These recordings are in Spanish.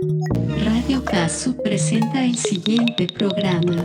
Radio Caso presenta el siguiente programa.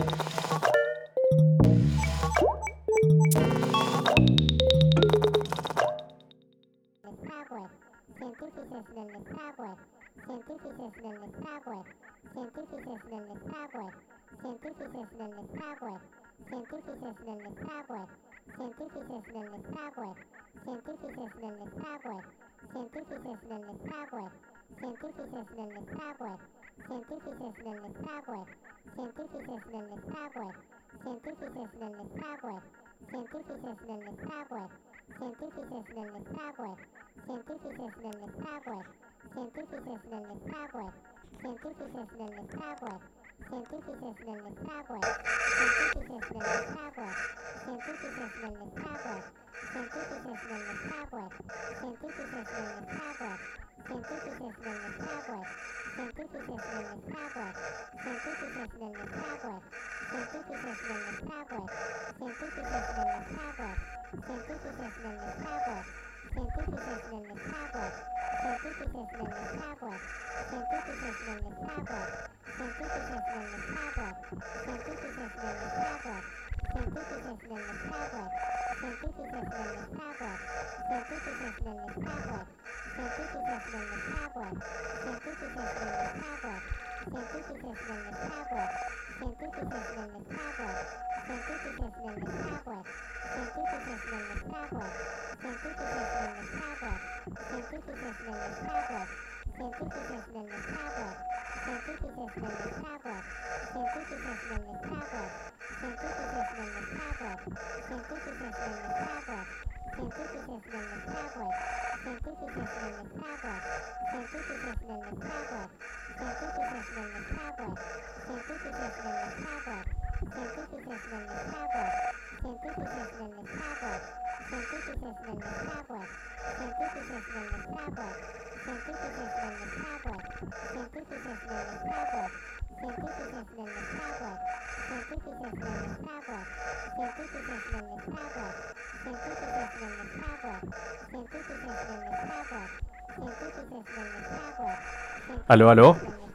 Aló.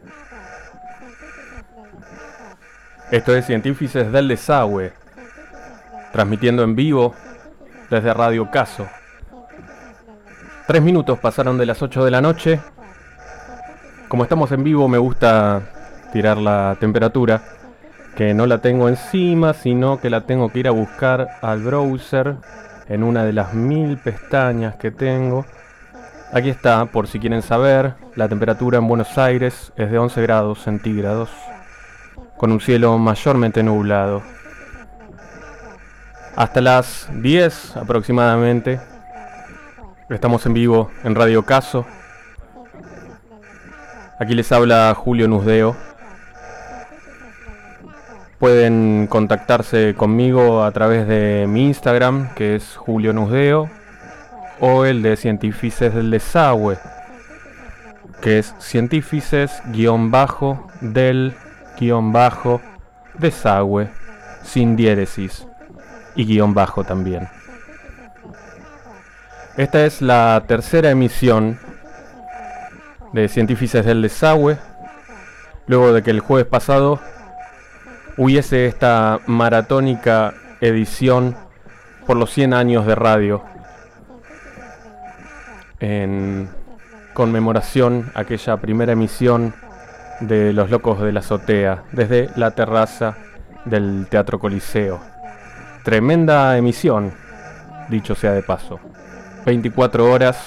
Esto es Científices del Desagüe, transmitiendo en vivo desde Radio Caso. 3 minutos pasaron de las 8 de la noche. Como estamos en vivo, me gusta tirar la temperatura, que no la tengo encima, sino que la tengo que ir a buscar al browser en una de las 1000 pestañas que tengo. Aquí está, por si quieren saber, la temperatura en Buenos Aires es de 11 grados centígrados, con un cielo mayormente nublado. Hasta las 10 aproximadamente, estamos en vivo en Radio Caso. Aquí les habla Julio Nusdeo. Pueden contactarse conmigo a través de mi Instagram, que es Julio Nusdeo, o el de Científices del Desagüe, que es Científices-del-desagüe, sin diéresis, y guión bajo también. Esta es la tercera emisión de Científices del Desagüe, luego de que el jueves pasado hubiese esta maratónica edición por los 100 años de radio, en conmemoración a aquella primera emisión de Los Locos de la Azotea, desde la terraza del Teatro Coliseo. Tremenda emisión, dicho sea de paso. 24 horas,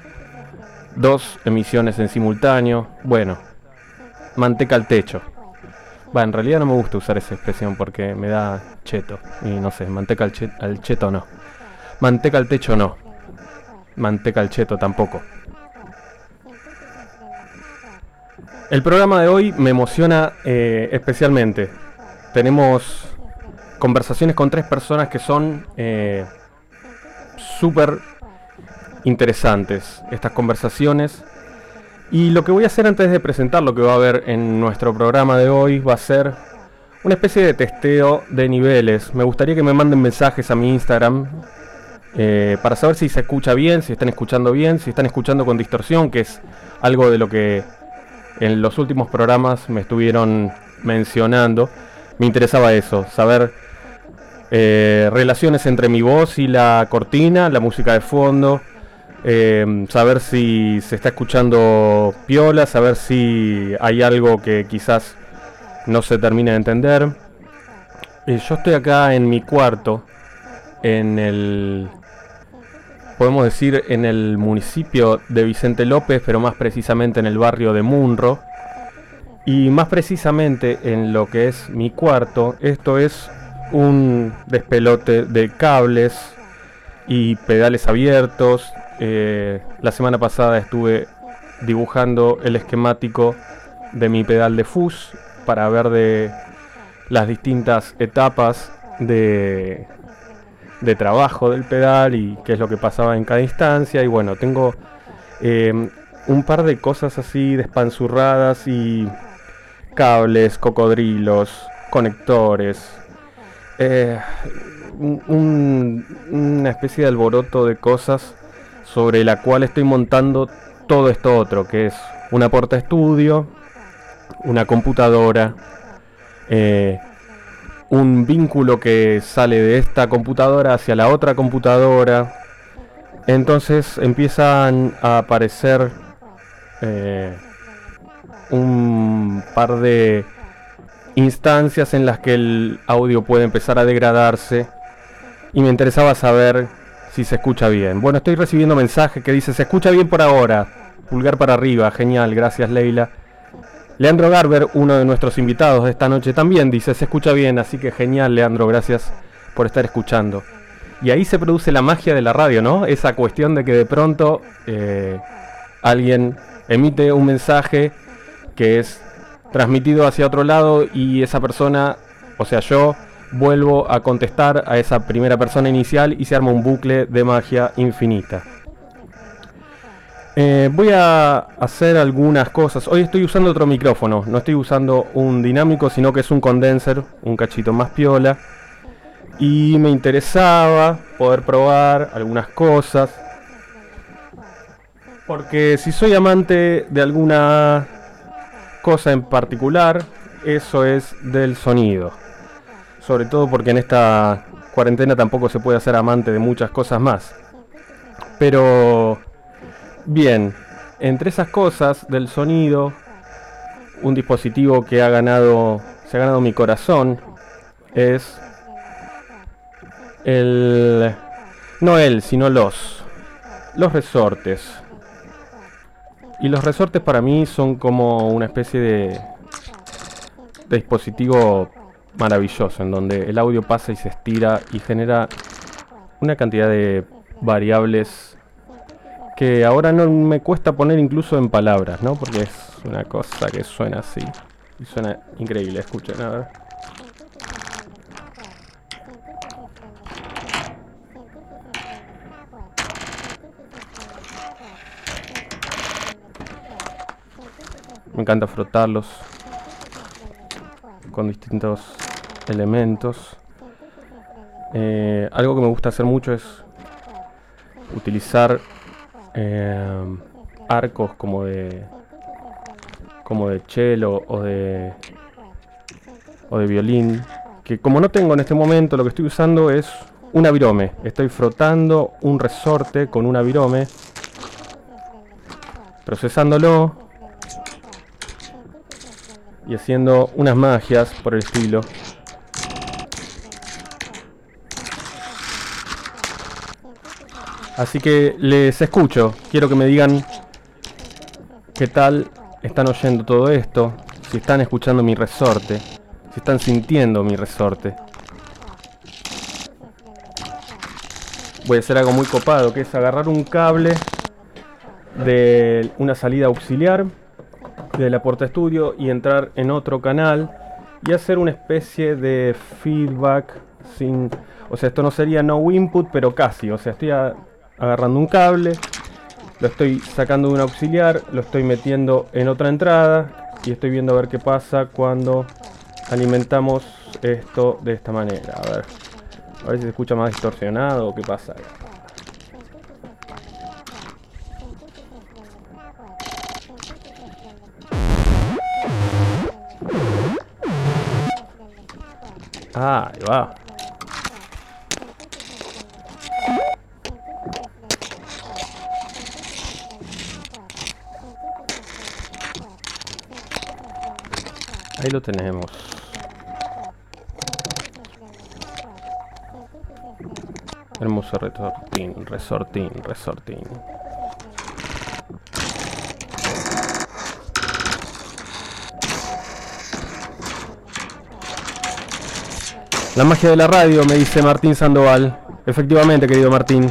2 emisiones en simultáneo. Bueno, manteca al techo. En realidad no me gusta usar esa expresión porque me da cheto. Y no sé, manteca al cheto no. Manteca al techo no. Manteca al cheto tampoco. El programa de hoy me emociona especialmente. Tenemos conversaciones con 3 personas que son súper interesantes, estas conversaciones. Y lo que voy a hacer antes de presentar lo que va a haber en nuestro programa de hoy va a ser una especie de testeo de niveles. Me gustaría que me manden mensajes a mi Instagram para saber si se escucha bien, si están escuchando bien, si están escuchando con distorsión, que es algo de lo que en los últimos programas me estuvieron mencionando. Me interesaba eso, saber relaciones entre mi voz y la cortina, la música de fondo, saber si se está escuchando piola, saber si hay algo que quizás no se termine de entender. Yo estoy acá en mi cuarto, podemos decir, en el municipio de Vicente López, pero más precisamente en el barrio de Munro. Y más precisamente en lo que es mi cuarto, esto es un despelote de cables y pedales abiertos. La semana pasada estuve dibujando el esquemático de mi pedal de fuzz para ver de las distintas etapas de trabajo del pedal y qué es lo que pasaba en cada instancia. Y bueno, tengo un par de cosas así despanzurradas y cables, cocodrilos, conectores, una especie de alboroto de cosas sobre la cual estoy montando todo esto otro, que es una porta estudio, una computadora, un vínculo que sale de esta computadora hacia la otra computadora. Entonces empiezan a aparecer un par de instancias en las que el audio puede empezar a degradarse, y me interesaba saber si se escucha bien. Bueno, estoy recibiendo mensaje que dice: se escucha bien por ahora, pulgar para arriba, genial, gracias Leila. Leandro Garber, uno de nuestros invitados de esta noche, también dice: se escucha bien, así que genial, Leandro, gracias por estar escuchando. Y ahí se produce la magia de la radio, ¿no? Esa cuestión de que de pronto alguien emite un mensaje que es transmitido hacia otro lado, y esa persona, o sea, yo vuelvo a contestar a esa primera persona inicial y se arma un bucle de magia infinita. Voy a hacer algunas cosas. Hoy estoy usando otro micrófono, no estoy usando un dinámico, sino que es un condenser, un cachito más piola. Y me interesaba poder probar algunas cosas, porque si soy amante de alguna cosa en particular, eso es del sonido. Sobre todo porque en esta cuarentena tampoco se puede ser amante de muchas cosas más. Pero bien, entre esas cosas del sonido, un dispositivo que se ha ganado mi corazón es sino los resortes. Y los resortes para mí son como una especie de dispositivo maravilloso, en donde el audio pasa y se estira y genera una cantidad de variables que ahora no me cuesta poner incluso en palabras, ¿no? Porque es una cosa que suena así y suena increíble. Escuchen, a ver. Me encanta frotarlos con distintos elementos. Algo que me gusta hacer mucho es utilizar arcos como de cello o de violín, que como no tengo en este momento, lo que estoy usando es un avirome. Estoy frotando un resorte con un avirome, procesándolo y haciendo unas magias por el estilo. Así que les escucho, quiero que me digan qué tal están oyendo todo esto, si están escuchando mi resorte, si están sintiendo mi resorte. Voy a hacer algo muy copado, que es agarrar un cable de una salida auxiliar de la puerta estudio y entrar en otro canal y hacer una especie de feedback sin... O sea, esto no sería no input, pero casi. O sea, estoy agarrando un cable, lo estoy sacando de un auxiliar, lo estoy metiendo en otra entrada y estoy viendo a ver qué pasa cuando alimentamos esto de esta manera. A ver si se escucha más distorsionado o qué pasa. Ah, ahí va. Ahí lo tenemos. Hermoso resortín. La magia de la radio, me dice Martín Sandoval. Efectivamente, querido Martín.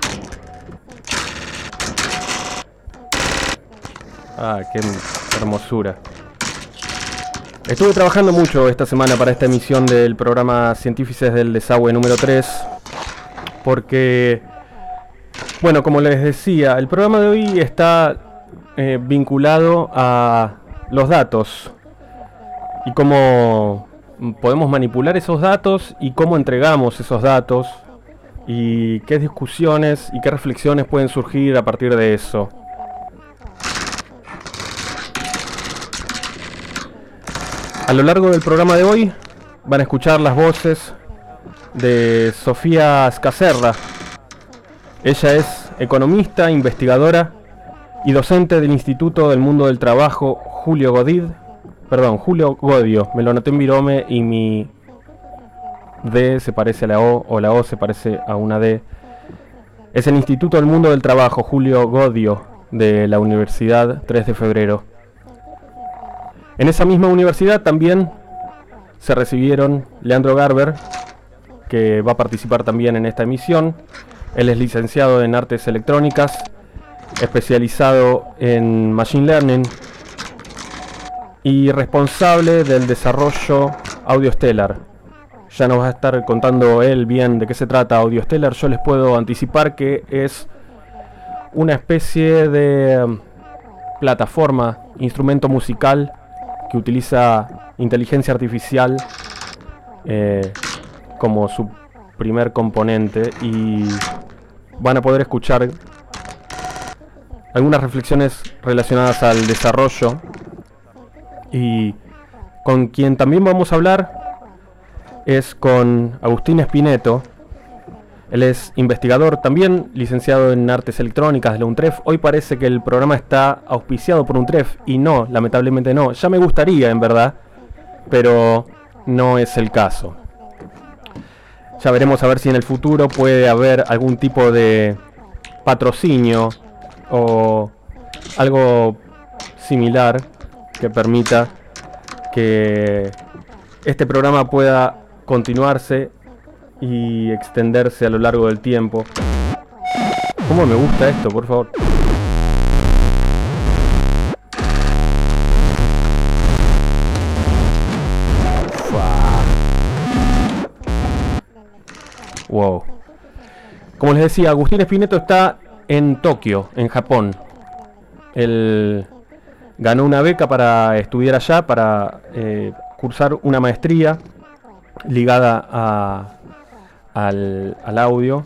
Ah, qué hermosura. Estuve trabajando mucho esta semana para esta emisión del programa Científices del Desagüe número 3. Porque, bueno, como les decía, el programa de hoy está vinculado a los datos. Y cómo podemos manipular esos datos y cómo entregamos esos datos. Y qué discusiones y qué reflexiones pueden surgir a partir de eso. A lo largo del programa de hoy van a escuchar las voces de Sofía Escaserra. Ella es economista, investigadora y docente del Instituto del Mundo del Trabajo Julio Godio. Me lo anoté en virome y mi D se parece a la O la O se parece a una D. Es el Instituto del Mundo del Trabajo Julio Godio de la Universidad 3 de Febrero. En esa misma universidad también se recibieron Leandro Garber, que va a participar también en esta emisión. Él es licenciado en Artes Electrónicas, especializado en Machine Learning y responsable del desarrollo AudioStellar. Ya nos va a estar contando él bien de qué se trata AudioStellar. Yo les puedo anticipar que es una especie de plataforma, instrumento musical que utiliza inteligencia artificial como su primer componente, y van a poder escuchar algunas reflexiones relacionadas al desarrollo. Y con quien también vamos a hablar es con Agustín Espineto. Él es investigador, también licenciado en Artes Electrónicas de la UNTREF. Hoy parece que el programa está auspiciado por UNTREF y no, lamentablemente no. Ya me gustaría, en verdad, pero no es el caso. Ya veremos a ver si en el futuro puede haber algún tipo de patrocinio o algo similar que permita que este programa pueda continuarse y extenderse a lo largo del tiempo. ¿Cómo me gusta esto, por favor? Wow. Como les decía, Agustín Espineto está en Tokio, en Japón. Él ganó una beca para estudiar allá, para cursar una maestría ligada al audio,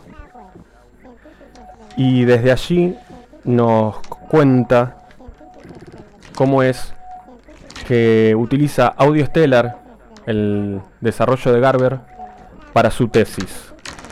y desde allí nos cuenta cómo es que utiliza AudioStellar, el desarrollo de Garber, para su tesis.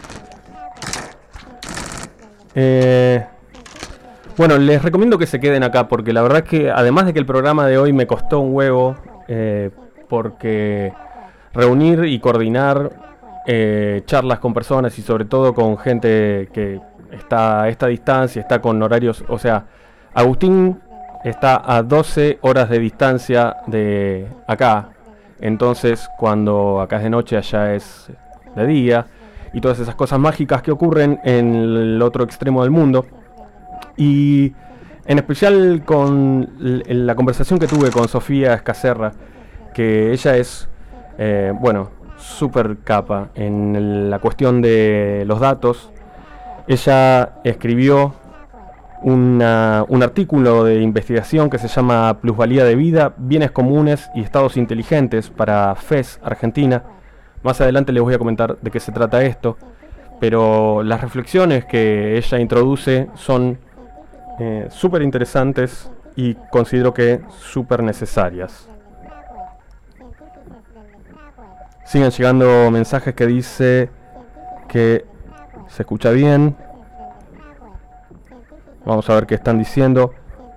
Bueno, les recomiendo que se queden acá, porque la verdad es que además de que el programa de hoy me costó un huevo, porque reunir y coordinar charlas con personas y sobre todo con gente que está a esta distancia, está con horarios, o sea, Agustín está a 12 horas de distancia de acá, entonces cuando acá es de noche, allá es de día, y todas esas cosas mágicas que ocurren en el otro extremo del mundo. Y en especial con la conversación que tuve con Sofía Escaserra, que ella es, bueno, súper capa en la cuestión de los datos. Ella escribió un artículo de investigación que se llama Plusvalía de vida, bienes comunes y estados inteligentes para FES Argentina. Más adelante les voy a comentar de qué se trata esto, pero las reflexiones que ella introduce son súper interesantes y considero que súper necesarias. Siguen llegando mensajes que dice que se escucha bien. Vamos a ver qué están diciendo.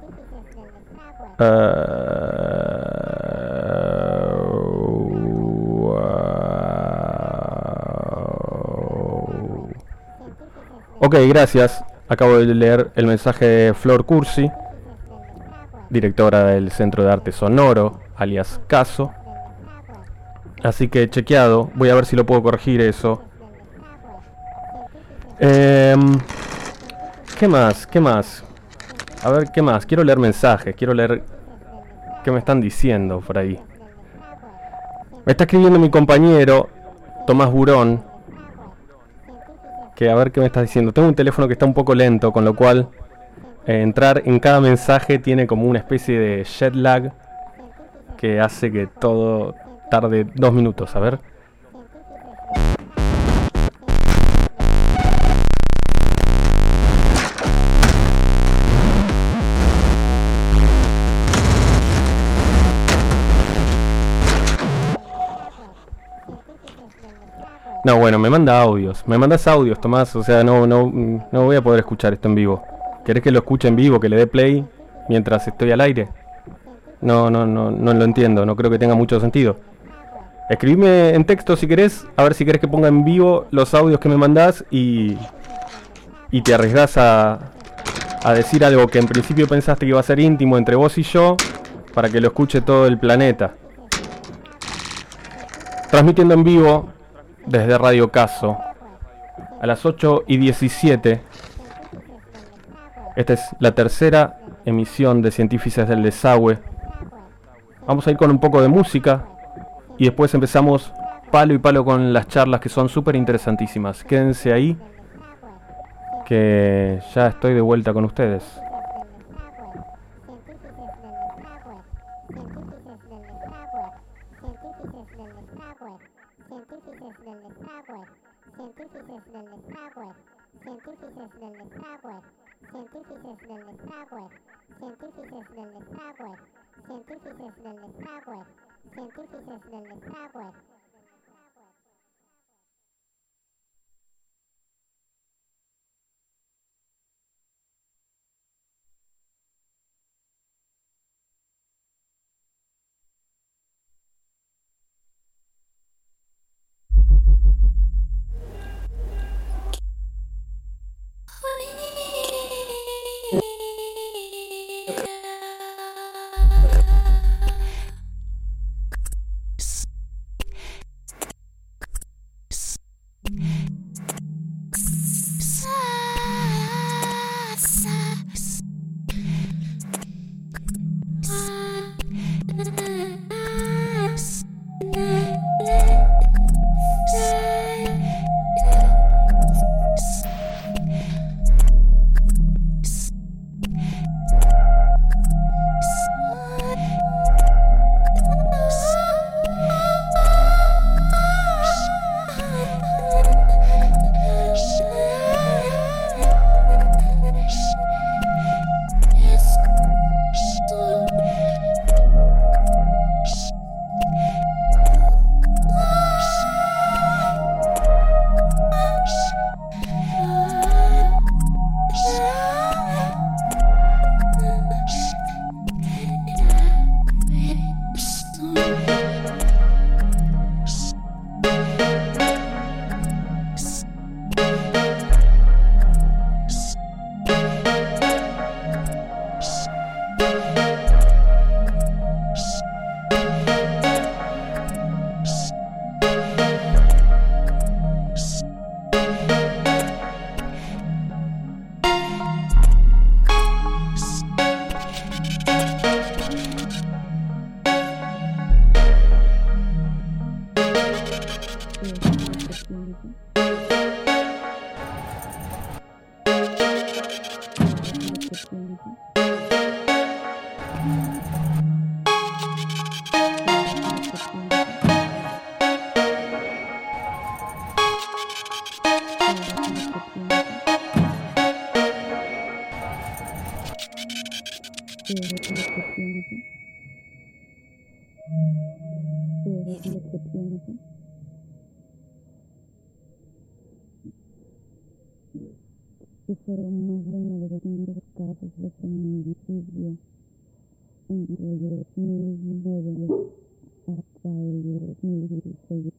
Ok, gracias. Acabo de leer el mensaje de Flor Cursi, directora del Centro de Arte Sonoro, alias Caso. Así que chequeado. Voy a ver si lo puedo corregir eso. ¿Qué más? ¿Qué más? A ver, ¿qué más? Quiero leer mensajes. Quiero leer qué me están diciendo por ahí. Me está escribiendo mi compañero Tomás Burón, que a ver qué me está diciendo. Tengo un teléfono que está un poco lento, con lo cual entrar en cada mensaje tiene como una especie de jet lag que hace que todo tarde 2 minutos. A ver. No, bueno, me manda audios. Me mandas audios, Tomás. O sea, no voy a poder escuchar esto en vivo. ¿Querés que lo escuche en vivo, que le dé play mientras estoy al aire? No lo entiendo. No creo que tenga mucho sentido. Escribime en texto si querés. A ver si querés que ponga en vivo los audios que me mandás y te arriesgás a decir algo que en principio pensaste que iba a ser íntimo entre vos y yo, para que lo escuche todo el planeta. Transmitiendo en vivo desde Radio Caso a las 8:17. Esta es la tercera emisión de Científices del Desagüe. Vamos a ir con un poco de música y después empezamos palo y palo con las charlas, que son súper interesantísimas. Quédense ahí, que ya estoy de vuelta con ustedes. que fueron más de 900 casos de feminicidio entre el 2009 hasta el 2016.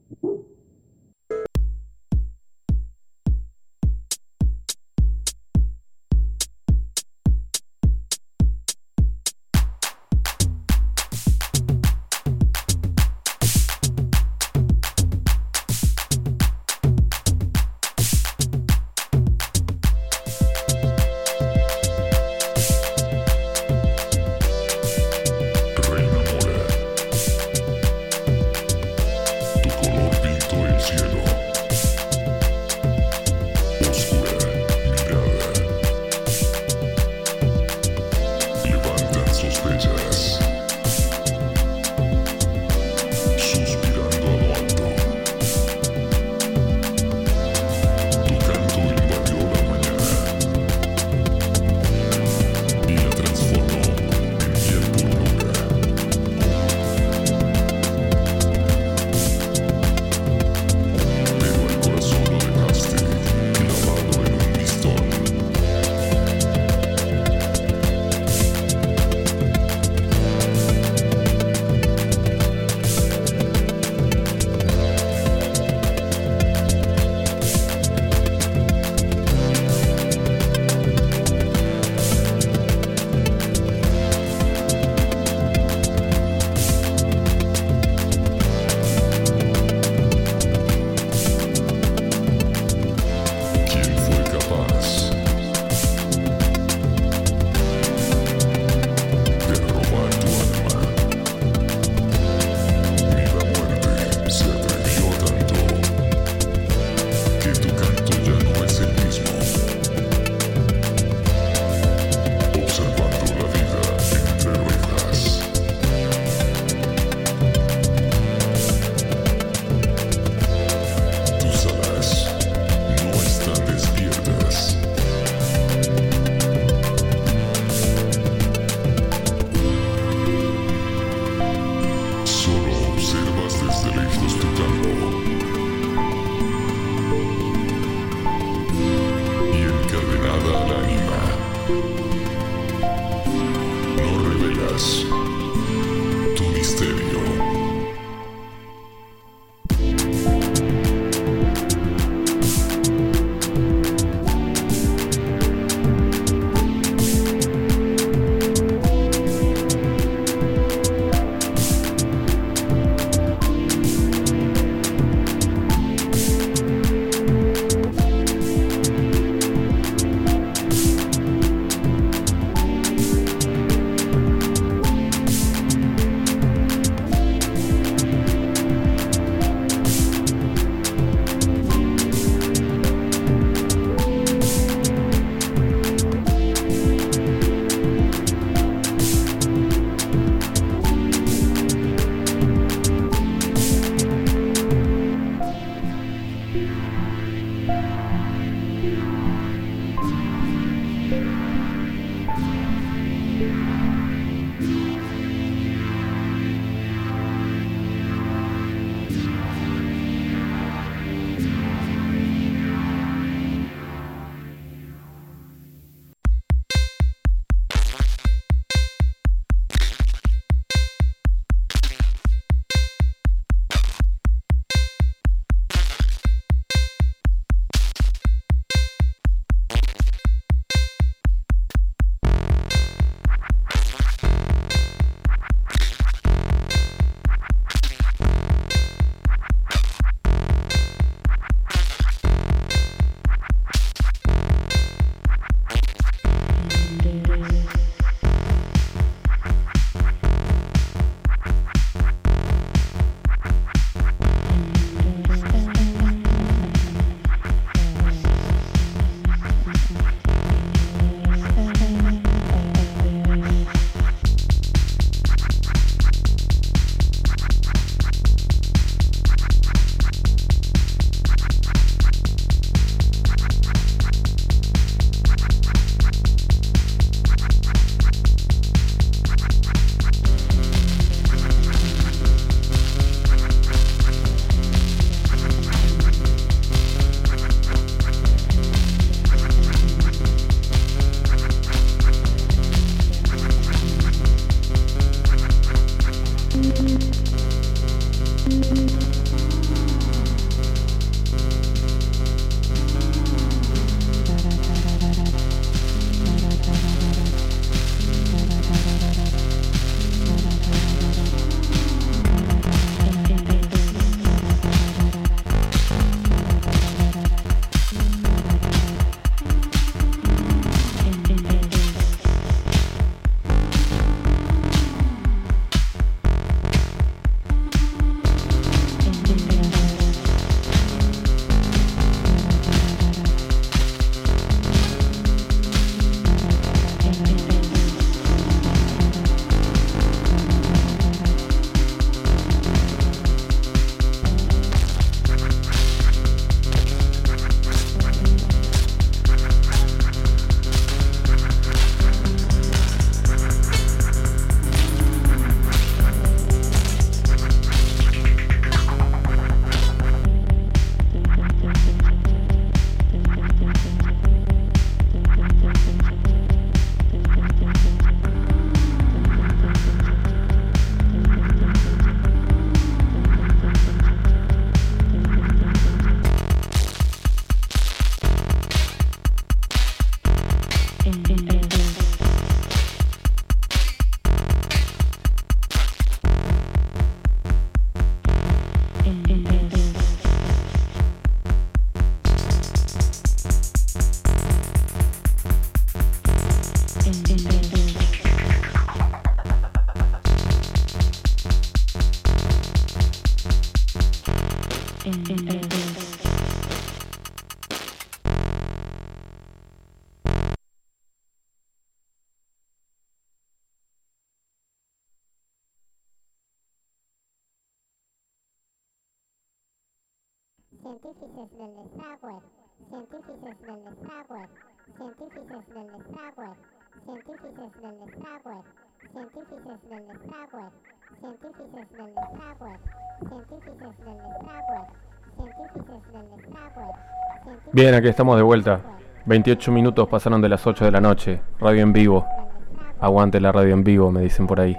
Bien, aquí estamos de vuelta. 28 minutos pasaron de las 8 de la noche. Radio en vivo. Aguante la radio en vivo, me dicen por ahí.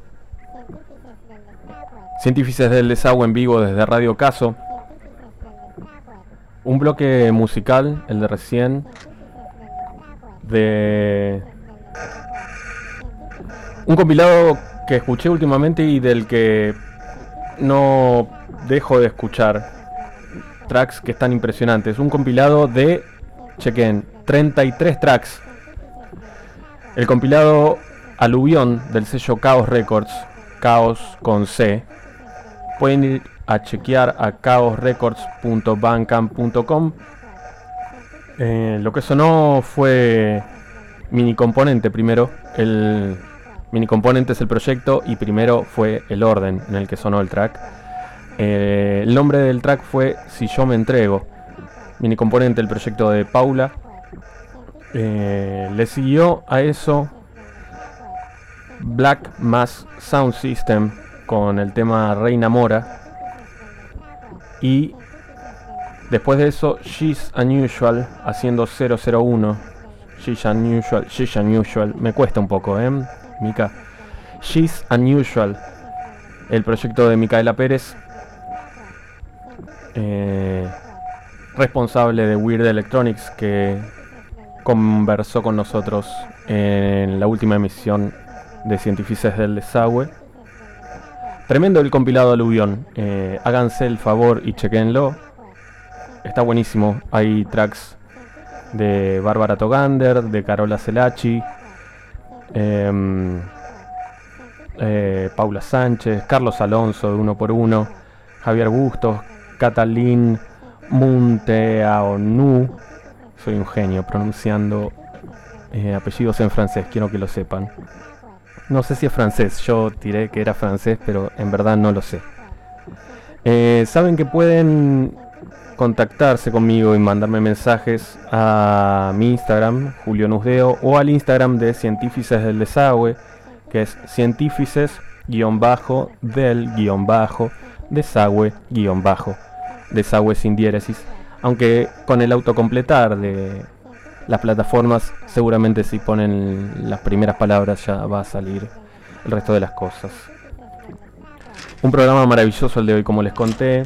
Científices del Desagüe en vivo desde Radio Caso. Un bloque musical, el de recién, de un compilado que escuché últimamente y del que no dejo de escuchar tracks que están impresionantes. Un compilado de, chequen, 33 tracks. El compilado Aluvión del sello Chaos Records, Chaos con C. Pueden ir a chequear a chaosrecords.bandcamp.com. Lo que sonó fue Mini Componente primero. El Mini Componente es el proyecto y primero fue el orden en el que sonó el track. El nombre del track fue Si Yo Me Entrego. Mini Componente, el proyecto de Paula. Le siguió a eso Black Mass Sound System con el tema Reina Mora. Y después de eso She's Unusual haciendo 001. She's Unusual. Me cuesta un poco, Mika. She's Unusual, el proyecto de Micaela Pérez, responsable de Weird Electronics, que conversó con nosotros en la última emisión de Científices del Desagüe. Tremendo el compilado Aluvión. Háganse el favor y chequenlo. Está buenísimo. Hay tracks de Bárbara Togander, de Carola Celachi, Paula Sánchez, Carlos Alonso de Uno por Uno, Javier Bustos, Catalín Munteaonu. Soy un genio pronunciando apellidos en francés, quiero que lo sepan. No sé si es francés, yo tiré que era francés, pero en verdad no lo sé. Saben que pueden contactarse conmigo y mandarme mensajes a mi Instagram, Julio Nusdeo, o al Instagram de Científices del Desagüe, que es científices_del_desagüe, desagüe sin diéresis, aunque con el autocompletar de las plataformas seguramente si ponen las primeras palabras ya va a salir el resto de las cosas. Un programa maravilloso el de hoy, como les conté.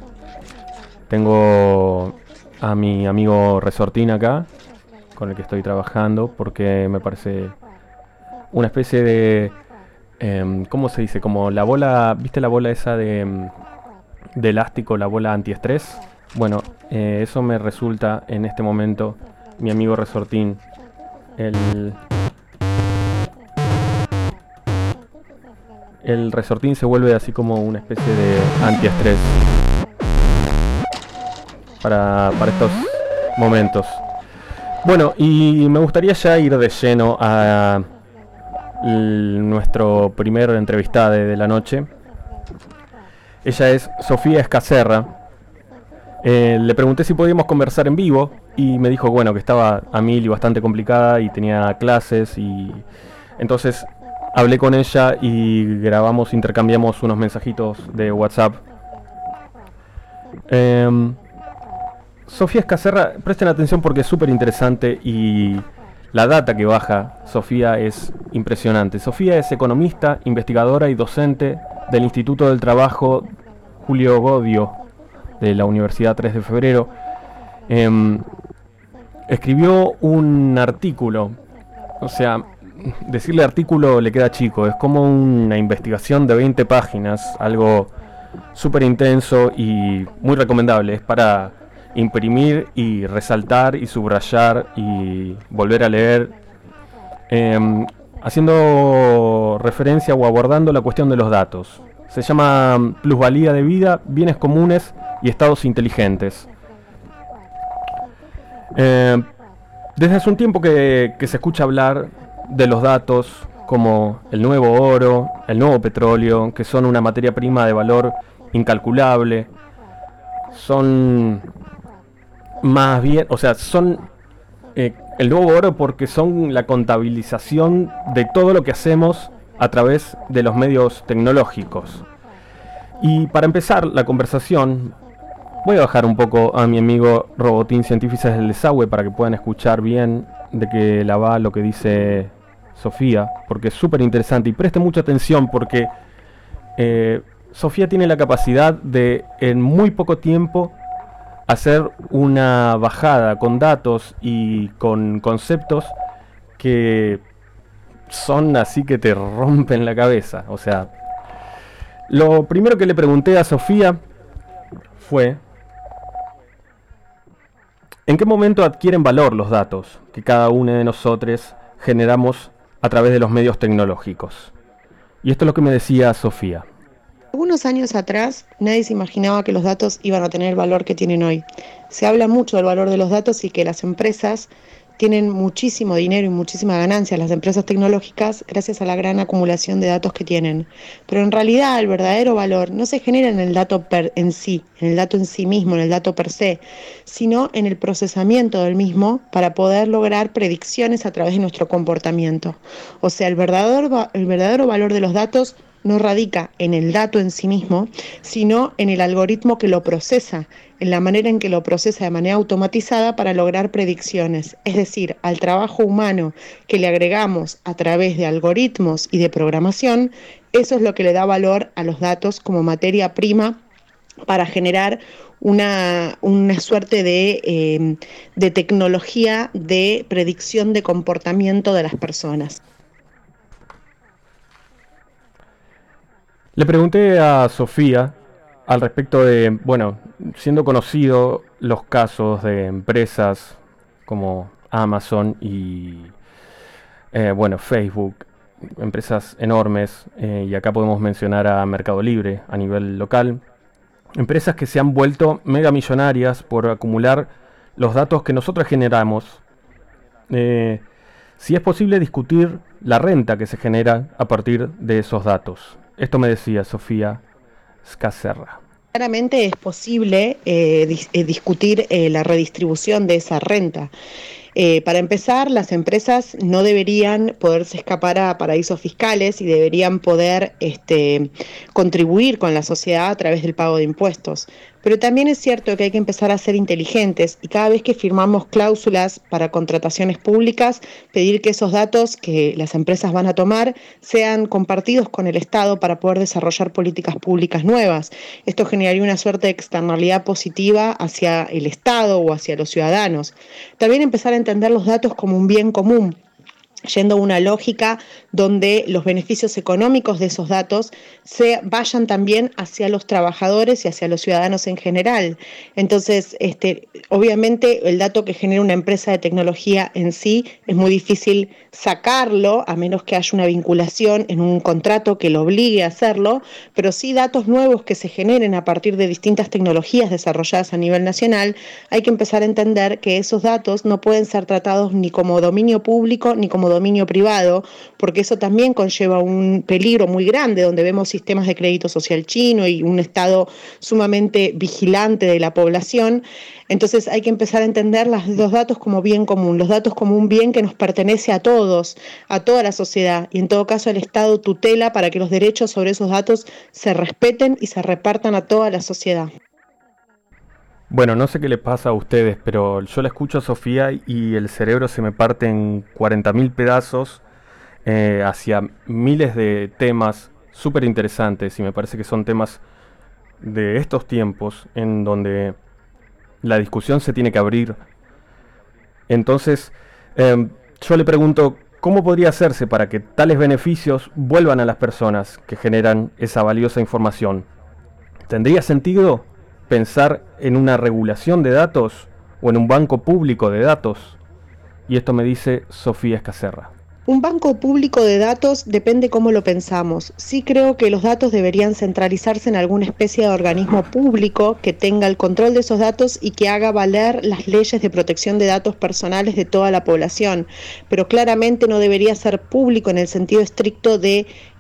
Tengo a mi amigo Resortín acá, con el que estoy trabajando, porque me parece una especie de ¿cómo se dice? Como la bola, ¿viste la bola esa de elástico, la bola antiestrés? Bueno, eso me resulta en este momento mi amigo Resortín. El Resortín se vuelve así como una especie de antiestrés para estos momentos. Bueno, y me gustaría ya ir de lleno a nuestro primer entrevistada de la noche. Ella es Sofía Escacerra. Le pregunté si podíamos conversar en vivo y me dijo bueno que estaba a mil y bastante complicada y tenía clases, y entonces hablé con ella y intercambiamos unos mensajitos de WhatsApp. Sofía Escacerra, presten atención porque es súper interesante y la data que baja Sofía es impresionante. Sofía es economista, investigadora y docente del Instituto del Trabajo Julio Godio de la Universidad 3 de Febrero. Escribió un artículo, o sea, decirle artículo le queda chico, es como una investigación de 20 páginas, algo súper intenso y muy recomendable. Es para imprimir y resaltar y subrayar y volver a leer, haciendo referencia o abordando la cuestión de los datos. Se llama Plusvalía de Vida, Bienes Comunes y Estados Inteligentes. Desde hace un tiempo que se escucha hablar de los datos como el nuevo oro, el nuevo petróleo, que son una materia prima de valor incalculable. son más bien, o sea, son el nuevo oro porque son la contabilización de todo lo que hacemos a través de los medios tecnológicos. Y para empezar la conversación, voy a bajar un poco a mi amigo Robotín Científicas del Desagüe para que puedan escuchar bien de qué la va lo que dice Sofía, porque es súper interesante y presten mucha atención porque Sofía tiene la capacidad de en muy poco tiempo hacer una bajada con datos y con conceptos que son así que te rompen la cabeza. O sea, lo primero que le pregunté a Sofía fue ¿en qué momento adquieren valor los datos que cada uno de nosotros generamos a través de los medios tecnológicos? Y esto es lo que me decía Sofía. Algunos años atrás nadie se imaginaba que los datos iban a tener el valor que tienen hoy. Se habla mucho del valor de los datos y que las empresas tienen muchísimo dinero y muchísima ganancia, las empresas tecnológicas, gracias a la gran acumulación de datos que tienen. Pero en realidad el verdadero valor no se genera en el dato en sí, en el dato en sí mismo, en el dato per se, sino en el procesamiento del mismo para poder lograr predicciones a través de nuestro comportamiento. O sea, el verdadero valor de los datos no radica en el dato en sí mismo, sino en el algoritmo que lo procesa, en la manera en que lo procesa de manera automatizada para lograr predicciones, es decir, al trabajo humano que le agregamos a través de algoritmos y de programación, eso es lo que le da valor a los datos como materia prima para generar una suerte de tecnología de predicción de comportamiento de las personas. Le pregunté a Sofía al respecto de, bueno, siendo conocido los casos de empresas como Amazon y, Facebook, empresas enormes, y acá podemos mencionar a Mercado Libre a nivel local, empresas que se han vuelto mega millonarias por acumular los datos que nosotros generamos. Si es posible discutir la renta que se genera a partir de esos datos. Esto me decía Sofía Escaserra. Claramente es posible discutir la redistribución de esa renta. Para empezar, las empresas no deberían poderse escapar a paraísos fiscales y deberían poder contribuir con la sociedad a través del pago de impuestos. Pero también es cierto que hay que empezar a ser inteligentes y cada vez que firmamos cláusulas para contrataciones públicas, pedir que esos datos que las empresas van a tomar sean compartidos con el Estado para poder desarrollar políticas públicas nuevas. Esto generaría una suerte de externalidad positiva hacia el Estado o hacia los ciudadanos. También empezar a entender los datos como un bien común, yendo a una lógica donde los beneficios económicos de esos datos se vayan también hacia los trabajadores y hacia los ciudadanos en general. Entonces, obviamente el dato que genera una empresa de tecnología en sí es muy difícil sacarlo, a menos que haya una vinculación en un contrato que lo obligue a hacerlo, pero sí datos nuevos que se generen a partir de distintas tecnologías desarrolladas a nivel nacional, hay que empezar a entender que esos datos no pueden ser tratados ni como dominio público ni como dominio privado, porque eso también conlleva un peligro muy grande, donde vemos sistemas de crédito social chino y un Estado sumamente vigilante de la población. Entonces hay que empezar a entender los datos como bien común, los datos como un bien que nos pertenece a todos, a toda la sociedad, y en todo caso el Estado tutela para que los derechos sobre esos datos se respeten y se repartan a toda la sociedad. Bueno, no sé qué le pasa a ustedes, pero yo la escucho a Sofía y el cerebro se me parte en 40.000 pedazos hacia miles de temas súper interesantes, y me parece que son temas de estos tiempos en donde la discusión se tiene que abrir. Entonces, yo le pregunto, ¿cómo podría hacerse para que tales beneficios vuelvan a las personas que generan esa valiosa información? ¿Tendría sentido pensar en una regulación de datos o en un banco público de datos? Y esto me dice Sofía Escaserra. Un banco público de datos depende cómo lo pensamos. Sí creo que los datos deberían centralizarse en alguna especie de organismo público que tenga el control de esos datos y que haga valer las leyes de protección de datos personales de toda la población. Pero claramente no debería ser público en el sentido estricto de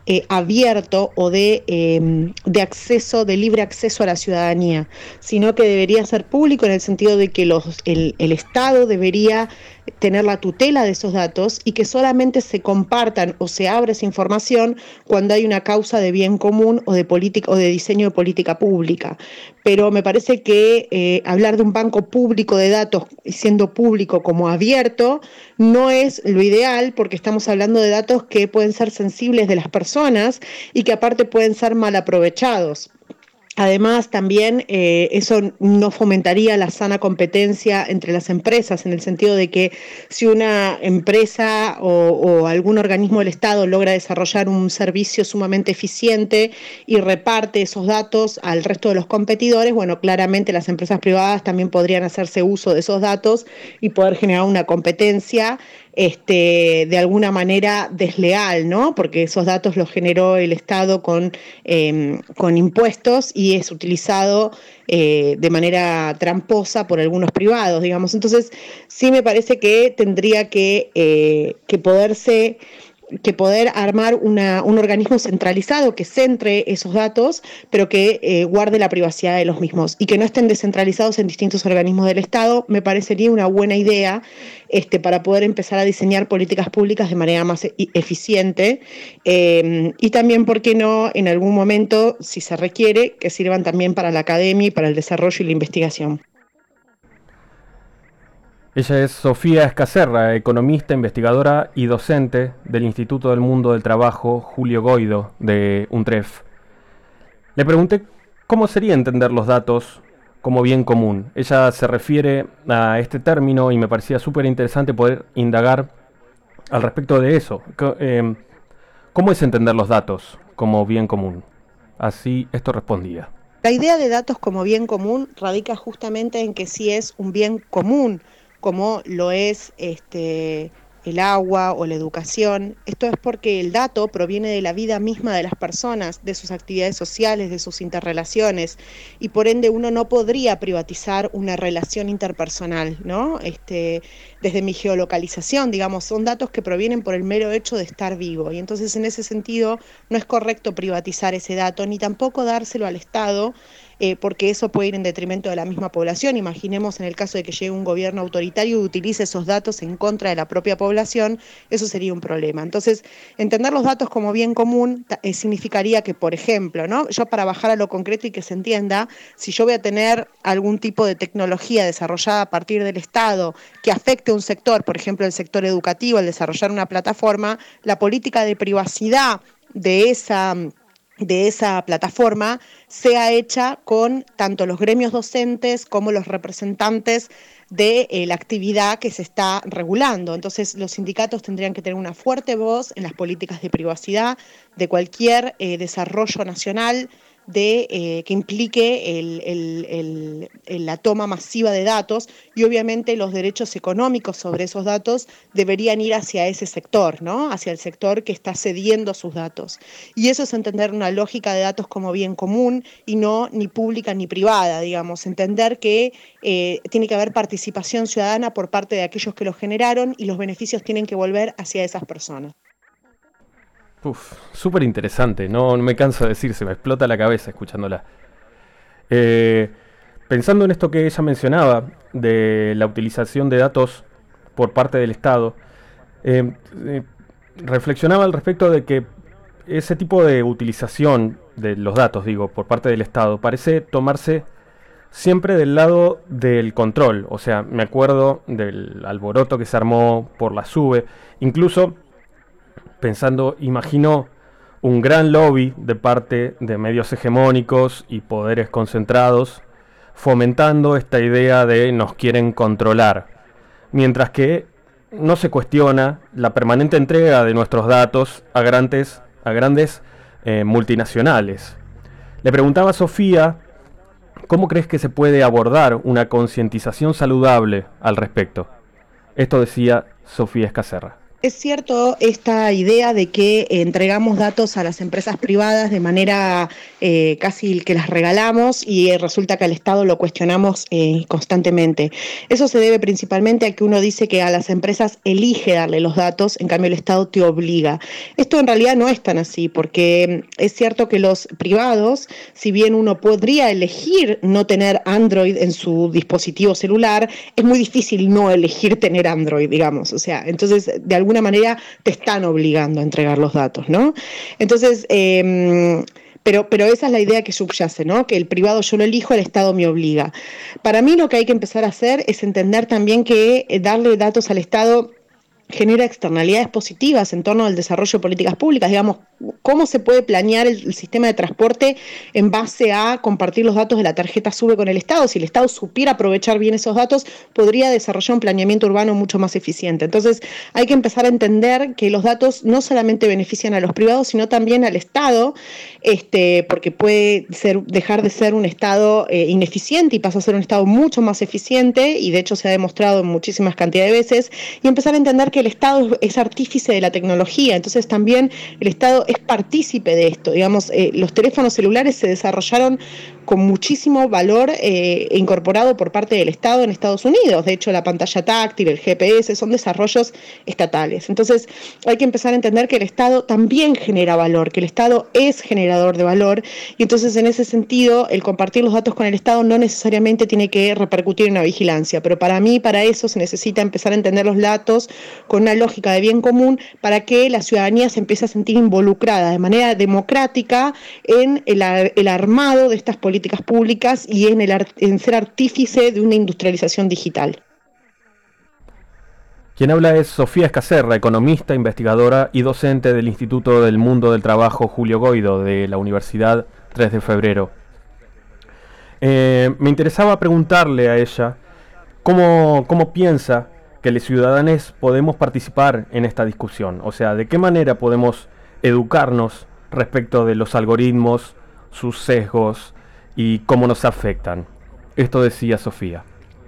abierto o de acceso, de libre acceso a la ciudadanía, sino que debería ser público en el sentido de que el Estado debería tener la tutela de esos datos y que solamente se compartan o se abra esa información cuando hay una causa de bien común o de política o de diseño de política pública. Pero me parece que hablar de un banco público de datos siendo público como abierto no es lo ideal, porque estamos hablando de datos que pueden ser sensibles de las personas y que aparte pueden ser mal aprovechados. Además, también eso no fomentaría la sana competencia entre las empresas, en el sentido de que si una empresa o algún organismo del Estado logra desarrollar un servicio sumamente eficiente y reparte esos datos al resto de los competidores, bueno, claramente las empresas privadas también podrían hacerse uso de esos datos y poder generar una competencia de alguna manera desleal, ¿no? Porque esos datos los generó el Estado con impuestos y es utilizado de manera tramposa por algunos privados, digamos. Entonces, sí me parece que tendría que poder armar un organismo centralizado que centre esos datos, pero que guarde la privacidad de los mismos y que no estén descentralizados en distintos organismos del Estado. Me parecería una buena idea para poder empezar a diseñar políticas públicas de manera más eficiente y también, ¿por qué no?, en algún momento, si se requiere, que sirvan también para la academia y para el desarrollo y la investigación. Ella es Sofía Escaserra, economista, investigadora y docente del Instituto del Mundo del Trabajo Julio Goido de UNTREF. Le pregunté cómo sería entender los datos como bien común. Ella se refiere a este término y me parecía súper interesante poder indagar al respecto de eso. ¿Cómo es entender los datos como bien común? Así esto respondía. La idea de datos como bien común radica justamente en que sí es un bien común, como lo es el agua o la educación. Esto es porque el dato proviene de la vida misma de las personas, de sus actividades sociales, de sus interrelaciones, y por ende uno no podría privatizar una relación interpersonal, ¿no? Desde mi geolocalización, digamos, son datos que provienen por el mero hecho de estar vivo, y entonces en ese sentido no es correcto privatizar ese dato, ni tampoco dárselo al Estado, porque eso puede ir en detrimento de la misma población. Imaginemos en el caso de que llegue un gobierno autoritario y utilice esos datos en contra de la propia población, eso sería un problema. Entonces, entender los datos como bien común significaría que, por ejemplo, ¿no?, yo, para bajar a lo concreto y que se entienda, si yo voy a tener algún tipo de tecnología desarrollada a partir del Estado que afecte a un sector, por ejemplo el sector educativo, al desarrollar una plataforma, la política de privacidad de esa plataforma sea hecha con tanto los gremios docentes como los representantes de la actividad que se está regulando. Entonces, los sindicatos tendrían que tener una fuerte voz en las políticas de privacidad de cualquier desarrollo nacional que implique la toma masiva de datos, y obviamente los derechos económicos sobre esos datos deberían ir hacia ese sector, ¿no?, hacia el sector que está cediendo sus datos. Y eso es entender una lógica de datos como bien común y no ni pública ni privada, digamos, entender que tiene que haber participación ciudadana por parte de aquellos que los generaron y los beneficios tienen que volver hacia esas personas. Súper interesante, no me canso de decir, se me explota la cabeza escuchándola. Pensando en esto que ella mencionaba, de la utilización de datos por parte del Estado, reflexionaba al respecto de que ese tipo de utilización de los datos, por parte del Estado, parece tomarse siempre del lado del control. O sea, me acuerdo del alboroto que se armó por la SUBE, incluso pensando, imagino un gran lobby de parte de medios hegemónicos y poderes concentrados fomentando esta idea de nos quieren controlar, mientras que no se cuestiona la permanente entrega de nuestros datos a grandes multinacionales. Le preguntaba a Sofía, ¿cómo crees que se puede abordar una concientización saludable al respecto? Esto decía Sofía Escaserra. Es cierto esta idea de que entregamos datos a las empresas privadas de manera casi que las regalamos y resulta que al Estado lo cuestionamos constantemente. Eso se debe principalmente a que uno dice que a las empresas elige darle los datos, en cambio el Estado te obliga. Esto en realidad no es tan así, porque es cierto que los privados, si bien uno podría elegir no tener Android en su dispositivo celular, es muy difícil no elegir tener Android, digamos. O sea, entonces de alguna manera te están obligando a entregar los datos, ¿no? Entonces, pero esa es la idea que subyace, ¿no? Que el privado yo lo elijo, el Estado me obliga. Para mí lo que hay que empezar a hacer es entender también que darle datos al Estado genera externalidades positivas en torno al desarrollo de políticas públicas, digamos, cómo se puede planear el sistema de transporte en base a compartir los datos de la tarjeta SUBE con el Estado. Si el Estado supiera aprovechar bien esos datos, podría desarrollar un planeamiento urbano mucho más eficiente. Entonces, hay que empezar a entender que los datos no solamente benefician a los privados, sino también al Estado, porque puede dejar de ser un Estado ineficiente y pasa a ser un Estado mucho más eficiente, y de hecho se ha demostrado en muchísimas cantidades de veces, y empezar a entender que el Estado es artífice de la tecnología, entonces también el Estado es partícipe de esto. Digamos, los teléfonos celulares se desarrollaron con muchísimo valor incorporado por parte del Estado en Estados Unidos. De hecho, la pantalla táctil, el GPS, son desarrollos estatales. Entonces, hay que empezar a entender que el Estado también genera valor, que el Estado es generador de valor, y entonces en ese sentido, el compartir los datos con el Estado no necesariamente tiene que repercutir en una vigilancia, pero para mí, para eso se necesita empezar a entender los datos con una lógica de bien común para que la ciudadanía se empiece a sentir involucrada de manera democrática en el armado de estas políticas públicas y en ser artífice de una industrialización digital. Quien habla es Sofía Escaserra, economista, investigadora y docente del Instituto del Mundo del Trabajo Julio Goido de la Universidad 3 de Febrero. Me interesaba preguntarle a ella cómo piensa que los ciudadanos podemos participar en esta discusión. O sea, ¿de qué manera podemos educarnos respecto de los algoritmos, sus sesgos y cómo nos afectan? Esto decía Sofía.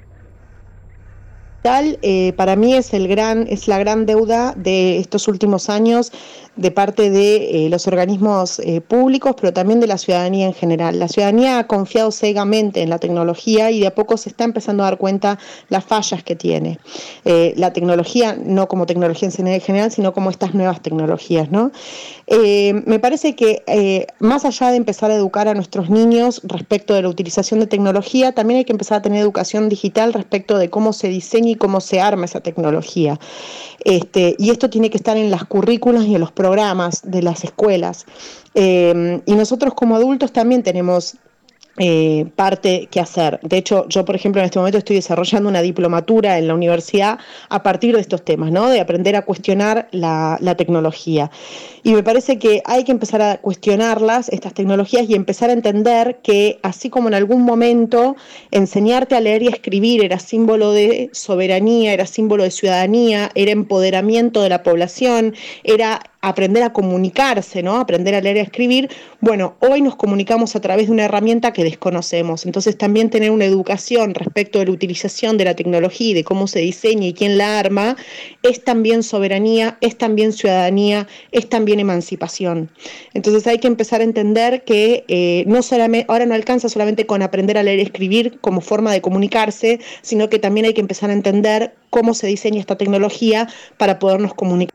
Para mí es la gran deuda de estos últimos años de parte de los organismos públicos, pero también de la ciudadanía en general. La ciudadanía ha confiado ciegamente en la tecnología y de a poco se está empezando a dar cuenta las fallas que tiene. La tecnología, no como tecnología en general, sino como estas nuevas tecnologías, ¿no? Me parece que más allá de empezar a educar a nuestros niños respecto de la utilización de tecnología, también hay que empezar a tener educación digital respecto de cómo se diseña y cómo se arma esa tecnología. Y esto tiene que estar en las currículas y en los programas de las escuelas. Y nosotros como adultos también tenemos parte que hacer. De hecho, yo, por ejemplo, en este momento estoy desarrollando una diplomatura en la universidad a partir de estos temas, ¿no? De aprender a cuestionar la tecnología. Y me parece que hay que empezar a cuestionarlas, estas tecnologías, y empezar a entender que, así como en algún momento enseñarte a leer y a escribir era símbolo de soberanía, era símbolo de ciudadanía, era empoderamiento de la población, era aprender a comunicarse, ¿no? Aprender a leer y a escribir. Bueno, hoy nos comunicamos a través de una herramienta que desconocemos. Entonces también tener una educación respecto de la utilización de la tecnología y de cómo se diseña y quién la arma es también soberanía, es también ciudadanía, es también emancipación. Entonces hay que empezar a entender que no solamente, ahora no alcanza solamente con aprender a leer y escribir como forma de comunicarse, sino que también hay que empezar a entender cómo se diseña esta tecnología para podernos comunicar.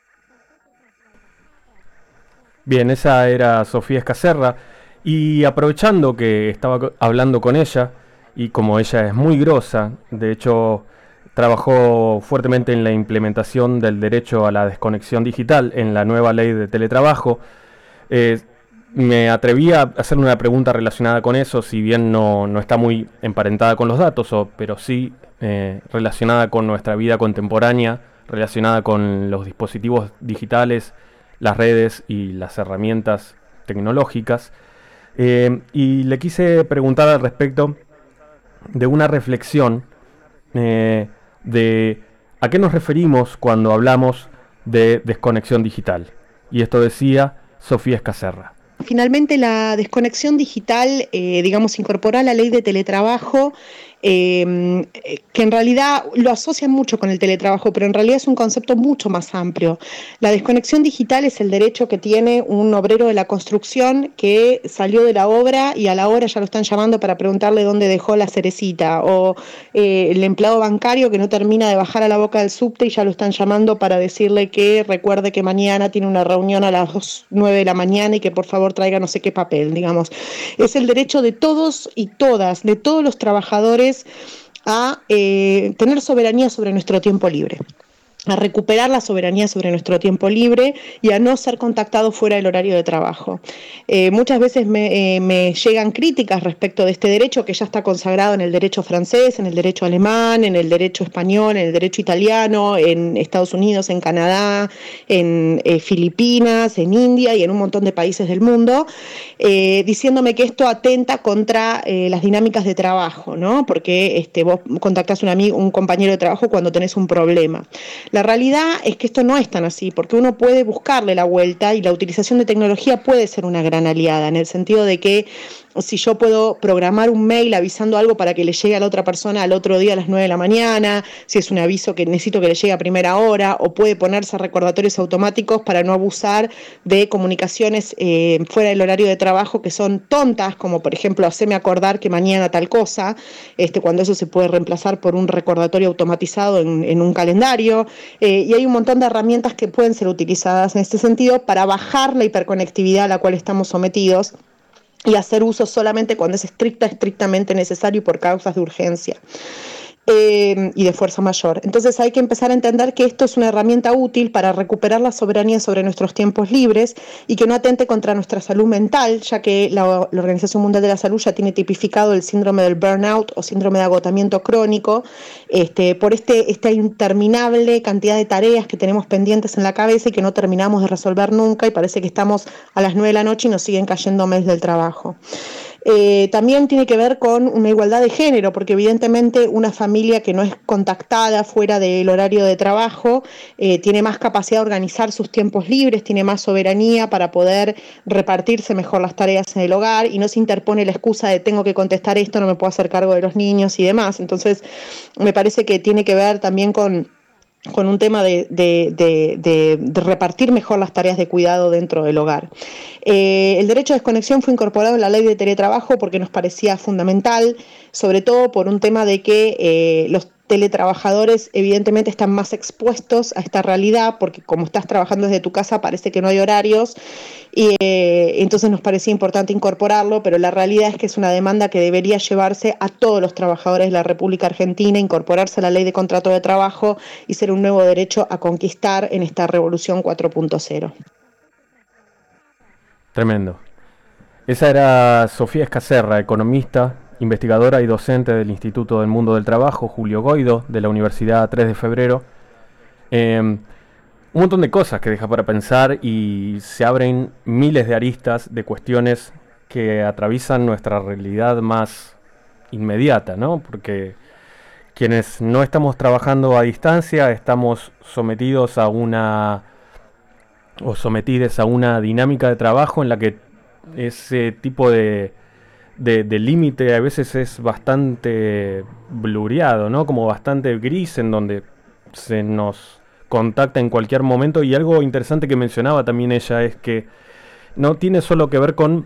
Bien, esa era Sofía Escaserra, y aprovechando que estaba hablando con ella, y como ella es muy grosa, de hecho trabajó fuertemente en la implementación del derecho a la desconexión digital en la nueva ley de teletrabajo, me atreví a hacer una pregunta relacionada con eso, si bien no está muy emparentada con los datos, pero sí relacionada con nuestra vida contemporánea, relacionada con los dispositivos digitales, las redes y las herramientas tecnológicas, y le quise preguntar al respecto de una reflexión de a qué nos referimos cuando hablamos de desconexión digital, y esto decía Sofía Escaserra. Finalmente, la desconexión digital, digamos, incorpora la ley de teletrabajo que en realidad lo asocian mucho con el teletrabajo, pero en realidad es un concepto mucho más amplio. La desconexión digital es el derecho que tiene un obrero de la construcción que salió de la obra y a la hora ya lo están llamando para preguntarle dónde dejó la cerecita, o el empleado bancario que no termina de bajar a la boca del subte y ya lo están llamando para decirle que recuerde que mañana tiene una reunión a las 9 de la mañana y que por favor traiga no sé qué papel, digamos. Es el derecho de todos y todas, de todos los trabajadores a tener soberanía sobre nuestro tiempo libre, a recuperar la soberanía sobre nuestro tiempo libre y a no ser contactado fuera del horario de trabajo. Muchas veces me llegan críticas respecto de este derecho que ya está consagrado en el derecho francés, en el derecho alemán, en el derecho español, en el derecho italiano, en Estados Unidos, en Canadá, en Filipinas, en India y en un montón de países del mundo, diciéndome que esto atenta contra las dinámicas de trabajo, ¿no? Porque vos contactás a un compañero de trabajo cuando tenés un problema. La realidad es que esto no es tan así, porque uno puede buscarle la vuelta y la utilización de tecnología puede ser una gran aliada, en el sentido de que si yo puedo programar un mail avisando algo para que le llegue a la otra persona al otro día a las 9 de la mañana, si es un aviso que necesito que le llegue a primera hora, o puede ponerse recordatorios automáticos para no abusar de comunicaciones fuera del horario de trabajo que son tontas, como por ejemplo hacerme acordar que mañana tal cosa, cuando eso se puede reemplazar por un recordatorio automatizado en un calendario. Y hay un montón de herramientas que pueden ser utilizadas en este sentido para bajar la hiperconectividad a la cual estamos sometidos y hacer uso solamente cuando es estrictamente necesario y por causas de urgencia. Y de fuerza mayor. Entonces hay que empezar a entender que esto es una herramienta útil para recuperar la soberanía sobre nuestros tiempos libres y que no atente contra nuestra salud mental, ya que la Organización Mundial de la Salud ya tiene tipificado el síndrome del burnout o síndrome de agotamiento crónico, por esta interminable cantidad de tareas que tenemos pendientes en la cabeza y que no terminamos de resolver nunca, y parece que estamos a las 9 de la noche y nos siguen cayendo mails del trabajo. También tiene que ver con una igualdad de género, porque evidentemente una familia que no es contactada fuera del horario de trabajo tiene más capacidad de organizar sus tiempos libres, tiene más soberanía para poder repartirse mejor las tareas en el hogar y no se interpone la excusa de tengo que contestar esto, no me puedo hacer cargo de los niños y demás. Entonces me parece que tiene que ver también con un tema de repartir mejor las tareas de cuidado dentro del hogar. El derecho a desconexión fue incorporado en la ley de teletrabajo porque nos parecía fundamental, sobre todo por un tema de que los teletrabajadores evidentemente están más expuestos a esta realidad, porque como estás trabajando desde tu casa parece que no hay horarios, y entonces nos parecía importante incorporarlo, pero la realidad es que es una demanda que debería llevarse a todos los trabajadores de la República Argentina, incorporarse a la ley de contrato de trabajo y ser un nuevo derecho a conquistar en esta revolución 4.0. Tremendo. Esa era Sofía Escacerra, economista, investigadora y docente del Instituto del Mundo del Trabajo, Julio Goido, de la Universidad 3 de Febrero. Un montón de cosas que deja para pensar y se abren miles de aristas de cuestiones que atraviesan nuestra realidad más inmediata, ¿no? Porque quienes no estamos trabajando a distancia estamos sometidos a una o sometidas a una dinámica de trabajo en la que ese tipo de límite a veces es bastante blureado, ¿no? Como bastante gris, en donde se nos contacta en cualquier momento. Y algo interesante que mencionaba también ella es que no tiene solo que ver con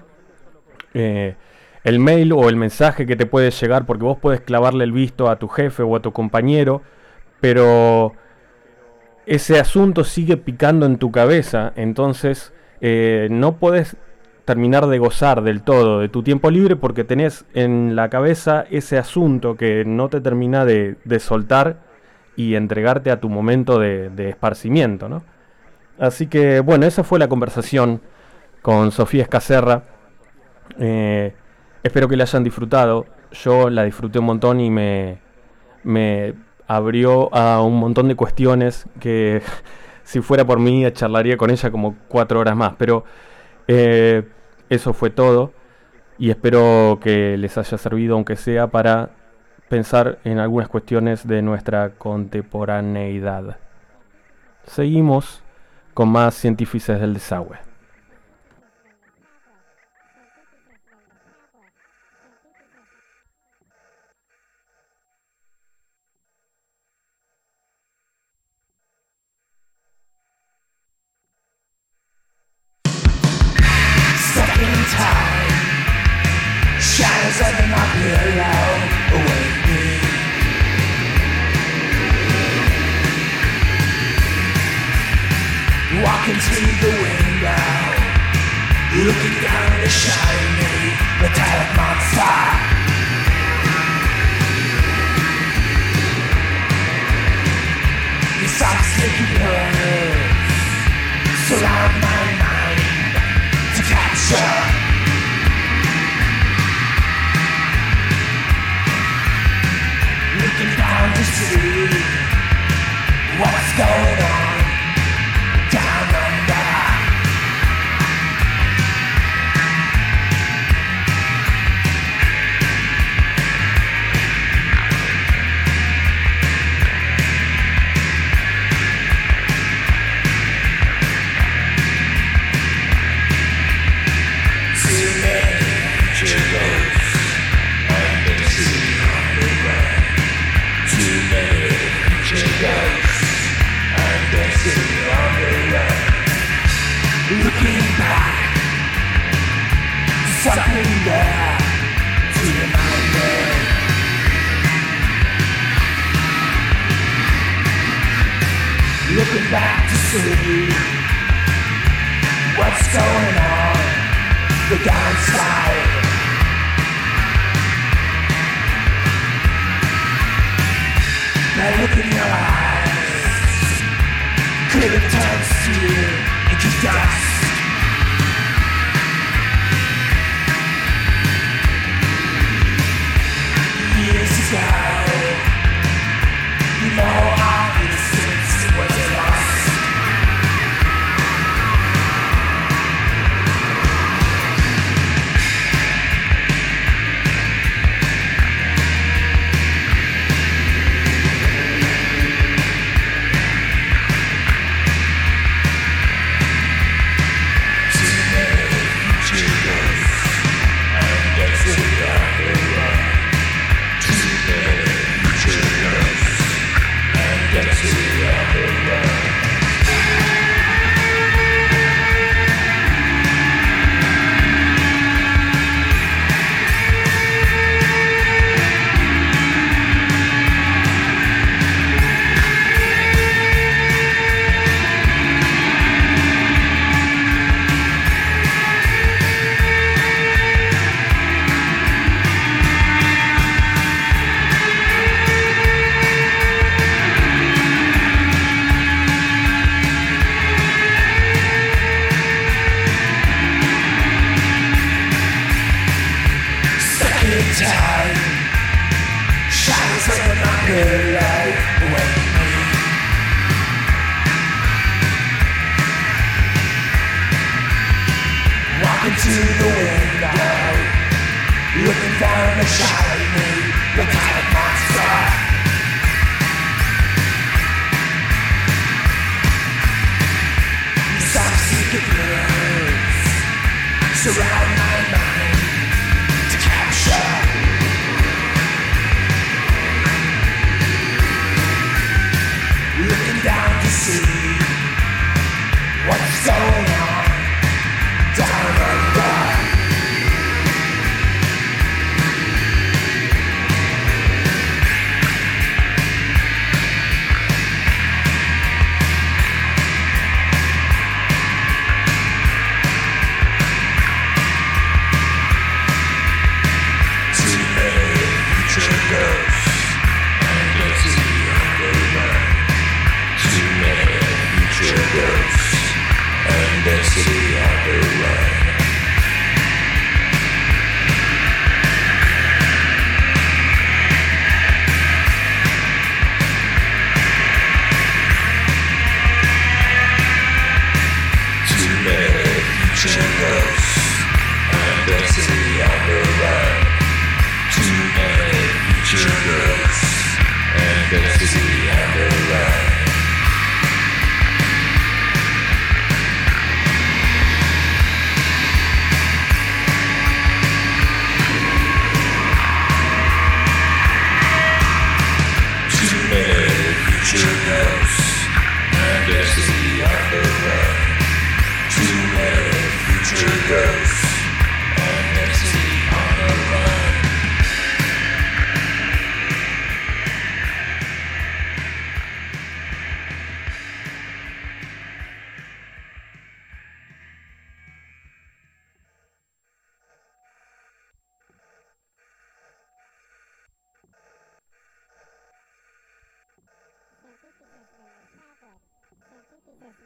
el mail o el mensaje que te puede llegar, porque vos puedes clavarle el visto a tu jefe o a tu compañero, pero ese asunto sigue picando en tu cabeza, entonces no podés terminar de gozar del todo de tu tiempo libre porque tenés en la cabeza ese asunto que no te termina de soltar y entregarte a tu momento de esparcimiento, ¿no? Así que bueno, esa fue la conversación con Sofía Escacerra. Espero que la hayan disfrutado. Yo la disfruté un montón y me abrió a un montón de cuestiones que si fuera por mí charlaría con ella como 4 horas más, pero eso fue todo y espero que les haya servido, aunque sea para pensar en algunas cuestiones de nuestra contemporaneidad. Seguimos con más científices del desagüe. Shadows under my pillow awake me. Walking through the window, looking down at a shiny metallic monster. The soft sticky pearls surround my mind to capture. Looking down to see what's going on down under. Too many jiggles under sea on the run. Too many jiggles under sea on the run. Looking back, something there to remind me. Looking back to see what's going on the downside. That look in your eyes could have turned steel into dust. Years ago, you know our innocence was lost. Time, shadows under my pillow wake me. Walking to the window, looking down the shiny metallic monster. The soft secret words surround my mind to capture. Looking down to see what's going on down under. Too many future girls and let's see how they run. Too many future girls and let's see how they run. Too many future girls and let's see how they run. Too many future girls and let's see how they run. Too many future girls and let's see how they run. Too many future girls and let's see how they run.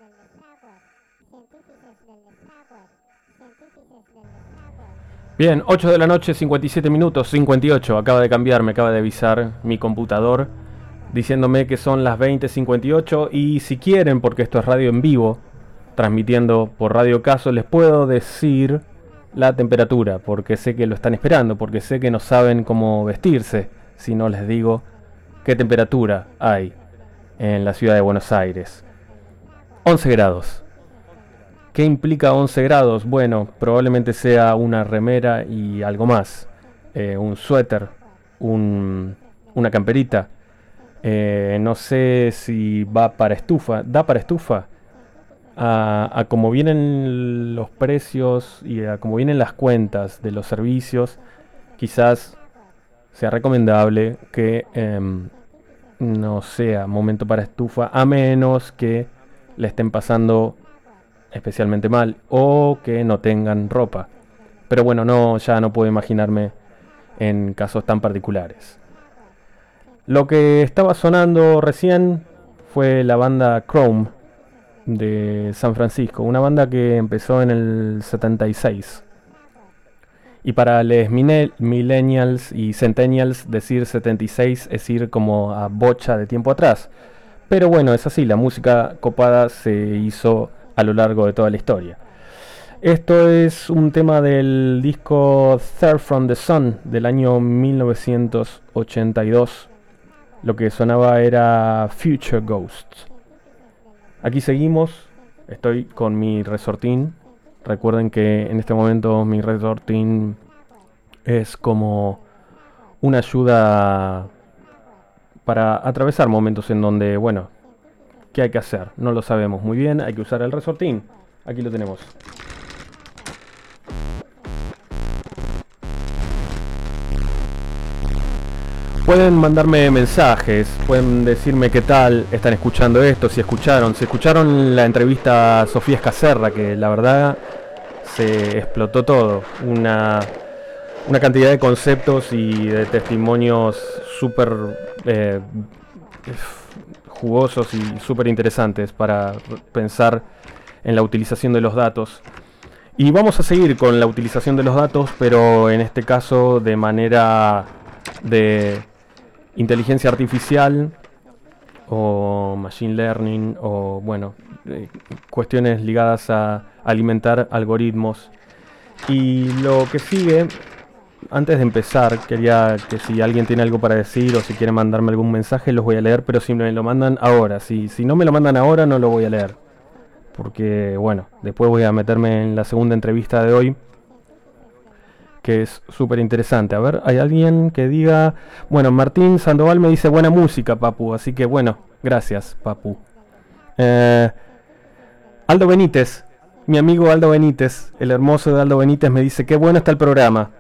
Bien, 8 de la noche, 57 minutos, 58. Acaba de cambiar, me acaba de avisar mi computador diciéndome que son las 20:58. Y si quieren, porque esto es radio en vivo, transmitiendo por Radio Caso, les puedo decir la temperatura, porque sé que lo están esperando, porque sé que no saben cómo vestirse si no les digo qué temperatura hay en la ciudad de Buenos Aires. 11 grados. ¿Qué implica 11 grados? Bueno, probablemente sea una remera y algo más. Un suéter, una camperita. No sé si va para estufa. ¿Da para estufa? A como vienen los precios y a como vienen las cuentas de los servicios, quizás sea recomendable que no sea momento para estufa, a menos que le estén pasando especialmente mal o que no tengan ropa. Pero bueno, ya no puedo imaginarme en casos tan particulares. Lo que estaba sonando recién fue la banda Chrome de San Francisco, una banda que empezó en el 76. Y para los millennials y centennials, decir 76 es ir como a bocha de tiempo atrás. Pero bueno, es así, la música copada se hizo a lo largo de toda la historia. Esto es un tema del disco Third from the Sun del año 1982. Lo que sonaba era Future Ghosts. Aquí seguimos, estoy con mi resortín. Recuerden que en este momento mi resortín es como una ayuda para atravesar momentos en donde, bueno, ¿qué hay que hacer? No lo sabemos muy bien, hay que usar el resortín. Aquí lo tenemos. Pueden mandarme mensajes, pueden decirme qué tal están escuchando esto, si escucharon la entrevista a Sofía Escacerra, que la verdad se explotó todo. Una cantidad de conceptos y de testimonios súper jugosos y súper interesantes para pensar en la utilización de los datos. Y vamos a seguir con la utilización de los datos, pero en este caso de manera de inteligencia artificial o machine learning o bueno, cuestiones ligadas a alimentar algoritmos. Y lo que sigue, antes de empezar, quería que si alguien tiene algo para decir o si quiere mandarme algún mensaje, los voy a leer, pero si me lo mandan ahora, si no me lo mandan ahora, no lo voy a leer, porque bueno, después voy a meterme en la segunda entrevista de hoy, que es súper interesante. A ver, hay alguien que diga... Bueno, Martín Sandoval me dice buena música, Papu. Así que bueno, gracias, Papu. Aldo Benítez, mi amigo Aldo Benítez, el hermoso de Aldo Benítez, me dice qué bueno está el programa.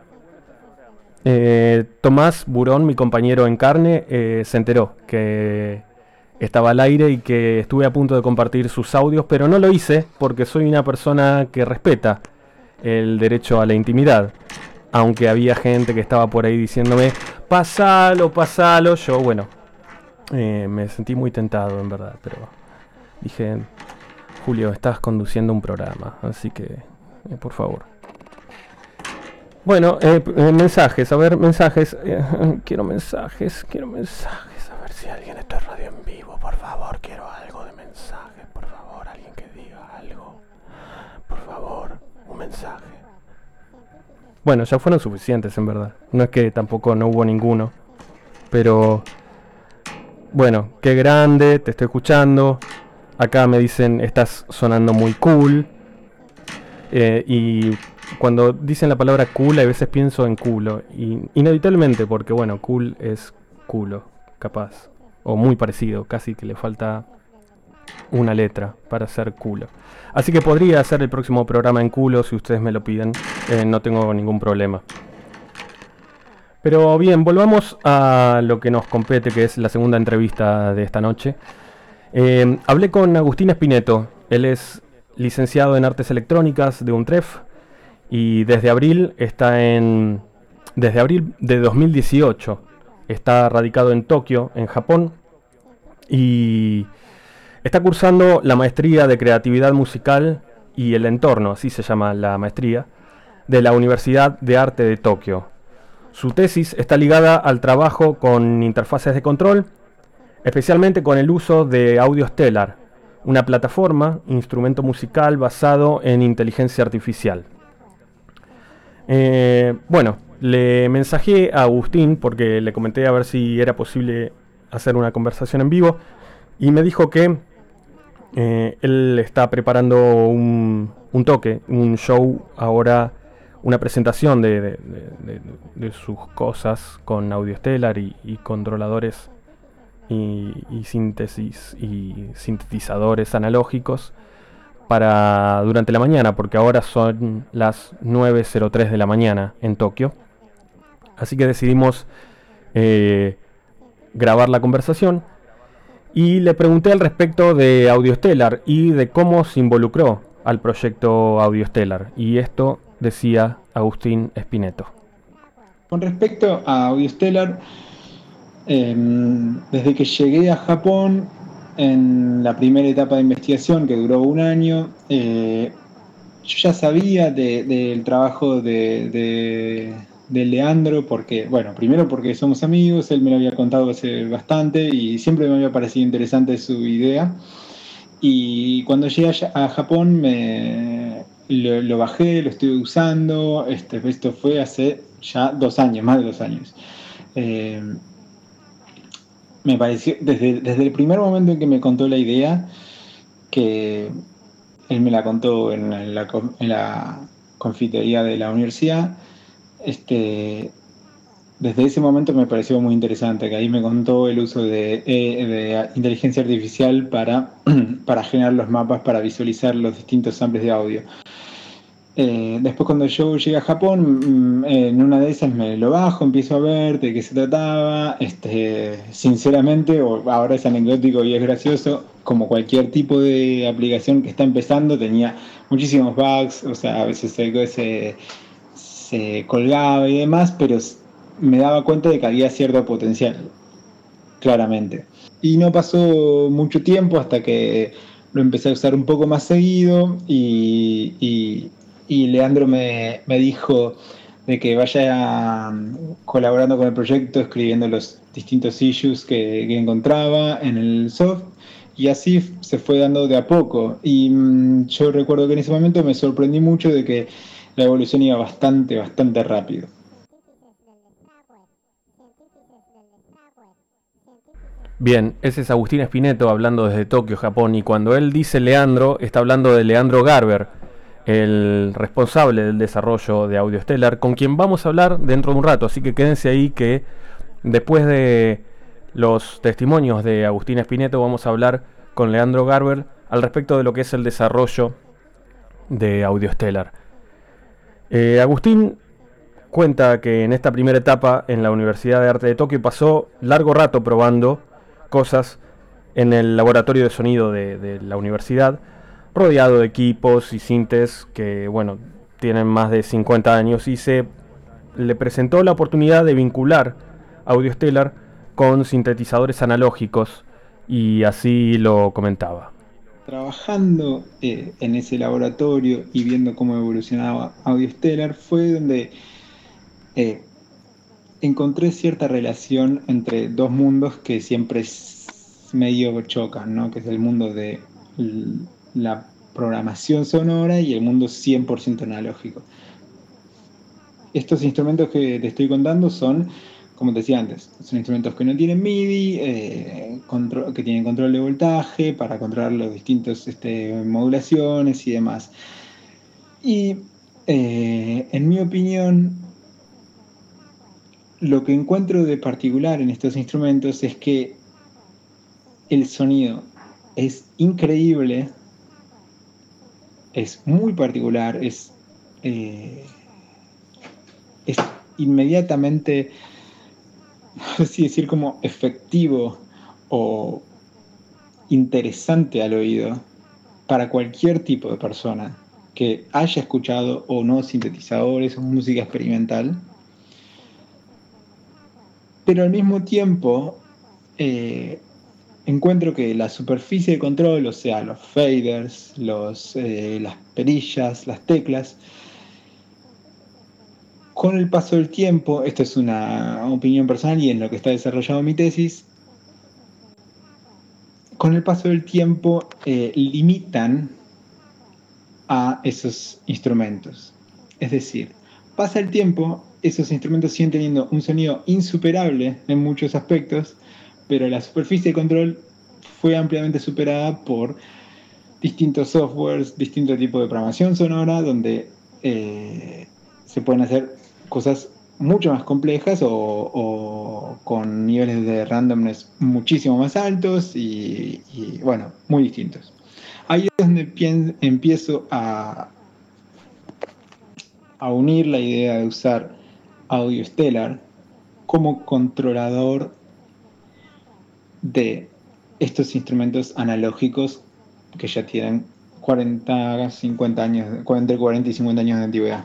Tomás Burón, mi compañero en carne, se enteró que estaba al aire y que estuve a punto de compartir sus audios, pero no lo hice porque soy una persona que respeta el derecho a la intimidad. Aunque había gente que estaba por ahí diciéndome, pasalo. Yo, bueno, me sentí muy tentado, en verdad. Pero dije, Julio, estás conduciendo un programa, así que, por favor. Bueno, mensajes, a ver, mensajes. Quiero mensajes. A ver si alguien está en radio en vivo, por favor. Quiero algo de mensajes, por favor. Alguien que diga algo. Por favor, un mensaje. Bueno, ya fueron suficientes en verdad. No es que tampoco no hubo ninguno. Pero bueno, qué grande, te estoy escuchando. Acá me dicen, estás sonando muy cool. Y cuando dicen la palabra cool, a veces pienso en culo. Y inevitablemente, porque bueno, cool es culo, capaz. O muy parecido, casi que le falta una letra para ser culo. Así que podría hacer el próximo programa en culo si ustedes me lo piden. No tengo ningún problema. Pero bien, volvamos a lo que nos compete, que es la segunda entrevista de esta noche. Hablé con Agustín Espineto. Él es licenciado en Artes Electrónicas de UNTREF. Y desde abril de 2018 está radicado en Tokio, en Japón. Y Está cursando la maestría de creatividad musical y el entorno, así se llama la maestría, de la Universidad de Arte de Tokio. Su tesis está ligada al trabajo con interfaces de control, especialmente con el uso de Audio Stellar, una plataforma, instrumento musical basado en inteligencia artificial. Bueno, le mensajé a Agustín porque le comenté a ver si era posible hacer una conversación en vivo y me dijo que él está preparando un toque, un show ahora, una presentación de sus cosas con Audio Stellar y controladores y síntesis y sintetizadores analógicos para durante la mañana, porque ahora son las 9:03 de la mañana en Tokio. Así que decidimos grabar la conversación y le pregunté al respecto de Audio Stellar y de cómo se involucró al proyecto Audio Stellar, y esto decía Agustín Spinetto. Con respecto a Audio Stellar, desde que llegué a Japón en la primera etapa de investigación, que duró un año, yo ya sabía del trabajo de Leandro, porque, bueno, primero porque somos amigos, él me lo había contado hace bastante y siempre me había parecido interesante su idea. Y cuando llegué a Japón lo bajé, lo estuve usando. Esto fue hace ya 2 años, más de 2 años. Me pareció, desde el primer momento en que me contó la idea, que él me la contó en la confitería de la universidad, desde ese momento me pareció muy interesante, que ahí me contó el uso de inteligencia artificial para generar los mapas, para visualizar los distintos samples de audio. Después cuando yo llegué a Japón, en una de esas me lo bajo, empiezo a ver de qué se trataba. Sinceramente, ahora es anecdótico y es gracioso, como cualquier tipo de aplicación que está empezando, tenía muchísimos bugs, o sea, a veces se colgaba y demás, pero me daba cuenta de que había cierto potencial, claramente. Y no pasó mucho tiempo hasta que lo empecé a usar un poco más seguido y Leandro me dijo de que vaya colaborando con el proyecto, escribiendo los distintos issues que encontraba en el soft, y así se fue dando de a poco. Y yo recuerdo que en ese momento me sorprendí mucho de que la evolución iba bastante rápido. Bien, ese es Agustín Spinetto hablando desde Tokio, Japón, y cuando él dice Leandro, está hablando de Leandro Garber, el responsable del desarrollo de Audio Stellar, con quien vamos a hablar dentro de un rato, así que quédense ahí que después de los testimonios de Agustín Spinetto vamos a hablar con Leandro Garber al respecto de lo que es el desarrollo de Audio Stellar. Agustín cuenta que en esta primera etapa en la Universidad de Arte de Tokio pasó largo rato probando cosas en el laboratorio de sonido de la universidad, rodeado de equipos y sintes que, bueno, tienen más de 50 años, y se le presentó la oportunidad de vincular Audio Stellar con sintetizadores analógicos, y así lo comentaba. Trabajando en ese laboratorio y viendo cómo evolucionaba Audio Stellar fue donde encontré cierta relación entre dos mundos que siempre medio chocan, ¿no? Que es el mundo de la programación sonora y el mundo 100% analógico. Estos instrumentos que te estoy contando son, como te decía antes, son instrumentos que no tienen MIDI, que tienen control de voltaje para controlar los distintos modulaciones y demás. Y en mi opinión, lo que encuentro de particular en estos instrumentos es que el sonido es increíble, es muy particular, es inmediatamente, no sé si decir como efectivo o interesante al oído para cualquier tipo de persona que haya escuchado o no sintetizadores o música experimental, pero al mismo tiempo encuentro que la superficie de control, o sea, los faders, las perillas, las teclas, con el paso del tiempo, esto es una opinión personal y en lo que está desarrollado mi tesis, con el paso del tiempo limitan a esos instrumentos. Es decir, pasa el tiempo, esos instrumentos siguen teniendo un sonido insuperable en muchos aspectos, pero la superficie de control fue ampliamente superada por distintos softwares, distintos tipos de programación sonora, donde se pueden hacer cosas mucho más complejas o con niveles de randomness muchísimo más altos y bueno, muy distintos. Ahí es donde empiezo a unir la idea de usar Audio Stellar como controlador de estos instrumentos analógicos que ya tienen 40, 50 años, entre 40 y 50 años de antigüedad.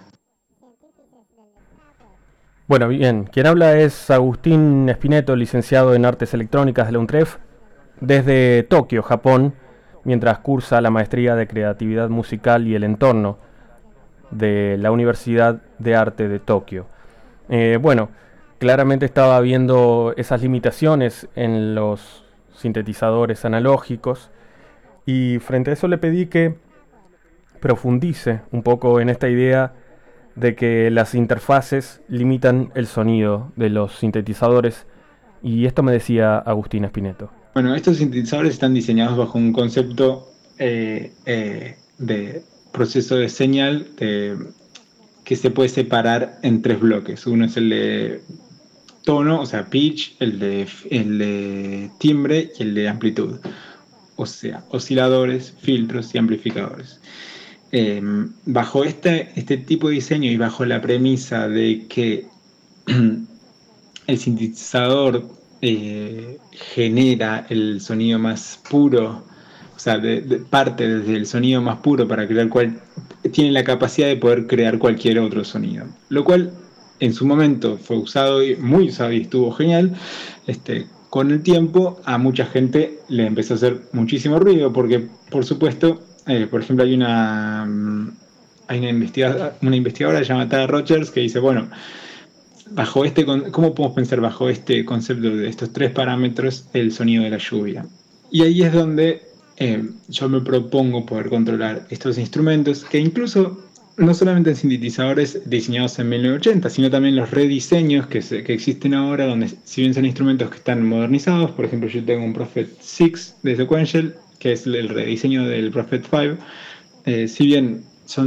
Bueno, bien, quien habla es Agustín Espineto, licenciado en Artes Electrónicas de la UNTREF, desde Tokio, Japón, mientras cursa la maestría de Creatividad Musical y el Entorno de la Universidad de Arte de Tokio. Bueno, claramente estaba viendo esas limitaciones en los sintetizadores analógicos y frente a eso le pedí que profundice un poco en esta idea de que las interfaces limitan el sonido de los sintetizadores, y esto me decía Agustín Espineto. Bueno, estos sintetizadores están diseñados bajo un concepto de proceso de señal que se puede separar en tres bloques. Uno es el de tono, o sea, pitch, el de timbre y el de amplitud. O sea, osciladores, filtros y amplificadores. Bajo este tipo de diseño y bajo la premisa de que el sintetizador genera el sonido más puro, o sea, parte desde el sonido más puro para crear tiene la capacidad de poder crear cualquier otro sonido, lo cual en su momento fue usado muy usado y estuvo genial. Con el tiempo a mucha gente le empezó a hacer muchísimo ruido porque, por supuesto, por ejemplo, hay una investigadora llamada Tara Rogers que dice, bueno, ¿cómo podemos pensar bajo este concepto de estos tres parámetros el sonido de la lluvia? Y ahí es donde yo me propongo poder controlar estos instrumentos que incluso no solamente en sintetizadores diseñados en 1980, sino también los rediseños que existen ahora, donde si bien son instrumentos que están modernizados, por ejemplo yo tengo un Prophet 6 de Sequential, que es el rediseño del Prophet 5, si bien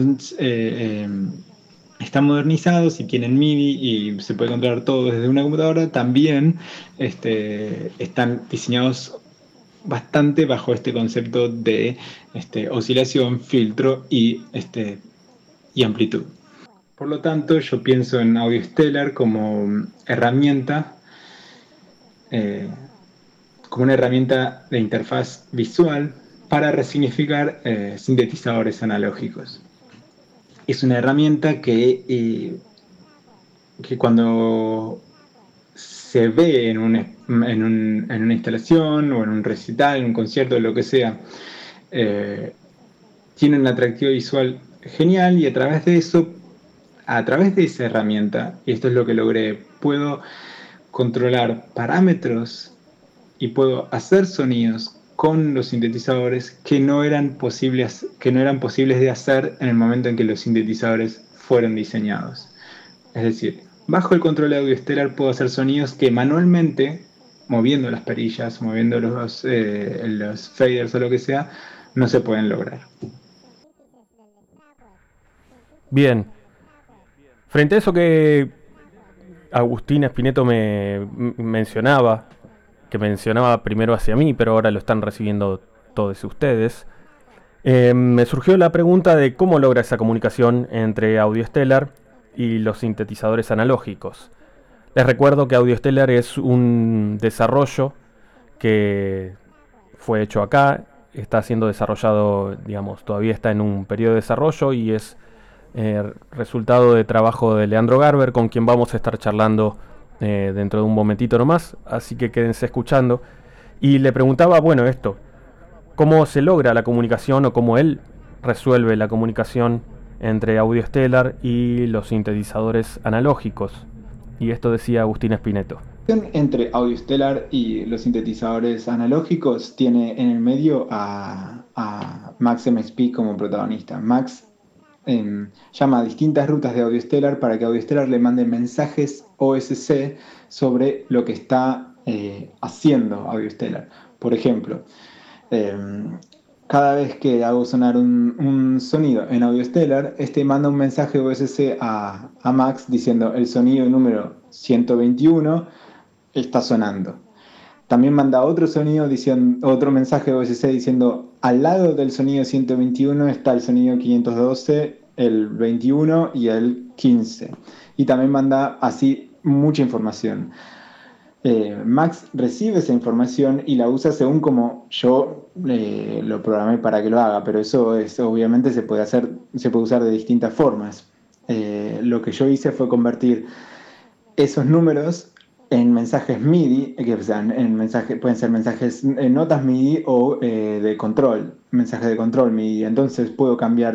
están modernizados y tienen MIDI y se puede controlar todo desde una computadora, también están diseñados bastante bajo este concepto de oscilación, filtro y amplitud. Por lo tanto, yo pienso en Audio Stellar como herramienta, como una herramienta de interfaz visual para resignificar sintetizadores analógicos. Es una herramienta que cuando se ve en una instalación o en un recital, en un concierto, lo que sea, tiene un atractivo visual genial y a través de esa herramienta, y esto es lo que logré, puedo controlar parámetros y puedo hacer sonidos con los sintetizadores que no eran posibles de hacer en el momento en que los sintetizadores fueron diseñados. Es decir, bajo el control de Audio Stellar puedo hacer sonidos que manualmente, moviendo las perillas, moviendo los faders o lo que sea, no se pueden lograr. Bien, frente a eso que Agustín Espineto me mencionaba, que mencionaba primero hacia mí, pero ahora lo están recibiendo todos ustedes, me surgió la pregunta de cómo logra esa comunicación entre Audio Stellar y los sintetizadores analógicos. Les recuerdo que Audio Stellar es un desarrollo que fue hecho acá, está siendo desarrollado, digamos, todavía está en un periodo de desarrollo y es resultado de trabajo de Leandro Garber, con quien vamos a estar charlando dentro de un momentito nomás, así que quédense escuchando. Y le preguntaba, bueno, esto, ¿cómo se logra la comunicación o cómo él resuelve la comunicación entre Audio Stellar y los sintetizadores analógicos? Y esto decía Agustín Spineto. Entre Audio Stellar y los sintetizadores analógicos tiene en el medio a Max MSP como protagonista. Max llama a distintas rutas de Audio Stellar para que Audio Stellar le mande mensajes OSC sobre lo que está haciendo Audio Stellar. Por ejemplo, cada vez que hago sonar un sonido en Audio Stellar, manda un mensaje OSC a Max diciendo el sonido número 121 está sonando. También manda otro mensaje OSC diciendo al lado del sonido 121 está el sonido 512, el 21 y el 15. Y también manda así mucha información. Max recibe esa información y la usa según como yo lo programé para que lo haga, pero eso obviamente se puede usar de distintas formas. Lo que yo hice fue convertir esos números en mensajes MIDI, pueden ser mensajes en notas MIDI o de control, mensajes de control MIDI. Entonces puedo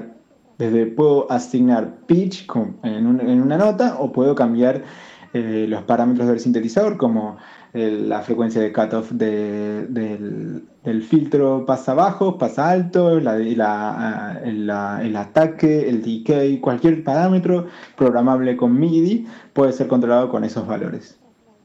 asignar pitch en una nota, o puedo cambiar los parámetros del sintetizador, como la frecuencia de cutoff del filtro pasa bajo, pasa alto, el ataque, el decay, cualquier parámetro programable con MIDI puede ser controlado con esos valores.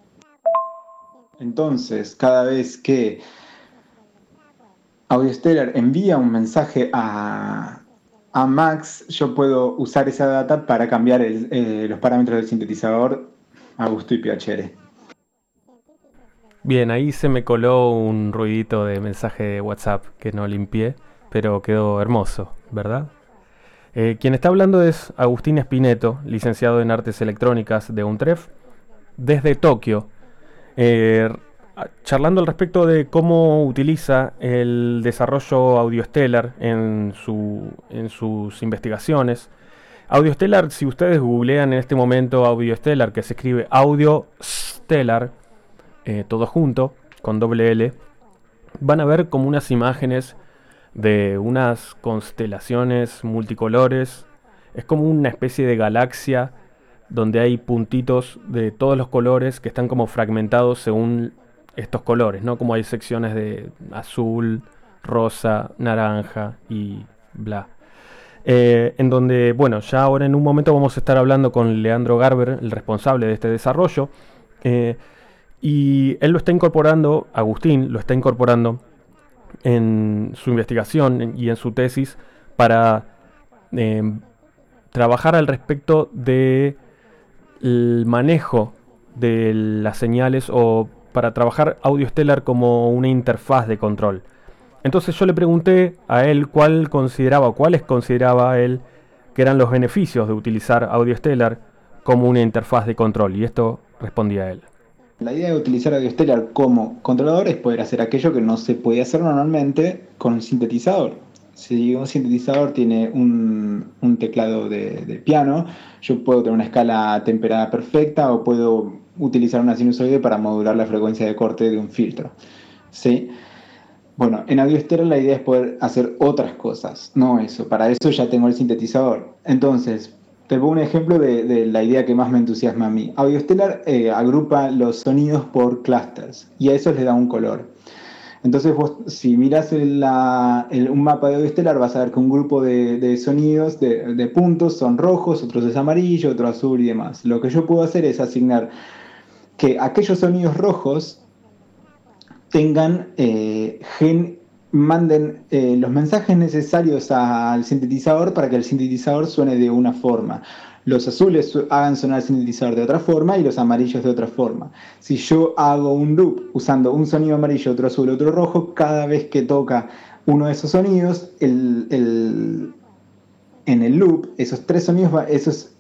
Entonces, cada vez que Audio Stellar envía un mensaje a Max, yo puedo usar esa data para cambiar los parámetros del sintetizador a gusto y piacere. Bien, ahí se me coló un ruidito de mensaje de WhatsApp que no limpié, pero quedó hermoso, ¿verdad? Quien está hablando es Agustín Spineto, licenciado en Artes Electrónicas de UNTREF, desde Tokio, charlando al respecto de cómo utiliza el desarrollo Audio Stellar en sus investigaciones. Audio Stellar, si ustedes googlean en este momento Audio Stellar, que se escribe Audio Stellar, todo junto, con doble L, van a ver como unas imágenes de unas constelaciones multicolores. Es como una especie de galaxia donde hay puntitos de todos los colores que están como fragmentados según estos colores, ¿no? Como hay secciones de azul, rosa, naranja y bla. En donde, bueno, ya ahora en un momento vamos a estar hablando con Leandro Garber, el responsable de este desarrollo, y él lo está incorporando, Agustín lo está incorporando en su investigación y en su tesis para trabajar al respecto del manejo de las señales, o para trabajar Audio Stellar como una interfaz de control. Entonces yo le pregunté a él cuáles consideraba él que eran los beneficios de utilizar Audio Stellar como una interfaz de control, y esto respondía él. La idea de utilizar Audio Stellar como controlador es poder hacer aquello que no se puede hacer normalmente con un sintetizador. Si un sintetizador tiene un teclado de piano, yo puedo tener una escala temperada perfecta, o puedo utilizar una sinusoide para modular la frecuencia de corte de un filtro, ¿sí? Bueno, en Audio Stellar la idea es poder hacer otras cosas, no eso. Para eso ya tengo el sintetizador. Entonces, te pongo un ejemplo de la idea que más me entusiasma a mí. Audio Stellar agrupa los sonidos por clusters y a eso le da un color. Entonces vos, si mirás un mapa de Audio Stellar, vas a ver que un grupo de sonidos, de puntos, son rojos, otros es amarillo, otro azul y demás. Lo que yo puedo hacer es asignar que aquellos sonidos rojos manden los mensajes necesarios al sintetizador para que el sintetizador suene de una forma. Los azules hagan sonar el sintetizador de otra forma y los amarillos de otra forma. Si yo hago un loop usando un sonido amarillo, otro azul, otro rojo, cada vez que toca uno de esos sonidos, en el loop, esos tres sonidos, esos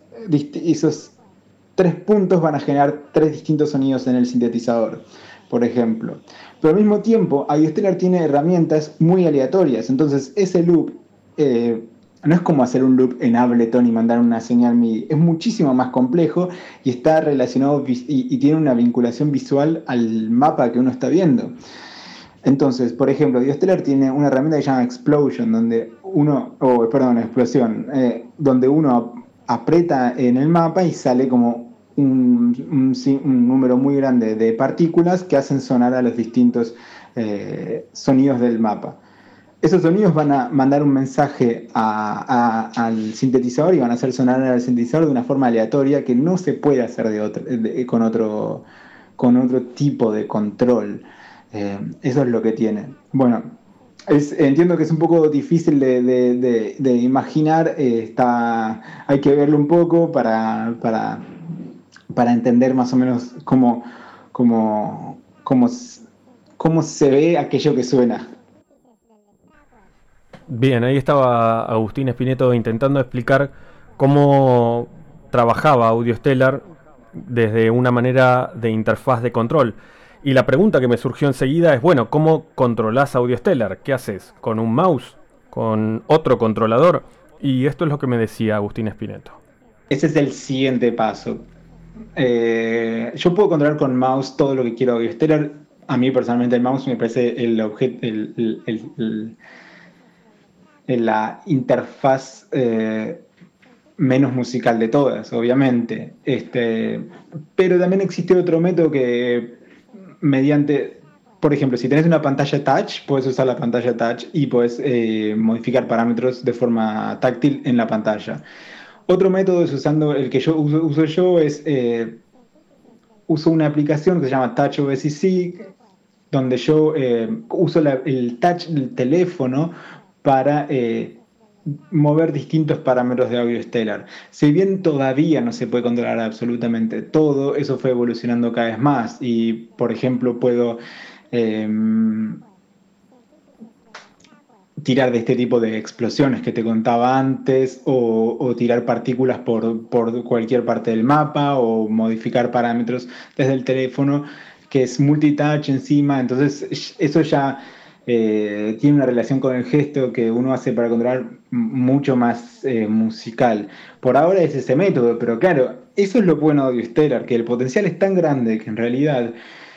3 puntos van a generar 3 distintos sonidos en el sintetizador, por ejemplo. Pero al mismo tiempo, Audio Stellar tiene herramientas muy aleatorias. Entonces, ese loop no es como hacer un loop en Ableton y mandar una señal MIDI. Es muchísimo más complejo y está relacionado y tiene una vinculación visual al mapa que uno está viendo. Entonces, por ejemplo, Diostellar tiene una herramienta que se llama Explosion, explosión, donde uno aprieta en el mapa y sale como un número muy grande de partículas que hacen sonar a los distintos sonidos del mapa. Esos sonidos van a mandar un mensaje al sintetizador y van a hacer sonar al sintetizador de una forma aleatoria que no se puede hacer con otro tipo de control. Eso es lo que tiene. Bueno, entiendo que es un poco difícil de imaginar. Hay que verlo un poco para entender más o menos cómo se ve aquello que suena. Bien, ahí estaba Agustín Espineto intentando explicar cómo trabajaba Audiostellar desde una manera de interfaz de control. Y la pregunta que me surgió enseguida es, bueno, ¿cómo controlás Audiostellar? ¿Qué haces? ¿Con un mouse? ¿Con otro controlador? Y esto es lo que me decía Agustín Espineto. Ese es el siguiente paso. Yo puedo controlar con mouse todo lo que quiero Audiostellar. A mí personalmente el mouse me parece la interfaz menos musical de todas, obviamente. Pero también existe otro método que por ejemplo, si tenés una pantalla touch, puedes usar la pantalla touch y puedes modificar parámetros de forma táctil en la pantalla. Otro método es usando el que uso yo es uso una aplicación que se llama Touch OSC, donde yo uso el touch del teléfono para mover distintos parámetros de Audiostellar. Si bien todavía no se puede controlar absolutamente todo, eso fue evolucionando cada vez más. Y, por ejemplo, puedo tirar de este tipo de explosiones que te contaba antes, o tirar partículas por cualquier parte del mapa, o modificar parámetros desde el teléfono, que es multitouch encima. Entonces eso ya tiene una relación con el gesto que uno hace para controlar mucho más musical. Por ahora es ese método, pero claro, eso es lo bueno de Audiostellar, que el potencial es tan grande que en realidad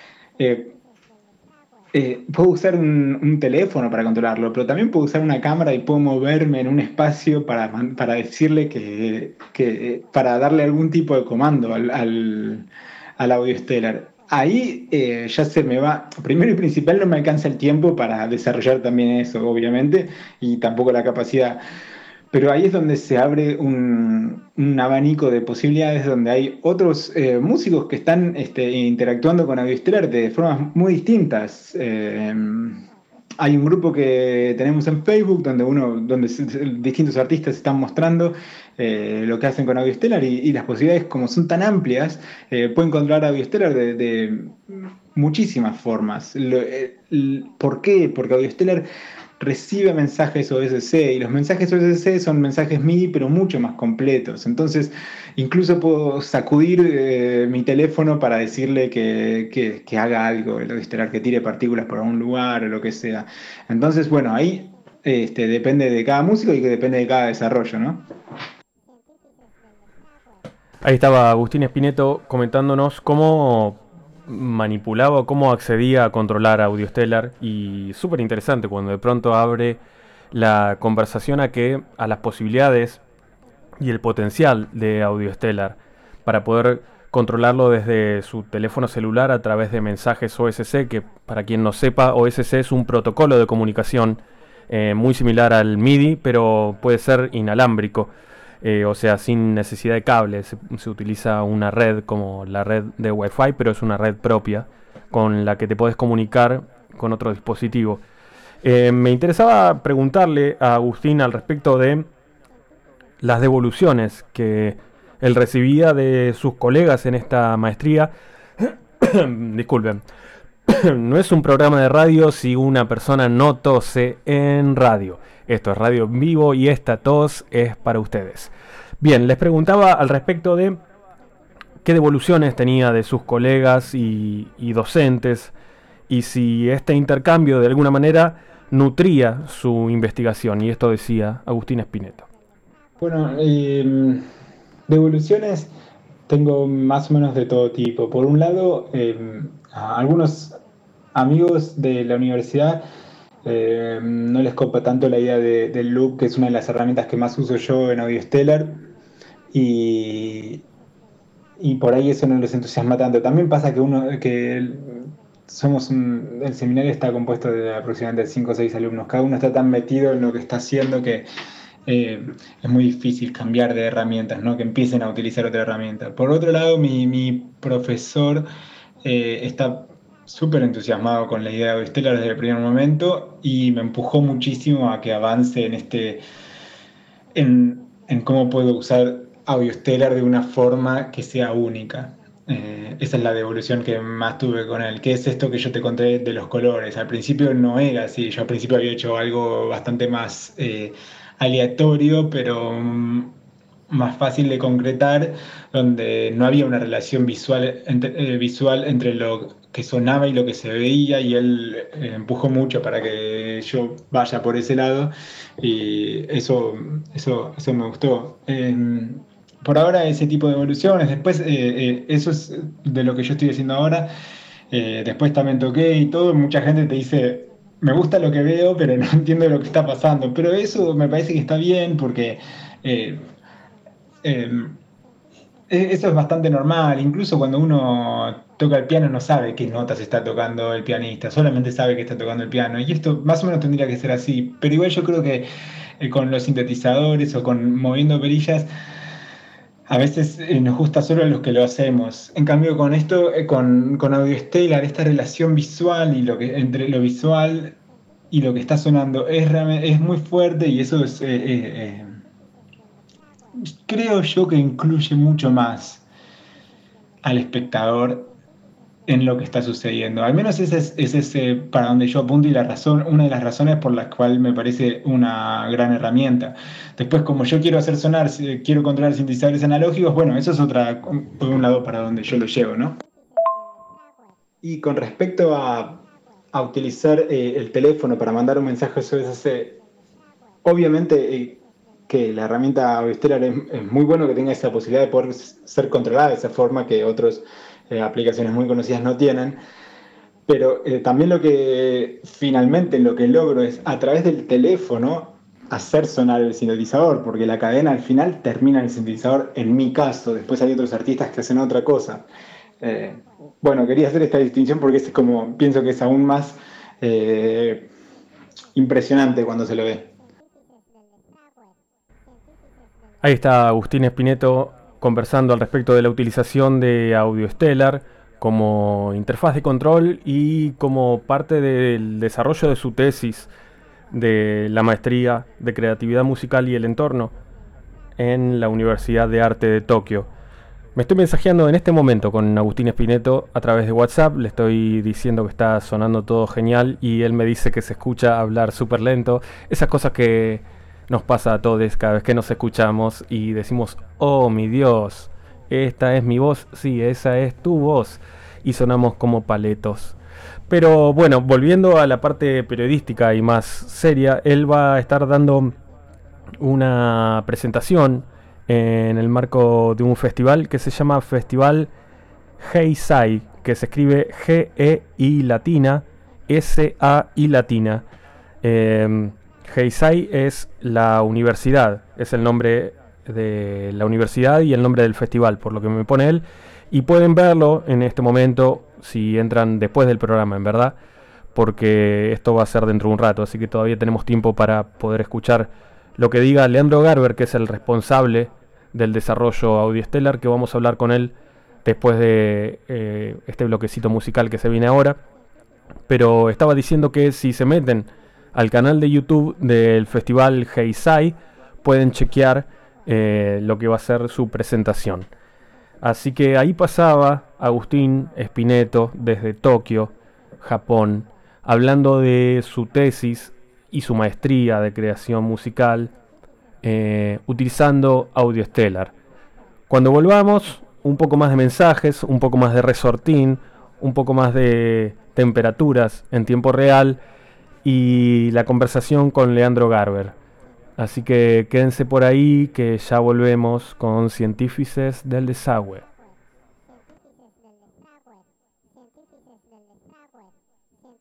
puedo usar un teléfono para controlarlo, pero también puedo usar una cámara y puedo moverme en un espacio para decirle para darle algún tipo de comando al Audiostellar. Ahí ya se me va. Primero y principal, no me alcanza el tiempo para desarrollar también eso, obviamente, y tampoco la capacidad. Pero ahí es donde se abre un abanico de posibilidades, donde hay otros músicos que están interactuando con Audiostellar de formas muy distintas. Hay un grupo que tenemos en Facebook donde distintos artistas están mostrando lo que hacen con Audiostellar, y las posibilidades, como son tan amplias, pueden controlar Audiostellar de muchísimas formas. ¿Por qué? Porque Audiostellar recibe mensajes OSC, y los mensajes OSC son mensajes MIDI pero mucho más completos. Entonces incluso puedo sacudir mi teléfono para decirle que haga algo, el Audiostellar, que tire partículas por algún lugar o lo que sea. Entonces, bueno, ahí depende de cada músico y que depende de cada desarrollo, ¿no? Ahí estaba Agustín Espineto comentándonos cómo manipulaba o cómo accedía a controlar Audiostellar, y súper interesante cuando de pronto abre la conversación a las posibilidades y el potencial de Audiostellar para poder controlarlo desde su teléfono celular a través de mensajes OSC, que para quien no sepa, OSC es un protocolo de comunicación muy similar al MIDI, pero puede ser inalámbrico. O sea, sin necesidad de cables. Se utiliza una red como la red de Wi-Fi, pero es una red propia con la que te podés comunicar con otro dispositivo. Me interesaba preguntarle a Agustín al respecto de las devoluciones que él recibía de sus colegas en esta maestría. Disculpen. No es un programa de radio si una persona no tose en radio. Esto es radio en vivo y esta tos es para ustedes. Bien, les preguntaba al respecto de qué devoluciones tenía de sus colegas y docentes, y si este intercambio de alguna manera nutría su investigación. Y esto decía Agustín Espineto. Bueno, devoluciones tengo más o menos de todo tipo. Por un lado, algunos amigos de la universidad no les copa tanto la idea del loop, que es una de las herramientas que más uso yo en Audio Stellar, y, y por ahí eso no les entusiasma tanto. También pasa que el seminario está compuesto de aproximadamente 5 o 6 alumnos, cada uno está tan metido en lo que está haciendo que es muy difícil cambiar de herramientas, ¿no? Que empiecen a utilizar otra herramienta. Por otro lado, mi profesor está súper entusiasmado con la idea de Stellar desde el primer momento y me empujó muchísimo a que avance en cómo puedo usar Audio Stellar de una forma que sea única. Esa es la devolución que más tuve con él. ¿Qué es esto que yo te conté de los colores? Al principio no era así. Yo al principio había hecho algo bastante más aleatorio, pero más fácil de concretar, donde no había una relación visual entre lo que sonaba y lo que se veía, y él empujó mucho para que yo vaya por ese lado, y eso me gustó. Por ahora ese tipo de evoluciones, después eso es de lo que yo estoy haciendo ahora. Después también toqué y todo, mucha gente te dice, me gusta lo que veo, pero no entiendo lo que está pasando. Pero eso me parece que está bien porque eh, eh, eso es bastante normal. Incluso cuando uno toca el piano no sabe qué notas está tocando el pianista, solamente sabe que está tocando el piano. Y esto más o menos tendría que ser así. Pero igual yo creo que con los sintetizadores o con moviendo perillas, a veces nos gusta solo a los que lo hacemos. En cambio, con esto, con Audio Stellar, esta relación visual y entre lo visual y lo que está sonando es muy fuerte, y eso creo yo que incluye mucho más al espectador en lo que está sucediendo. Al menos ese es para donde yo apunto, y una de las razones por las cuales me parece una gran herramienta. Después, como yo quiero hacer sonar, quiero controlar sintetizadores analógicos, bueno, eso es por un lado para donde yo lo llevo, ¿no? Y con respecto a utilizar el teléfono para mandar un mensaje SOS, obviamente que la herramienta Audistellar es muy bueno que tenga esa posibilidad de poder ser controlada de esa forma que otras aplicaciones muy conocidas no tienen. Pero también finalmente lo que logro es a través del teléfono hacer sonar el sintetizador, porque la cadena al final termina en el sintetizador en mi caso. Después hay otros artistas que hacen otra cosa. Eh, bueno, quería hacer esta distinción porque pienso que es aún más impresionante cuando se lo ve. Ahí está Agustín Espineto conversando al respecto de la utilización de Audio Stellar como interfaz de control y como parte del desarrollo de su tesis de la maestría de creatividad musical y el entorno en la Universidad de Arte de Tokio. Me estoy mensajeando en este momento con Agustín Espineto a través de WhatsApp, le estoy diciendo que está sonando todo genial y él me dice que se escucha hablar súper lento. Esas cosas que nos pasa a todos cada vez que nos escuchamos y decimos, oh mi Dios, esta es mi voz, sí, esa es tu voz, y sonamos como paletos. Pero bueno, volviendo a la parte periodística y más seria, él va a estar dando una presentación en el marco de un festival que se llama Festival Heisei, que se escribe G-E-I latina, S-A-I latina. Heisei es la universidad, es el nombre de la universidad y el nombre del festival, por lo que me pone él. Y pueden verlo en este momento si entran después del programa, en verdad, porque esto va a ser dentro de un rato, así que todavía tenemos tiempo para poder escuchar lo que diga Leandro Garber, que es el responsable del desarrollo Audio Stellar, que vamos a hablar con él después de este bloquecito musical que se viene ahora. Pero estaba diciendo que si se meten al canal de YouTube del Festival Heisei, pueden chequear lo que va a ser su presentación. Así que ahí pasaba Agustín Espineto desde Tokio, Japón, hablando de su tesis y su maestría de creación musical utilizando Audio Stellar. Cuando volvamos, un poco más de mensajes, un poco más de resortín, un poco más de temperaturas en tiempo real y la conversación con Leandro Garber. Así que quédense por ahí que ya volvemos con Científices del Desagüe.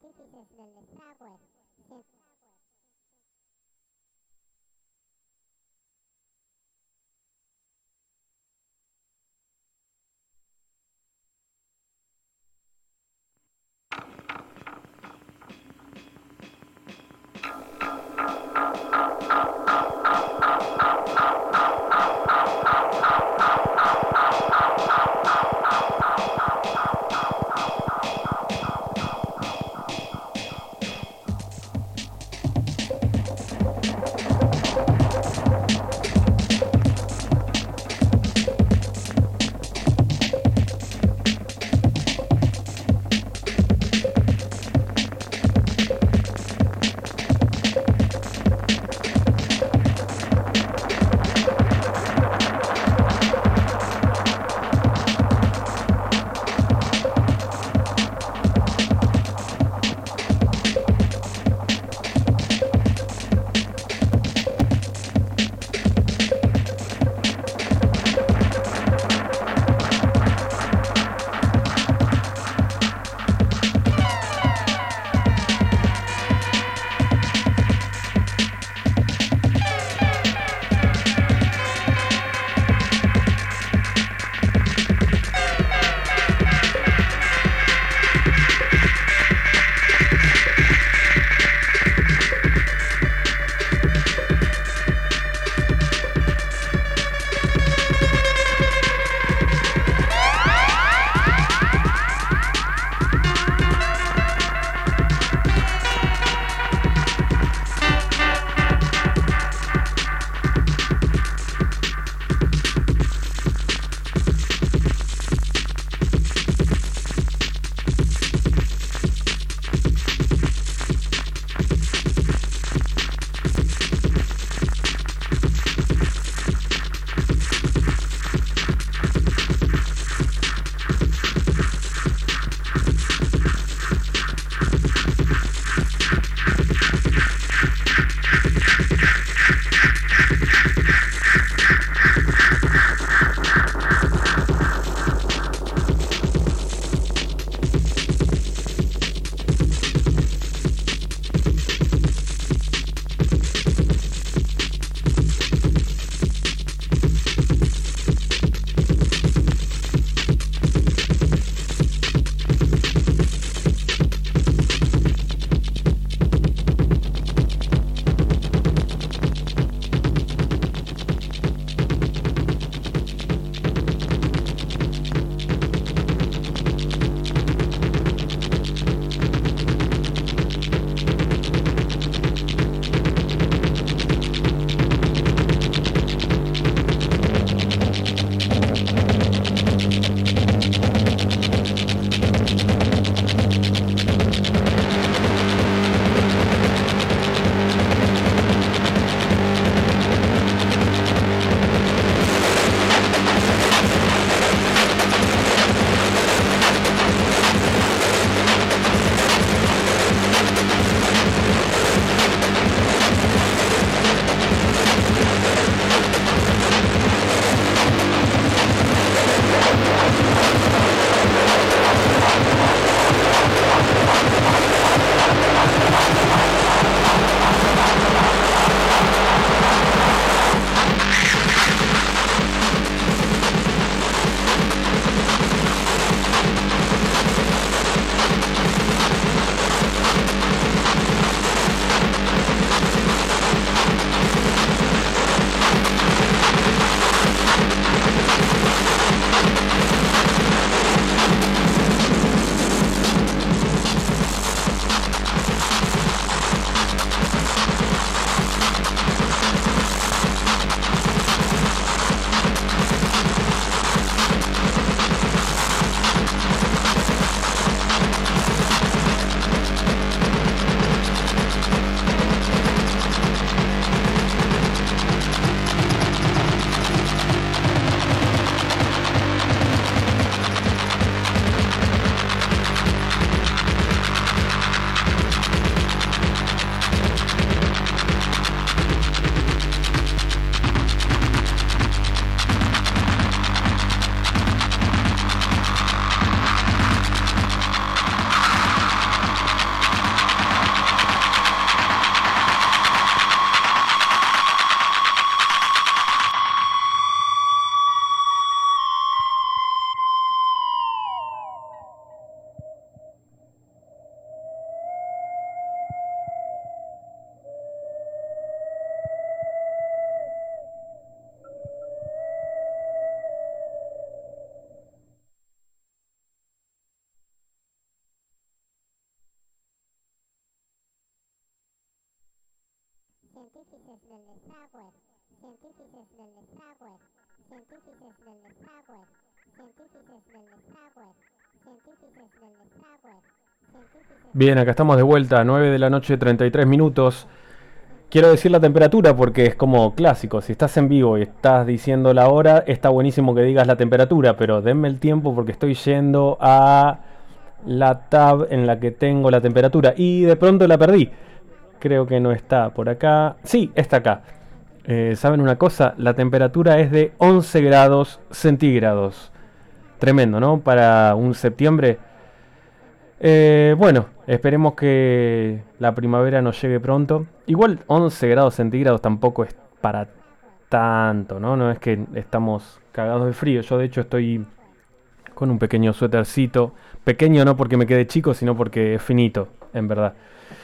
Bien, acá estamos de vuelta, 9 de la noche, 33 minutos. Quiero decir la temperatura porque es como clásico. Si estás en vivo y estás diciendo la hora, está buenísimo que digas la temperatura, pero denme el tiempo porque estoy yendo a la tab en la que tengo la temperatura y de pronto la perdí. Creo que no está por acá. Sí, está acá. ¿Saben una cosa? La temperatura es de 11 grados centígrados. Tremendo, ¿no? Para un septiembre. Bueno, esperemos que la primavera nos llegue pronto. Igual 11 grados centígrados tampoco es para tanto, ¿no? No es que estamos cagados de frío. Yo de hecho estoy con un pequeño suétercito. Pequeño no porque me quede chico, sino porque es finito, en verdad.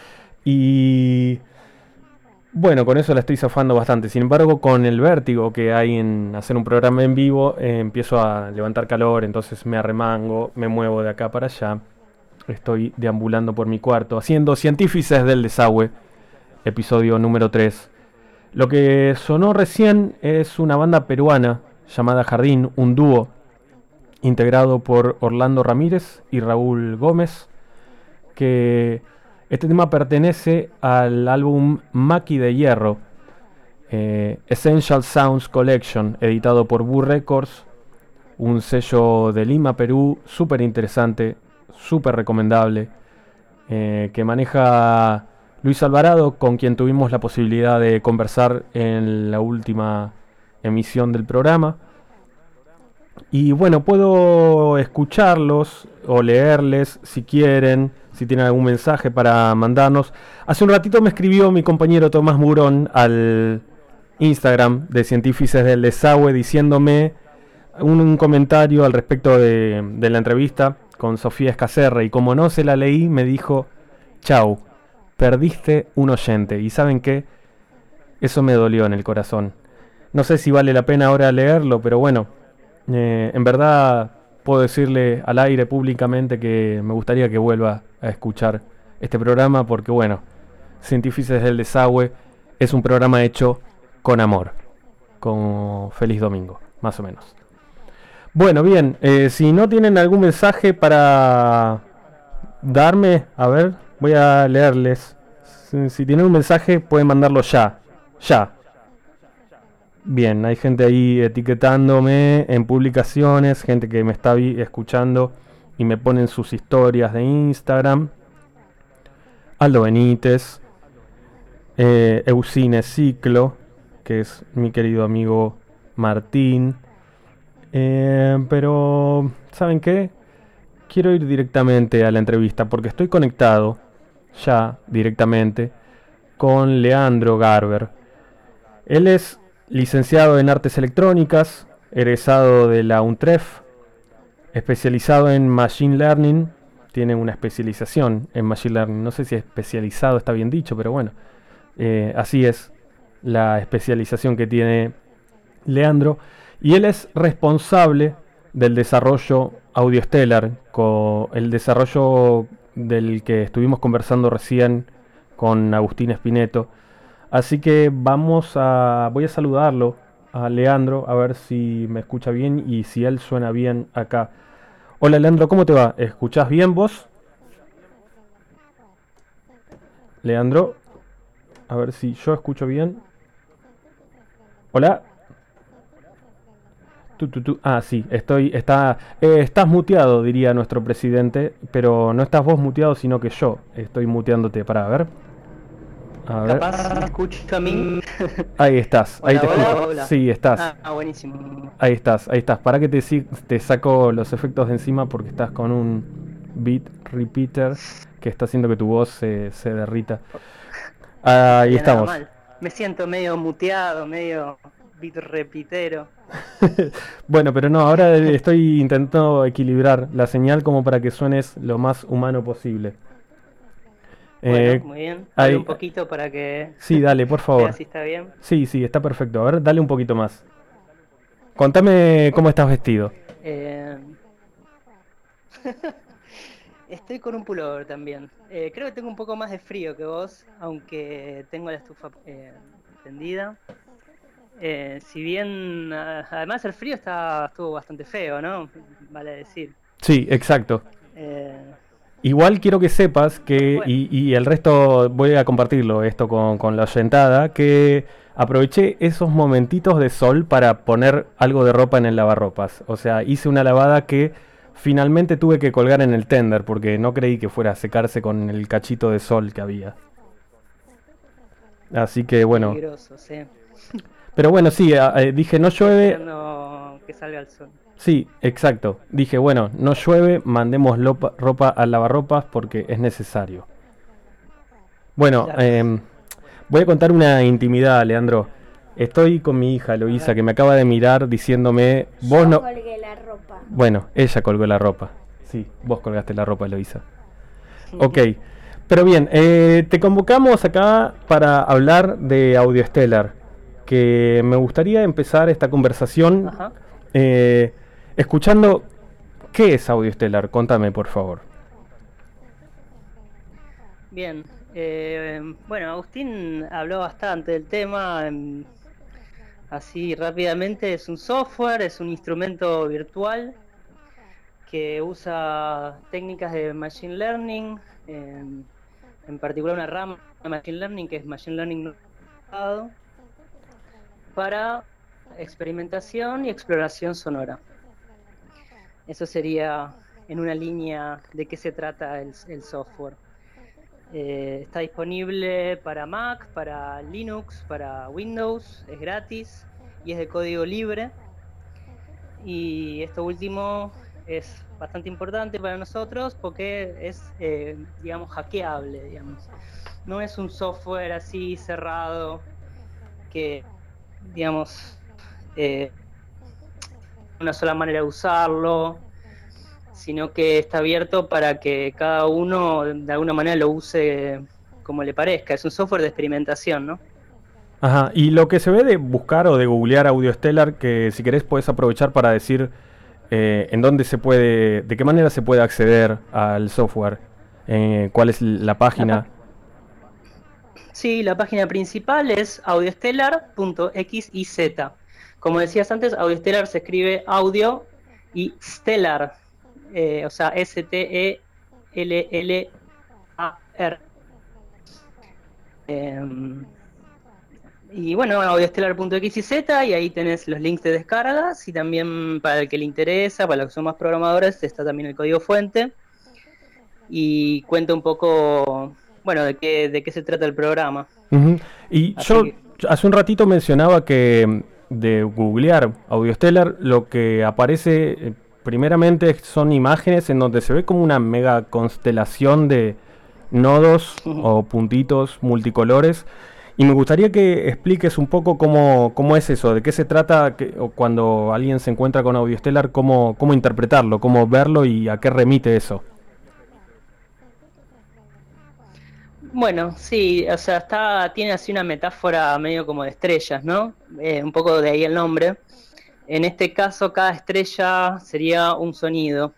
Y bueno, con eso la estoy zafando bastante. Sin embargo, con el vértigo que hay en hacer un programa en vivo, empiezo a levantar calor, entonces me arremango, me muevo de acá para allá. Estoy deambulando por mi cuarto, haciendo Científices del Desagüe, episodio número 3. Lo que sonó recién es una banda peruana llamada Jardín, un dúo integrado por Orlando Ramírez y Raúl Gómez, que este tema pertenece al álbum Maqui de Hierro, Essential Sounds Collection, editado por Boo Records, un sello de Lima, Perú, súper interesante, súper recomendable, que maneja Luis Alvarado, con quien tuvimos la posibilidad de conversar en la última emisión del programa. Y bueno, puedo escucharlos o leerles si quieren, si tienen algún mensaje para mandarnos. Hace un ratito me escribió mi compañero Tomás Murón al Instagram de Científices del Desagüe diciéndome un comentario al respecto de la entrevista con Sofía Escacerra, y como no se la leí me dijo: chau, perdiste un oyente. Y ¿saben qué? Eso me dolió en el corazón. No sé si vale la pena ahora leerlo, pero bueno, en verdad puedo decirle al aire públicamente que me gustaría que vuelva a escuchar este programa, porque bueno, Científices del Desagüe es un programa hecho con amor, como Feliz Domingo, más o menos. Bueno, bien, si no tienen algún mensaje para darme, a ver, voy a leerles. Si tienen un mensaje pueden mandarlo ya, ya. Bien, hay gente ahí etiquetándome en publicaciones, gente que me está escuchando y me ponen sus historias de Instagram. Aldo Benítez, Eusine Ciclo, que es mi querido amigo Martín. Pero, ¿saben qué? Quiero ir directamente a la entrevista porque estoy conectado ya directamente con Leandro Garber. Él es licenciado en Artes Electrónicas, egresado de la UNTREF, especializado en Machine Learning. Tiene una especialización en Machine Learning. No sé si especializado está bien dicho, pero bueno, así es la especialización que tiene Leandro. Y él es responsable del desarrollo Audiostellar, con el desarrollo del que estuvimos conversando recién con Agustín Espineto. Así que voy a saludarlo a Leandro, a ver si me escucha bien y si él suena bien acá. Hola Leandro, ¿cómo te va? ¿Escuchás bien vos? Leandro, a ver si yo escucho bien. Hola. Ah, sí, estás muteado, diría nuestro presidente, pero no estás vos muteado, sino que yo estoy muteándote. Para ver. A ver. Capaz me escucho a mí. Ahí estás, ahí Hola, te hola, escucho. hola. Sí, estás. Buenísimo. Ahí estás. Para que te saco los efectos de encima porque estás con un beat repeater que está haciendo que tu voz se derrita. Ahí Nada estamos. mal. Me siento medio muteado, medio beat repitero. Bueno, pero no, ahora estoy intentando equilibrar la señal como para que suenes lo más humano posible. Bueno, muy bien. Hable un poquito para que... Sí, dale, por favor. vea si está bien. Sí, está perfecto. A ver, dale un poquito más. Contame cómo estás vestido. Estoy con un pullover también. Creo que tengo un poco más de frío que vos, aunque tengo la estufa entendida. Si bien, además el frío estuvo bastante feo, ¿no? Vale decir. Sí, exacto. Eh, Igual quiero que sepas que, Bueno. y el resto voy a compartirlo esto con la oyentada, que aproveché esos momentitos de sol para poner algo de ropa en el lavarropas. O sea, hice una lavada que finalmente tuve que colgar en el tender porque no creí que fuera a secarse con el cachito de sol que había. Así que bueno, Peligroso, sí. pero bueno, sí, dije no llueve. Esperando que salga el sol. Sí, exacto. Dije, bueno, no llueve, mandemos ropa al lavarropas porque es necesario. Bueno, Claro. voy a contar una intimidad, Leandro. Estoy con mi hija, Eloísa, que me acaba de mirar diciéndome, vos Yo no... colgué la ropa. Bueno, ella colgó la ropa. Sí, vos colgaste la ropa, Eloísa. Ok, pero bien, te convocamos acá para hablar de Audio Stellar, que me gustaría empezar esta conversación Ajá. escuchando qué es Audio Stellar. Contame, por favor. Bien. Bueno, Agustín habló bastante del tema. Así rápidamente, es un software, es un instrumento virtual que usa técnicas de Machine Learning, en particular una rama de Machine Learning que es Machine Learning no aplicado, para experimentación y exploración sonora. Eso sería en una línea de qué se trata el software. Está disponible para Mac, para Linux, para Windows, es gratis y es de código libre. Y esto último es bastante importante para nosotros porque es, digamos, hackeable, digamos. No es un software así cerrado que, digamos, una sola manera de usarlo, sino que está abierto para que cada uno de alguna manera lo use como le parezca. Es un software de experimentación, ¿no? Ajá, y lo que se ve de buscar o de googlear Audio Stellar, que si querés puedes aprovechar para decir en dónde se puede, de qué manera se puede acceder al software, cuál es la página. Sí, la página principal es audiostellar.xiz. Como decías antes, Audiostellar se escribe audio y stellar, o sea, Stellar. Y bueno, audiostellar.xyz, y ahí tenés los links de descargas, y también para el que le interesa, para los que son más programadores, está también el código fuente, y cuenta un poco, bueno, de qué se trata el programa. Ujú. Y Así yo que, hace un ratito mencionaba que de googlear Audio Stellar, lo que aparece primeramente son imágenes en donde se ve como una mega constelación de nodos o puntitos multicolores. Y me gustaría que expliques un poco cómo es eso, de qué se trata, o cuando alguien se encuentra con Audio Stellar, cómo interpretarlo, cómo verlo y a qué remite eso. bueno, sí, o sea, tiene así una metáfora medio como de estrellas, ¿no? Un poco de ahí el nombre. En este caso, cada estrella sería un sonido.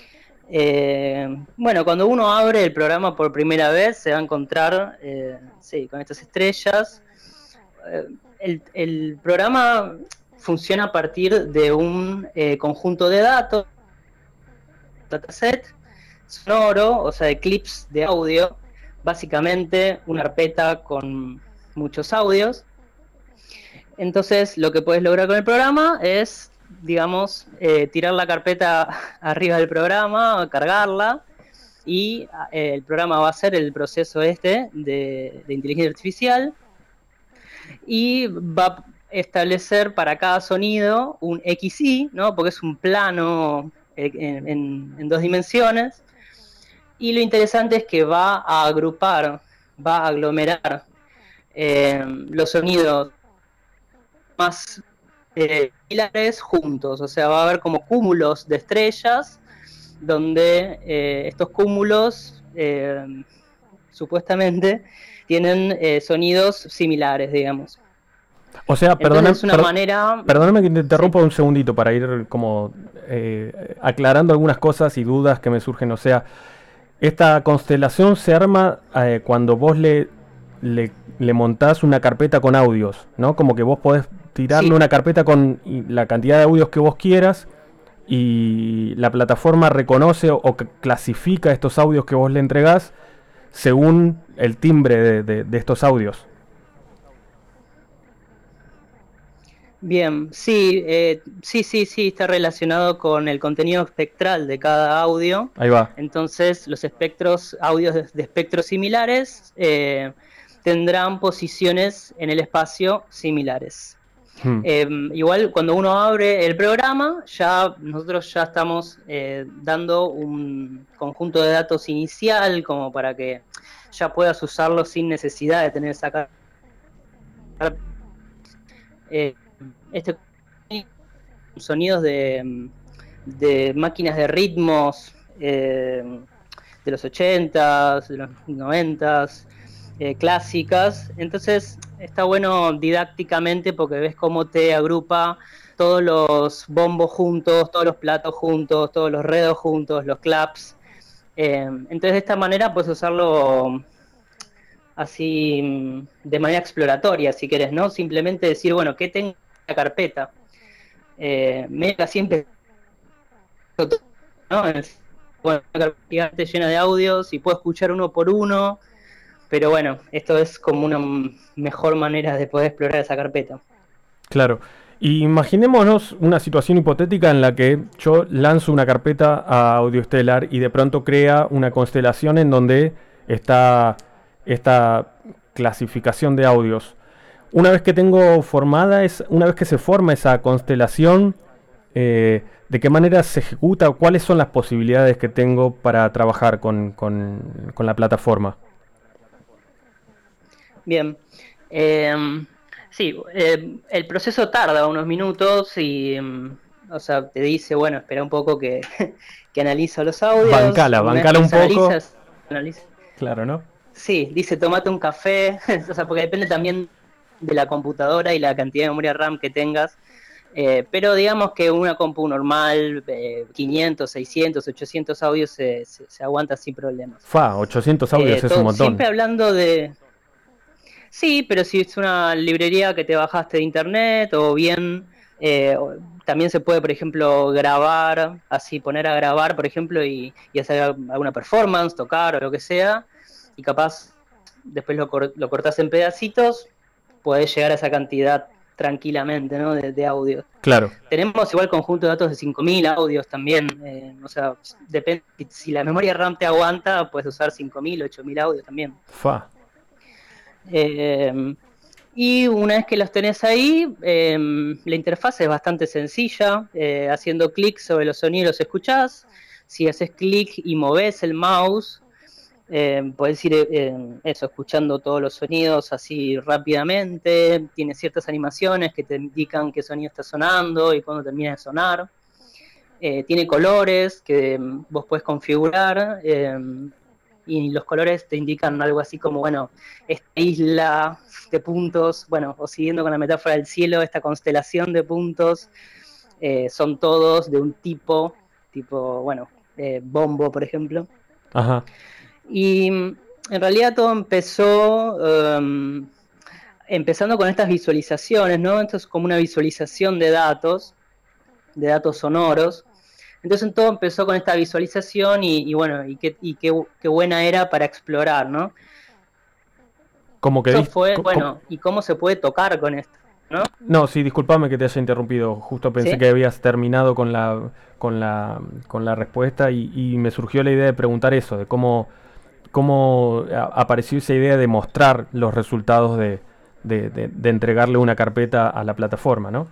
Bueno, cuando uno abre el programa por primera vez, se va a encontrar, sí, con estas estrellas. El programa funciona a partir de un conjunto de datos, dataset sonoro, o sea, de clips de audio, básicamente una carpeta con muchos audios. Entonces, lo que puedes lograr con el programa es, digamos, tirar la carpeta arriba del programa, cargarla, y el programa va a hacer el proceso de inteligencia artificial y va a establecer para cada sonido un XY, ¿no? Porque es un plano en dos dimensiones. Y lo interesante es que va a agrupar, va a aglomerar los sonidos más similares juntos, o sea, va a haber como cúmulos de estrellas donde estos cúmulos supuestamente tienen sonidos similares, digamos. O sea, Entonces es una manera... perdóname que te interrumpa Sí. un segundito para ir como aclarando algunas cosas y dudas que me surgen. O sea, esta constelación se arma cuando vos le le montás una carpeta con audios, ¿no? Como que vos podés tirarle Sí. una carpeta con la cantidad de audios que vos quieras y la plataforma reconoce o clasifica estos audios que vos le entregás según el timbre de estos audios. Bien, sí, sí, está relacionado con el contenido espectral de cada audio. Ahí va. Entonces, los espectros, audios de espectros similares, tendrán posiciones en el espacio similares. Igual cuando uno abre el programa, nosotros ya estamos dando un conjunto de datos inicial como para que ya puedas usarlo sin necesidad de tener esa carpeta. Este sonidos de máquinas de ritmos de los 80s, de los 90s, clásicas. Entonces está bueno didácticamente porque ves cómo te agrupa todos los bombos juntos, todos los platos juntos, todos los redos juntos, los claps. Entonces de esta manera puedes usarlo así de manera exploratoria, si querés, ¿no? Simplemente decir, bueno, ¿qué tengo en la carpeta? Mega siempre, ¿no? Bueno, una carpeta gigante llena de audios y puedo escuchar uno por uno, pero bueno, esto es como una mejor manera de poder explorar esa carpeta. Claro. Y imaginémonos una situación hipotética en la que yo lanzo una carpeta a AudioStellar y de pronto crea una constelación en donde está esta clasificación de audios. Una vez que tengo formada, una vez que se forma esa constelación, ¿de qué manera se ejecuta? ¿Cuáles son las posibilidades que tengo para trabajar con la plataforma? Bien. Sí, el proceso tarda unos minutos y, o sea, te dice, bueno, espera un poco que, que analiza los audios. Bancala Una vez un que se poco. analiza. Claro, ¿no? Sí, dice tomate un café, o sea, porque depende también de la computadora y la cantidad de memoria RAM que tengas. Pero digamos que una compu normal, 500, 600, 800 audios se aguanta sin problemas. 800 audios es un montón. Siempre hablando de... Sí, pero si es una librería que te bajaste de internet o bien también se puede, por ejemplo, grabar, así poner a grabar, por ejemplo, y hacer alguna performance, tocar o lo que sea, y capaz después lo cortás en pedacitos, podés llegar a esa cantidad tranquilamente, ¿no? De audios. Claro. Tenemos igual conjunto de datos de 5000 audios también, o sea, depende, si la memoria RAM te aguanta, puedes usar 5000, 8000 audios también. Y una vez que los tenés ahí, la interfaz es bastante sencilla. Haciendo clic sobre los sonidos los escuchás. Si haces clic y movés el mouse, podés ir escuchando todos los sonidos así rápidamente. Tiene ciertas animaciones que te indican qué sonido está sonando y cuándo termina de sonar. Tiene colores que vos podés configurar. Y los colores te indican algo así como, bueno, esta isla de puntos, bueno, o siguiendo con la metáfora del cielo, esta constelación de puntos, son todos de un tipo, bueno, bombo, por ejemplo. Ajá. Y en realidad todo empezó empezando con estas visualizaciones, ¿no? Esto es como una visualización de datos sonoros. Entonces todo empezó con esta visualización y bueno, y qué buena era para explorar, ¿no? Como que eso fue, bueno, ¿y cómo se puede tocar con esto? ¿No? No, sí, disculpame que te haya interrumpido. Justo pensé ¿Sí? que habías terminado con la respuesta y me surgió la idea de preguntar eso, de cómo apareció esa idea de mostrar los resultados de entregarle una carpeta a la plataforma, ¿no?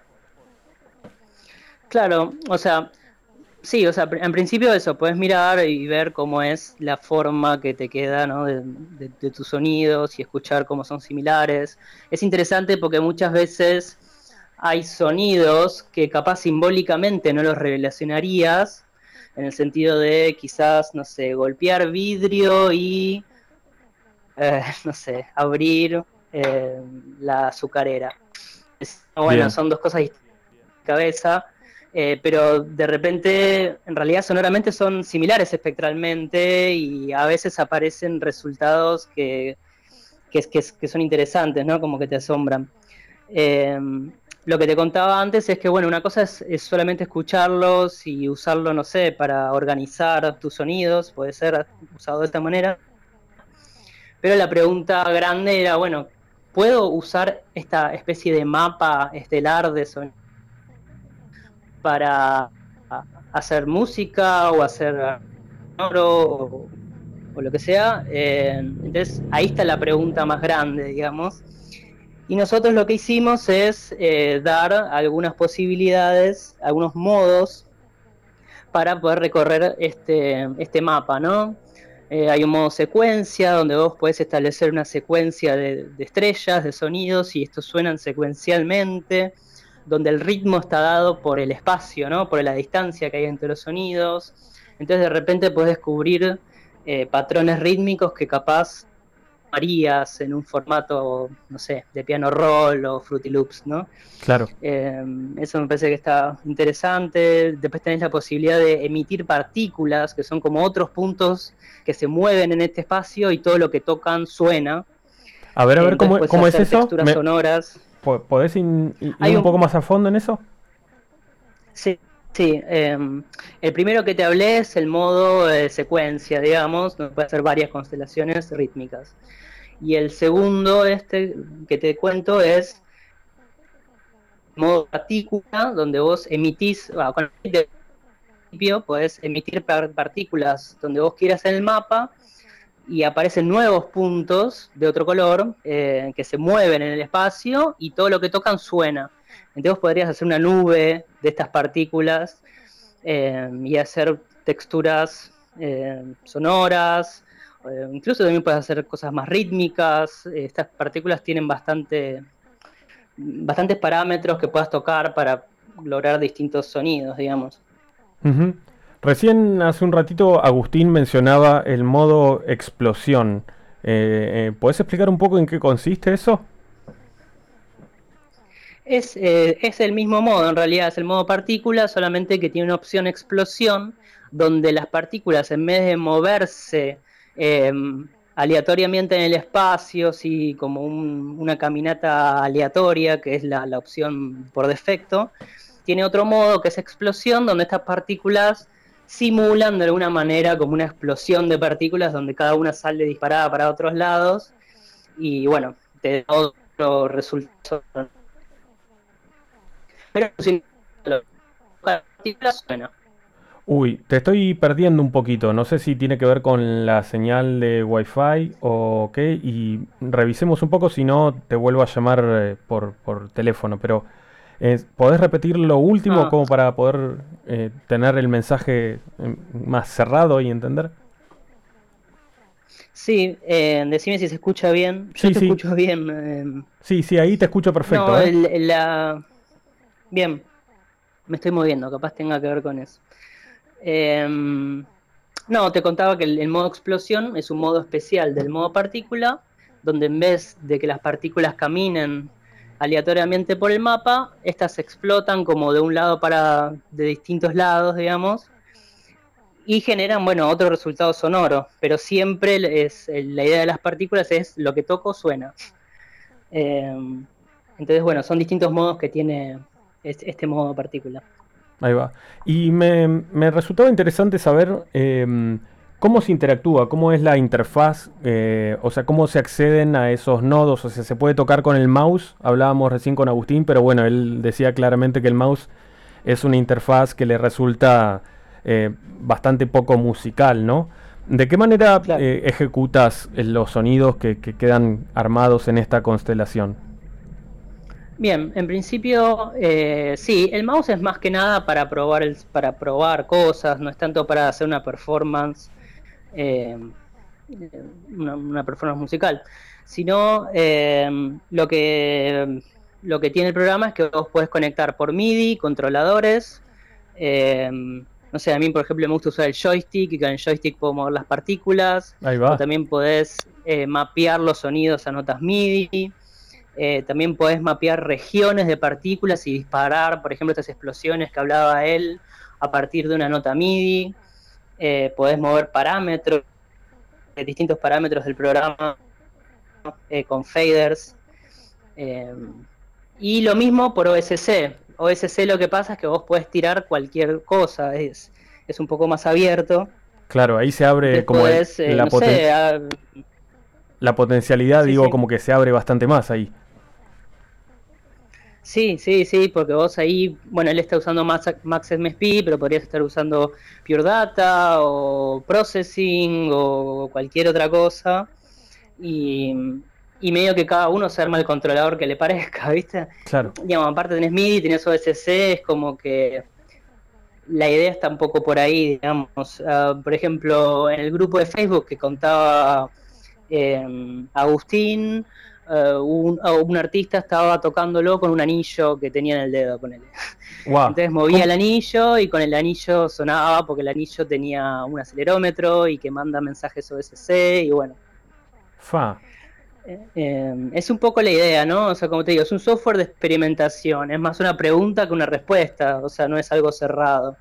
Claro, o sea, sí, o sea, en principio eso, puedes mirar y ver cómo es la forma que te queda, ¿no? de tus sonidos y escuchar cómo son similares. Es interesante porque muchas veces hay sonidos que capaz simbólicamente no los relacionarías, en el sentido de quizás, no sé, golpear vidrio y, no sé, abrir la azucarera. Bueno, Bien. son dos cosas distintas en mi cabeza. Pero de repente, en realidad sonoramente son similares espectralmente y a veces aparecen resultados que que son interesantes, ¿no? Como que te asombran. Lo que te contaba antes es que, bueno, una cosa es solamente escucharlos y usarlo, no sé, para organizar tus sonidos, puede ser usado de esta manera. Pero la pregunta grande era, bueno, ¿puedo usar esta especie de mapa estelar de sonido para hacer música o hacer sonoro o lo que sea? Entonces ahí está la pregunta más grande, digamos. Y nosotros lo que hicimos es dar algunas posibilidades, algunos modos para poder recorrer este mapa, ¿no? Hay un modo secuencia donde vos podés establecer una secuencia de estrellas, de sonidos, y estos suenan secuencialmente, donde el ritmo está dado por el espacio, ¿no? Por la distancia que hay entre los sonidos. Entonces de repente podés descubrir patrones rítmicos que capaz harías en un formato, no sé, de piano roll o Fruity Loops, ¿no? Claro. Eso me parece que está interesante. Después tenés la posibilidad de emitir partículas, que son como otros puntos que se mueven en este espacio y todo lo que tocan suena. A ver, ¿cómo es eso? Texturas sonoras. ¿Podés ir Hay un poco más a fondo en eso? Sí, sí. El primero que te hablé es el modo secuencia, digamos, donde puede ser varias constelaciones rítmicas. Y el segundo, que te cuento, es modo partícula, donde vos emitís, con el principio podés emitir partículas donde vos quieras en el mapa y aparecen nuevos puntos de otro color que se mueven en el espacio y todo lo que tocan suena. Entonces vos podrías hacer una nube de estas partículas y hacer texturas sonoras, incluso también puedes hacer cosas más rítmicas. Estas partículas tienen bastantes parámetros que puedas tocar para lograr distintos sonidos, digamos. Uh-huh. Recién hace un ratito Agustín mencionaba el modo explosión. ¿Podés explicar un poco en qué consiste eso? Es el mismo modo, en realidad es el modo partícula, solamente que tiene una opción explosión, donde las partículas, en vez de moverse aleatoriamente en el espacio, sí, como una caminata aleatoria, que es la opción por defecto, tiene otro modo que es explosión, donde estas partículas simulan de alguna manera como una explosión de partículas, donde cada una sale disparada para otros lados, y bueno, te da otro resultado. Pero si la partícula suena. Uy, te estoy perdiendo un poquito. No sé si tiene que ver con la señal de Wi-Fi o qué. Y revisemos un poco, si no te vuelvo a llamar por teléfono. Pero ¿podés repetir lo último como para poder tener el mensaje más cerrado y entender? Sí, decime si se escucha bien. Yo te escucho bien. Sí, ahí te escucho perfecto. No, Bien, me estoy moviendo, capaz tenga que ver con eso. No, te contaba que el modo explosión es un modo especial del modo partícula, donde en vez de que las partículas caminen aleatoriamente por el mapa, estas explotan como de un lado de distintos lados, digamos, y generan, bueno, otro resultado sonoro, pero siempre la idea de las partículas es lo que toco suena. Entonces, bueno, son distintos modos que tiene este modo partícula. Ahí va. Y me resultaba interesante saber cómo se interactúa, cómo es la interfaz, o sea, cómo se acceden a esos nodos. O sea, se puede tocar con el mouse. Hablábamos recién con Agustín, pero bueno, él decía claramente que el mouse es una interfaz que le resulta bastante poco musical, ¿no? ¿De qué manera ejecutas los sonidos que quedan armados en esta constelación? Bien, en principio sí, el mouse es más que nada para probar cosas, no es tanto para hacer una performance, una performance musical, sino lo que tiene el programa es que vos podés conectar por MIDI, controladores, no sé, a mí por ejemplo me gusta usar el joystick y con el joystick puedo mover las partículas, Ahí va. o también podés mapear los sonidos a notas MIDI. También podés mapear regiones de partículas y disparar, por ejemplo, estas explosiones que hablaba él a partir de una nota MIDI. Podés mover parámetros, distintos parámetros del programa con faders. Y lo mismo por OSC. OSC lo que pasa es que vos podés tirar cualquier cosa, es un poco más abierto. Claro, ahí se abre como Después, no sé, la potencialidad, sí, digo, sí. como que se abre bastante más ahí. Sí, porque vos ahí, bueno, él está usando MaxMSP, pero podrías estar usando Pure Data o Processing o cualquier otra cosa. Y medio que cada uno se arma el controlador que le parezca, ¿viste? Claro. Digamos, aparte tenés MIDI, tenés OSC, es como que la idea está un poco por ahí, digamos. Por ejemplo, en el grupo de Facebook que contaba Agustín, un artista estaba tocándolo con un anillo que tenía en el dedo, ponele. Wow. Entonces movía el anillo y con el anillo sonaba porque el anillo tenía un acelerómetro y que manda mensajes OSC y bueno. Fa. Es un poco la idea, ¿no? O sea, como te digo, es un software de experimentación, es más una pregunta que una respuesta, o sea, no es algo cerrado.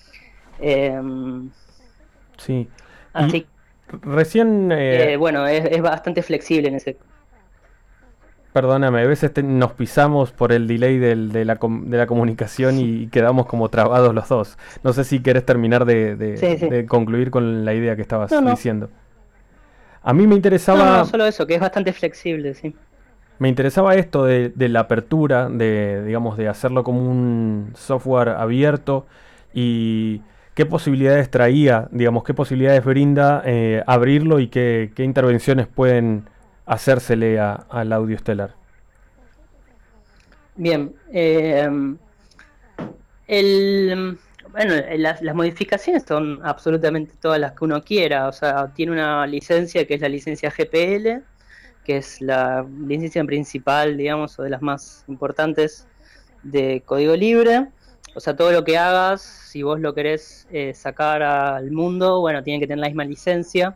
Sí. Así Y recién, bueno, es bastante flexible en ese. perdóname, a veces nos pisamos por el delay de la comunicación y quedamos como trabados los dos. No sé si querés terminar Sí. de concluir con la idea que estabas No. diciendo. A mí me interesaba... No, solo eso, que es bastante flexible, sí. Me interesaba esto de la apertura, digamos, de hacerlo como un software abierto y qué posibilidades traía, digamos, qué posibilidades brinda abrirlo y qué intervenciones pueden hacérsele al audio estelar. Bien, bueno, las modificaciones son absolutamente todas las que uno quiera, o sea, tiene una licencia que es la licencia GPL, que es la licencia principal, digamos, o de las más importantes de código libre. O sea, todo lo que hagas, si vos lo querés sacar al mundo, bueno, tiene que tener la misma licencia.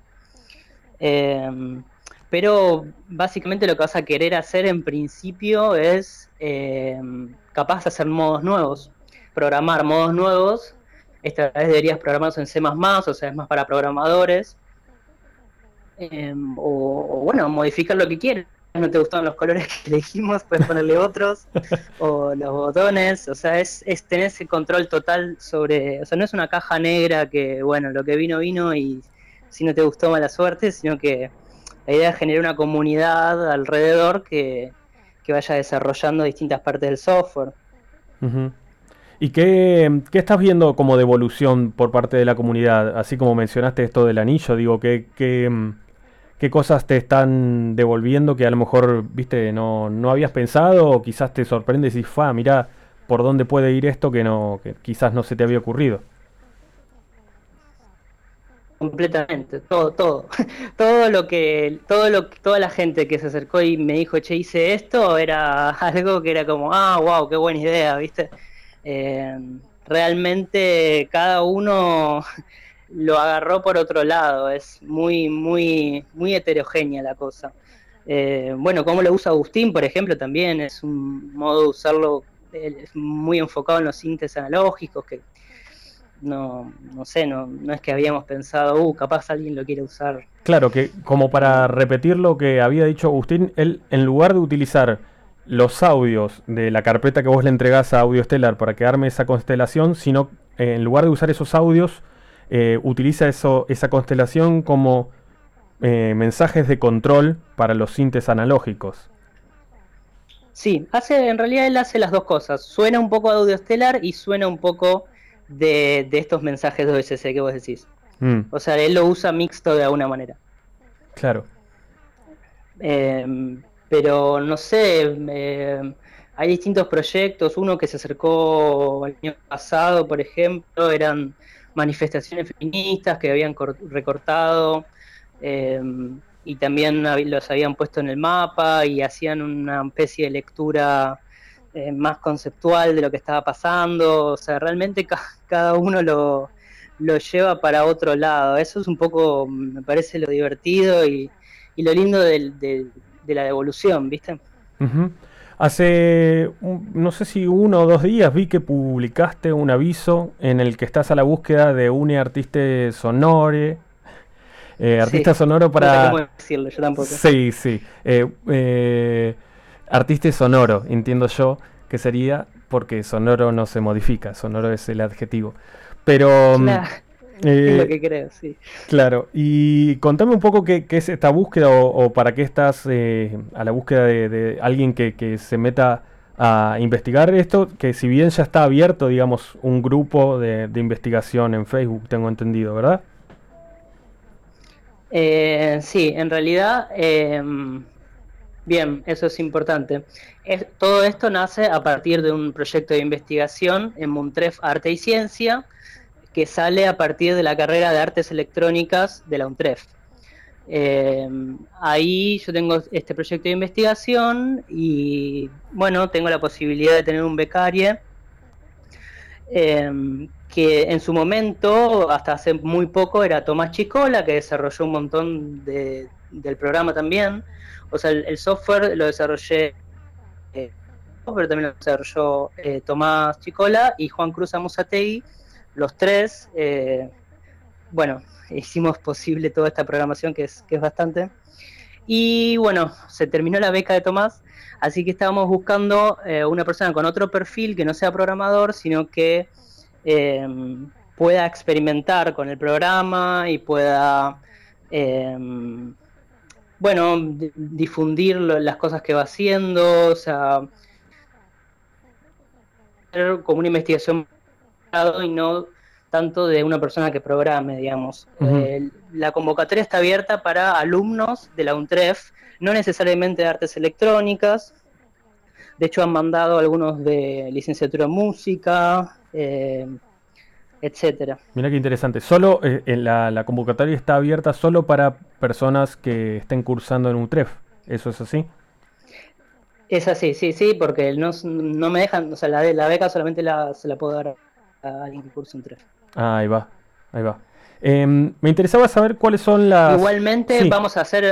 Pero básicamente lo que vas a querer hacer en principio es capaz de hacer modos nuevos, programar modos nuevos. Esta vez deberías programarlos en C++, o sea, es más para programadores. O bueno, modificar lo que quieras. No te gustaron los colores que elegimos, puedes ponerle otros, o los botones, o sea, es tener ese control total sobre, o sea, no es una caja negra que, bueno, lo que vino y si no te gustó, mala suerte, sino que la idea es generar una comunidad alrededor que vaya desarrollando distintas partes del software. Uh-huh. ¿Y qué estás viendo como de evolución por parte de la comunidad? Así como mencionaste esto del anillo, digo, ¿qué cosas te están devolviendo que a lo mejor, viste, no habías pensado o quizás te sorprende y decís, mirá, por dónde puede ir esto que quizás no se te había ocurrido? Completamente, todo toda la gente que se acercó y me dijo, che, hice esto, era algo que era como, wow, qué buena idea, ¿viste? Realmente cada uno lo agarró por otro lado, es muy heterogénea la cosa. Bueno, como lo usa Agustín, por ejemplo, también es un modo de usarlo muy enfocado en los sintes analógicos, que no sé, no es que habíamos pensado, capaz alguien lo quiere usar. Claro, que como para repetir lo que había dicho Agustín, él en lugar de utilizar los audios de la carpeta que vos le entregás a Audio Estelar para que arme esa constelación, sino en lugar de usar esos audios, utiliza esa constelación como mensajes de control para los sintes analógicos. Sí, en realidad él hace las dos cosas. Suena un poco de Audio Estelar y suena un poco de estos mensajes de OSC que vos decís. O sea, él lo usa mixto de alguna manera. Claro. Pero no sé, hay distintos proyectos. Uno que se acercó el año pasado, por ejemplo, eran manifestaciones feministas que habían recortado y también los habían puesto en el mapa y hacían una especie de lectura más conceptual de lo que estaba pasando. O sea, realmente cada uno lo lleva para otro lado. Eso es un poco, me parece, lo divertido y lo lindo de la devolución, ¿viste? Uh-huh. Hace, no sé si 1 o 2 días vi que publicaste un aviso en el que estás a la búsqueda de un artista sonore Artista Sí, sonoro no sé para... cómo decirlo, yo tampoco. Sí, sí. Artista sonoro, entiendo yo que sería, porque sonoro no se modifica, sonoro es el adjetivo. Pero, Claro, es lo que creo, sí. claro, y contame un poco qué es esta búsqueda o para qué estás a la búsqueda de alguien que se meta a investigar esto, que si bien ya está abierto, digamos, un grupo de investigación en Facebook, tengo entendido, ¿verdad? Sí, en realidad, bien, eso es importante. Todo esto nace a partir de un proyecto de investigación en Muntref Arte y Ciencia, que sale a partir de la carrera de Artes Electrónicas de la UNTREF. Ahí yo tengo este proyecto de investigación y, bueno, tengo la posibilidad de tener un becario que en su momento, hasta hace muy poco, era Tomás Chicola, que desarrolló un montón del programa también. O sea, el software lo desarrollé, pero también lo desarrolló Tomás Chicola y Juan Cruz Amusategui. Los tres, bueno, hicimos posible toda esta programación que es bastante. Y bueno, se terminó la beca de Tomás, así que estábamos buscando una persona con otro perfil que no sea programador, sino que eh, pueda experimentar con el programa y pueda, eh, bueno, difundir las cosas que va haciendo, o sea, hacer como una investigación y no tanto de una persona que programe, digamos. Ujú. La convocatoria está abierta para alumnos de la UNTREF, no necesariamente de artes electrónicas. De hecho, han mandado algunos de licenciatura en música, etcétera. Mira qué interesante. Solo la convocatoria está abierta solo para personas que estén cursando en UTREF. ¿Eso es así? Es así, sí, sí, porque no me dejan, o sea, la beca solamente se la puedo dar a alguien que cursa UNTREF. Ah, ahí va, ahí va. Me interesaba saber cuáles son las... Igualmente Sí. vamos a hacer,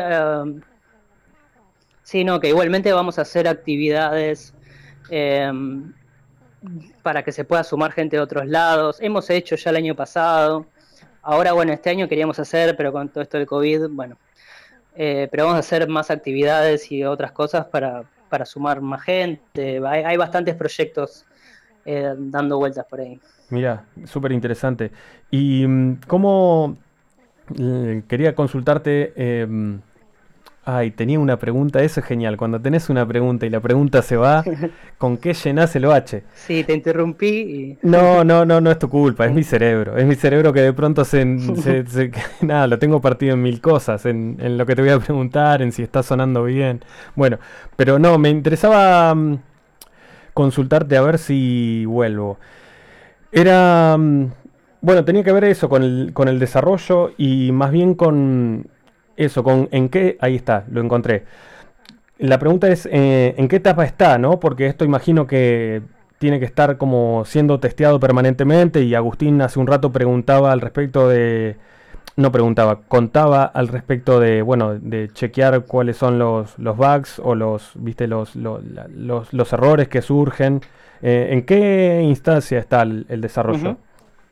sí, no, que igualmente vamos a hacer actividades eh, para que se pueda sumar gente de otros lados. Hemos hecho ya el año pasado. Ahora, bueno, este año queríamos hacer, pero con todo esto del COVID, bueno, pero vamos a hacer más actividades y otras cosas para sumar más gente. Hay bastantes proyectos dando vueltas por ahí. Mira, súper interesante. Y cómo... quería consultarte... ay, tenía una pregunta, eso es genial. Cuando tenés una pregunta y la pregunta se va, ¿con qué llenás el bache? Sí, te interrumpí y... No, no, no, no es tu culpa, es mi cerebro. Es mi cerebro que de pronto nada, lo tengo partido en mil cosas, en lo que te voy a preguntar, en si está sonando bien. Bueno, pero no, me interesaba consultarte a ver si vuelvo. Era, bueno, tenía que ver eso con el desarrollo y más bien con eso, con en qué, ahí está, lo encontré. La pregunta es, ¿en qué etapa está, no? Porque esto imagino que tiene que estar como siendo testeado permanentemente y Agustín hace un rato preguntaba al respecto de, no preguntaba, contaba al respecto de, bueno, de chequear cuáles son los bugs o viste, los errores que surgen. ¿En qué instancia está el desarrollo? Ujú.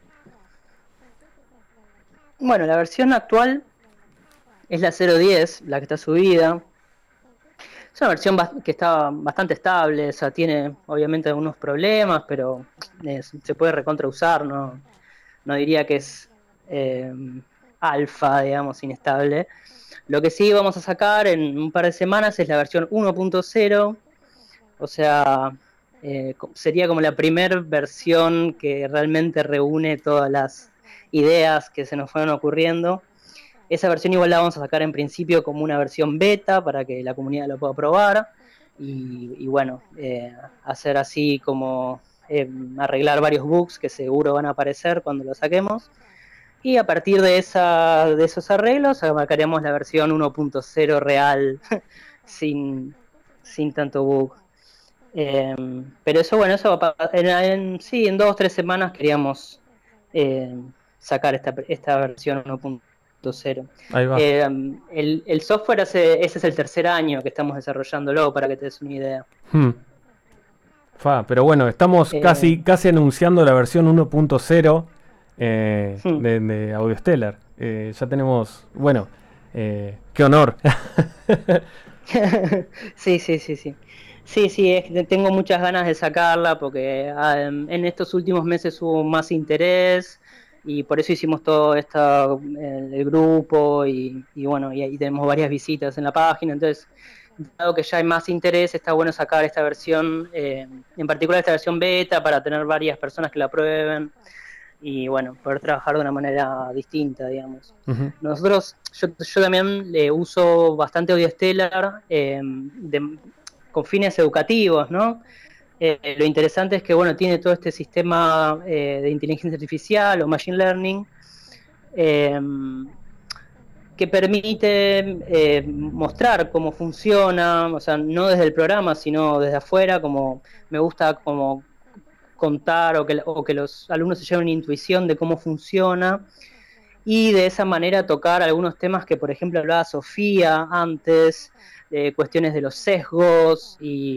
Bueno, la versión actual es la 0.10, la que está subida. Es una versión que está bastante estable, o sea, tiene obviamente algunos problemas, pero se puede recontra usar, no diría que es eh, alfa, digamos, inestable. Lo que sí vamos a sacar en un par de semanas es la versión 1.0, o sea, sería como la primera versión que realmente reúne todas las ideas que se nos fueron ocurriendo. Esa versión igual la vamos a sacar en principio como una versión beta para que la comunidad lo pueda probar y bueno, hacer así como arreglar varios bugs que seguro van a aparecer cuando lo saquemos. Y a partir de esos arreglos sacaremos la versión 1.0 real sin tanto bug. Pero eso, bueno, eso sí, en 2 o 3 semanas queríamos sacar esta versión 1.0. Ahí va. El software ese es el tercer año que estamos desarrollándolo, para que te des una idea. Hmm. Pero bueno, estamos casi anunciando la versión 1.0 Hmm. de Audio Stellar. Ya tenemos, bueno, qué honor. Sí, sí, sí, sí. Sí, sí, tengo muchas ganas de sacarla porque en estos últimos meses hubo más interés y por eso hicimos todo el grupo y bueno, y ahí tenemos varias visitas en la página. Entonces, dado que ya hay más interés, está bueno sacar esta versión, en particular esta versión beta, para tener varias personas que la prueben y bueno, poder trabajar de una manera distinta, digamos. Ujú. Yo también le uso bastante Audio Stellar con fines educativos, ¿no? Lo interesante es que, bueno, tiene todo este sistema de inteligencia artificial o machine learning eh, que permite mostrar cómo funciona, o sea, no desde el programa, sino desde afuera, como me gusta como contar o que los alumnos se lleven una intuición de cómo funciona y de esa manera tocar algunos temas que, por ejemplo, hablaba Sofía antes, cuestiones de los sesgos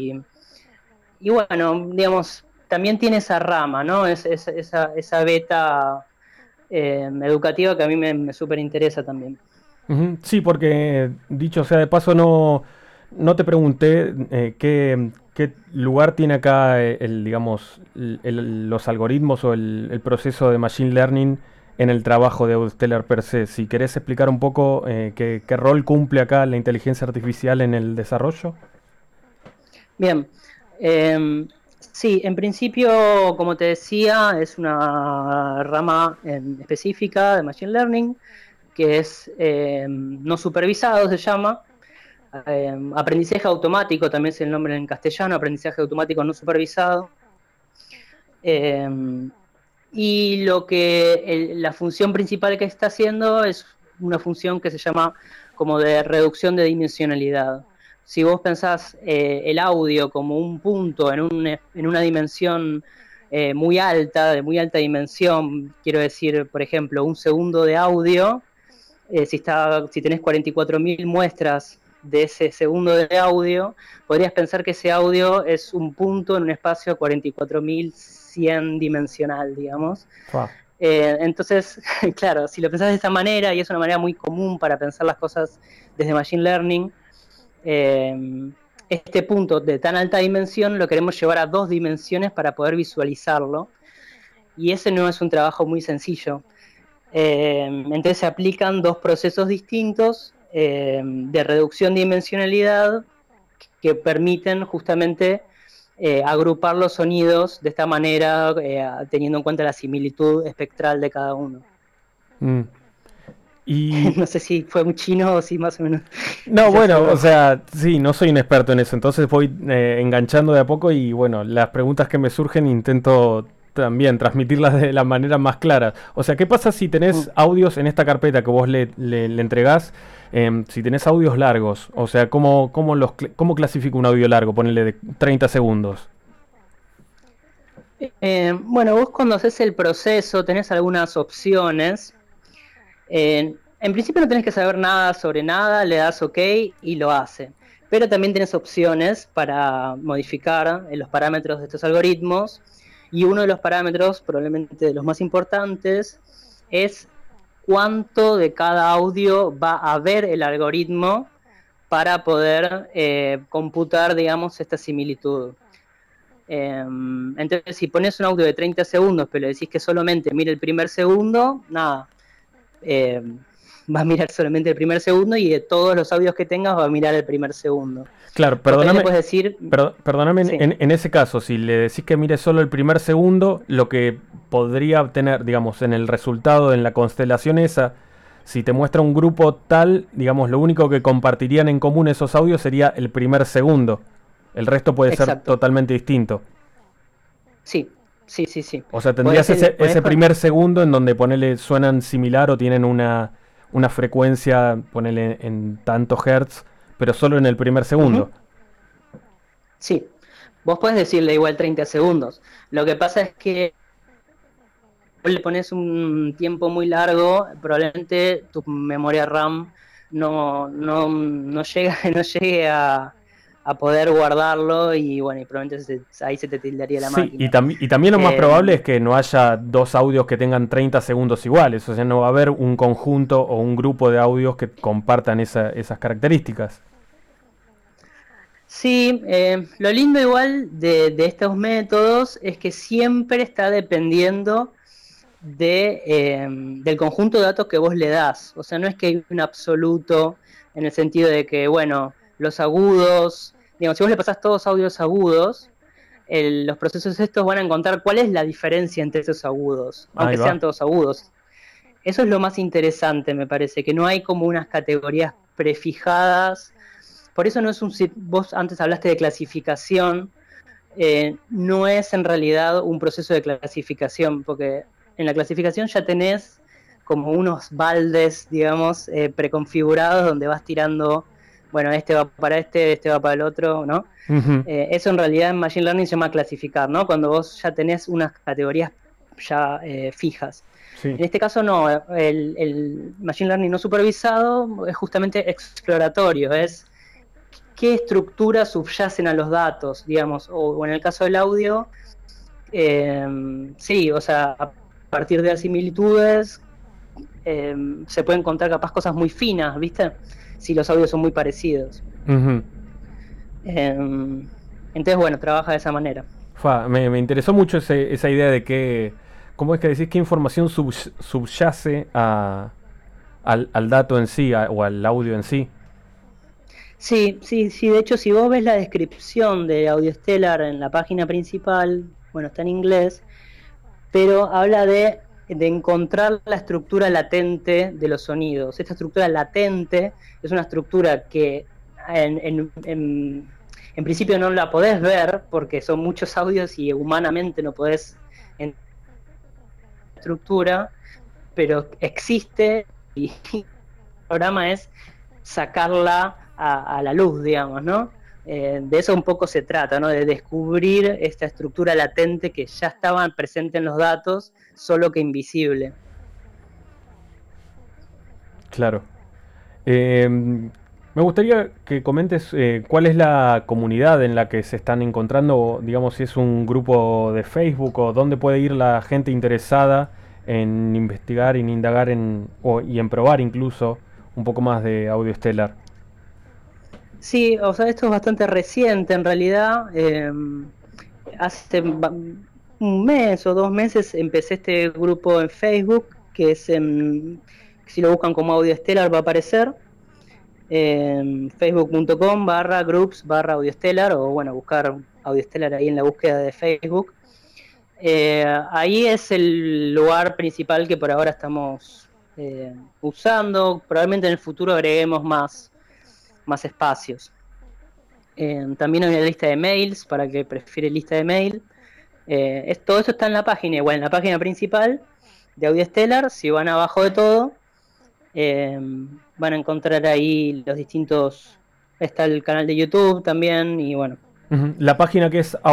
y bueno, digamos, también tiene esa rama, ¿no? Esa beta educativa que a mí me súper interesa también. Ujú. Sí, porque dicho sea de paso, no te pregunté qué lugar tiene acá digamos, los algoritmos o el proceso de machine learning en el trabajo de Austeller per se. Si querés explicar un poco qué rol cumple acá la inteligencia artificial en el desarrollo. Bien, sí, en principio, como te decía, es una rama específica de Machine Learning que es no supervisado, se llama. Aprendizaje automático, también es el nombre en castellano, aprendizaje automático no supervisado. Eh, y la función principal que está haciendo es una función que se llama como de reducción de dimensionalidad. Si vos pensás el audio como un punto en una dimensión muy alta, de muy alta dimensión, quiero decir, por ejemplo, un segundo de audio, si tenés 44.000 muestras de ese segundo de audio, podrías pensar que ese audio es un punto en un espacio 44.100 dimensional, digamos. Fa. Entonces, claro, si lo pensás de esa manera, y es una manera muy común para pensar las cosas desde Machine Learning, este punto de tan alta dimensión lo queremos llevar a 2 dimensiones para poder visualizarlo, y ese no es un trabajo muy sencillo. Entonces se aplican 2 procesos distintos de reducción de dimensionalidad que permiten justamente agrupar los sonidos de esta manera, teniendo en cuenta la similitud espectral de cada uno. Mm. Y No sé si fue muy chino o si más o menos. no, Quizás bueno, algo. o sea, sí, no soy un experto en eso, entonces voy enganchando de a poco y bueno, las preguntas que me surgen intento también transmitirlas de la manera más clara. O sea, ¿qué pasa si tenés audios en esta carpeta que vos le entregás? Si tenés audios largos, o sea, ¿cómo clasifica un audio largo? Ponele de 30 segundos. Bueno, vos cuando haces el proceso tenés algunas opciones. En principio no tenés que saber nada sobre nada, le das OK y lo hace. Pero también tenés opciones para modificar los parámetros de estos algoritmos. Y uno de los parámetros, probablemente de los más importantes, es cuánto de cada audio va a ver el algoritmo para poder computar, digamos, esta similitud. Entonces, si pones un audio de 30 segundos, pero le decís que solamente mire el primer segundo, nada. Va a mirar solamente el primer segundo y de todos los audios que tengas va a mirar el primer segundo. Claro, Después le perdóname, puedes decir, perdóname sí. en ese caso, si le decís que mire solo el primer segundo, lo que podría obtener, digamos, en el resultado, en la constelación esa, si te muestra un grupo tal, digamos, lo único que compartirían en común esos audios sería el primer segundo. El resto puede ser Exacto. totalmente distinto. Sí, sí, sí, sí. O sea, tendrías ese Podés primer segundo en donde ponele suenan similar o tienen una frecuencia, ponele en tantos hertz, pero solo en el primer segundo. Sí, vos podés decirle igual 30 segundos. Lo que pasa es que le pones un tiempo muy largo, probablemente tu memoria RAM no llegue a poder guardarlo y bueno, y probablemente ahí se te tildaría la Sí, máquina. y también lo más Eh, probable es que no haya dos audios que tengan 30 segundos iguales, o sea, no va a haber un conjunto o un grupo de audios que compartan esas características. Sí, lo lindo igual de estos métodos es que siempre está dependiendo del conjunto de datos que vos le das. O sea, no es que hay un absoluto en el sentido de que, bueno, los agudos, digamos, si vos le pasás todos audios agudos, los procesos estos van a encontrar cuál es la diferencia entre esos agudos, Ahí aunque va. sean todos agudos. Eso es lo más interesante, me parece, que no hay como unas categorías prefijadas. Por eso no es vos antes hablaste de clasificación, no es en realidad un proceso de clasificación, porque en la clasificación ya tenés como unos baldes, digamos, preconfigurados donde vas tirando, bueno, este va para este va para el otro, ¿no? Ujú. Eso en realidad en Machine Learning se llama clasificar, ¿no? Cuando vos ya tenés unas categorías ya fijas. Sí, En este caso no, el Machine Learning no supervisado es justamente exploratorio, es qué estructuras subyacen a los datos, digamos, o en el caso del audio, sí, o sea, a partir de las similitudes se pueden encontrar capaz cosas muy finas, ¿viste? Si los audios son muy parecidos. ujú. Entonces, bueno, trabaja de esa manera. Me interesó mucho esa idea de que, ¿cómo es que decís? ¿Qué información subyace al dato en sí o al audio en sí? Sí, sí, sí, de hecho, si vos ves la descripción de Audio Stellar en la página principal, bueno, está en inglés, pero habla de encontrar la estructura latente de los sonidos. Esta estructura latente es una estructura que en principio no la podés ver porque son muchos audios y humanamente no podés entender la estructura, pero existe y el programa es sacarla a la luz, digamos, ¿no? De eso un poco se trata, ¿no? De descubrir esta estructura latente que ya estaba presente en los datos, solo que invisible. Claro. Me gustaría que comentes cuál es la comunidad en la que se están encontrando, digamos, si es un grupo de Facebook o dónde puede ir la gente interesada en investigar, en indagar y en probar incluso un poco más de Audio Stellar. Sí, o sea, esto es bastante reciente en realidad. Hace un mes o 2 meses empecé este grupo en Facebook, que es si lo buscan como Audio Stellar va a aparecer. Facebook.com/groups/Audio Stellar, o bueno, buscar Audio Stellar ahí en la búsqueda de Facebook. Ahí es el lugar principal que por ahora estamos usando. Probablemente en el futuro agreguemos más espacios. También hay una lista de mails para que prefiere lista de mail. Todo eso está en la página, igual en la página principal de Audio Stellar. Si van abajo de todo, van a encontrar ahí los distintos. Está el canal de YouTube también, y bueno. Ujú. La página que es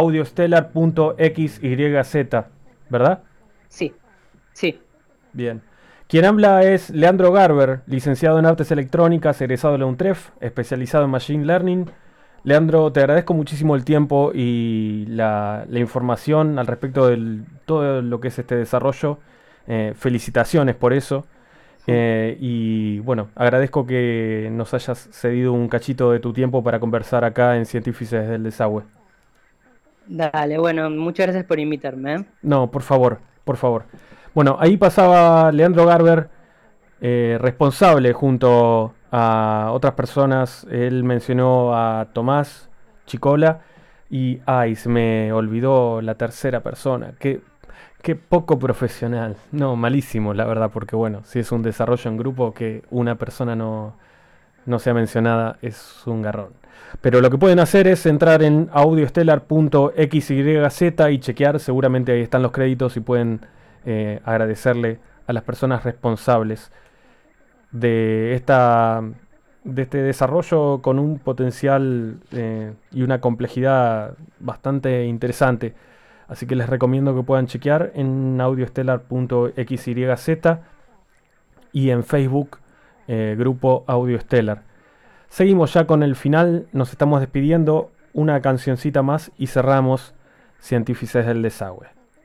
audiostellar.xyz, ¿verdad? Sí, sí. Bien. Quien habla es Leandro Garber, licenciado en Artes Electrónicas, egresado de la UNTREF, especializado en Machine Learning. Leandro, te agradezco muchísimo el tiempo y la información al respecto de todo lo que es este desarrollo. Felicitaciones por eso. Y bueno, agradezco que nos hayas cedido un cachito de tu tiempo para conversar acá en Científices desde el Desagüe. Dale, bueno, muchas gracias por invitarme, ¿eh? No, por favor, por favor. Bueno, ahí pasaba Leandro Garber, responsable junto a otras personas. Él mencionó a Tomás Chicola y, ay, se me olvidó la tercera persona. Qué poco profesional. No, malísimo, la verdad, porque bueno, si es un desarrollo en grupo, que una persona no sea mencionada es un garrón. Pero lo que pueden hacer es entrar en audiostellar.xyz y chequear, seguramente ahí están los créditos y pueden agradecerle a las personas responsables de este desarrollo con un potencial y una complejidad bastante interesante. Así que les recomiendo que puedan chequear en audiostellar.xyz y en Facebook, grupo Audio Stellar. Seguimos ya con el final, nos estamos despidiendo, una cancioncita más y cerramos Científices del Desagüe.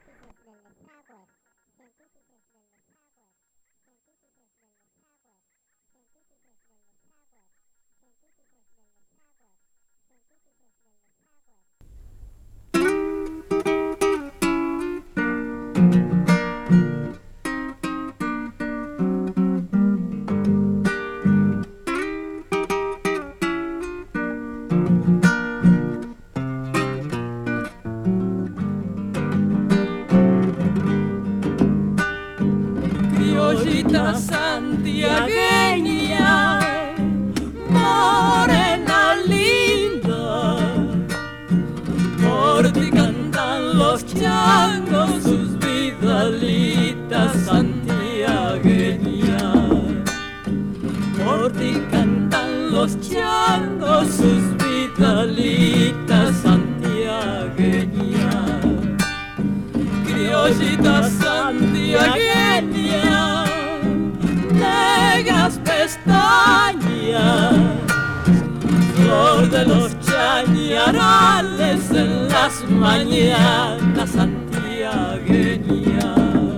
Criollita santiagueña, morena linda, por ti cantan los changos sus vidalitas santiagueñas, por ti cantan los changos sus vidalitas santiagueñas, criollita santiagueña, negras pestañas, flor de los chañarales en las mañanas santiagueña,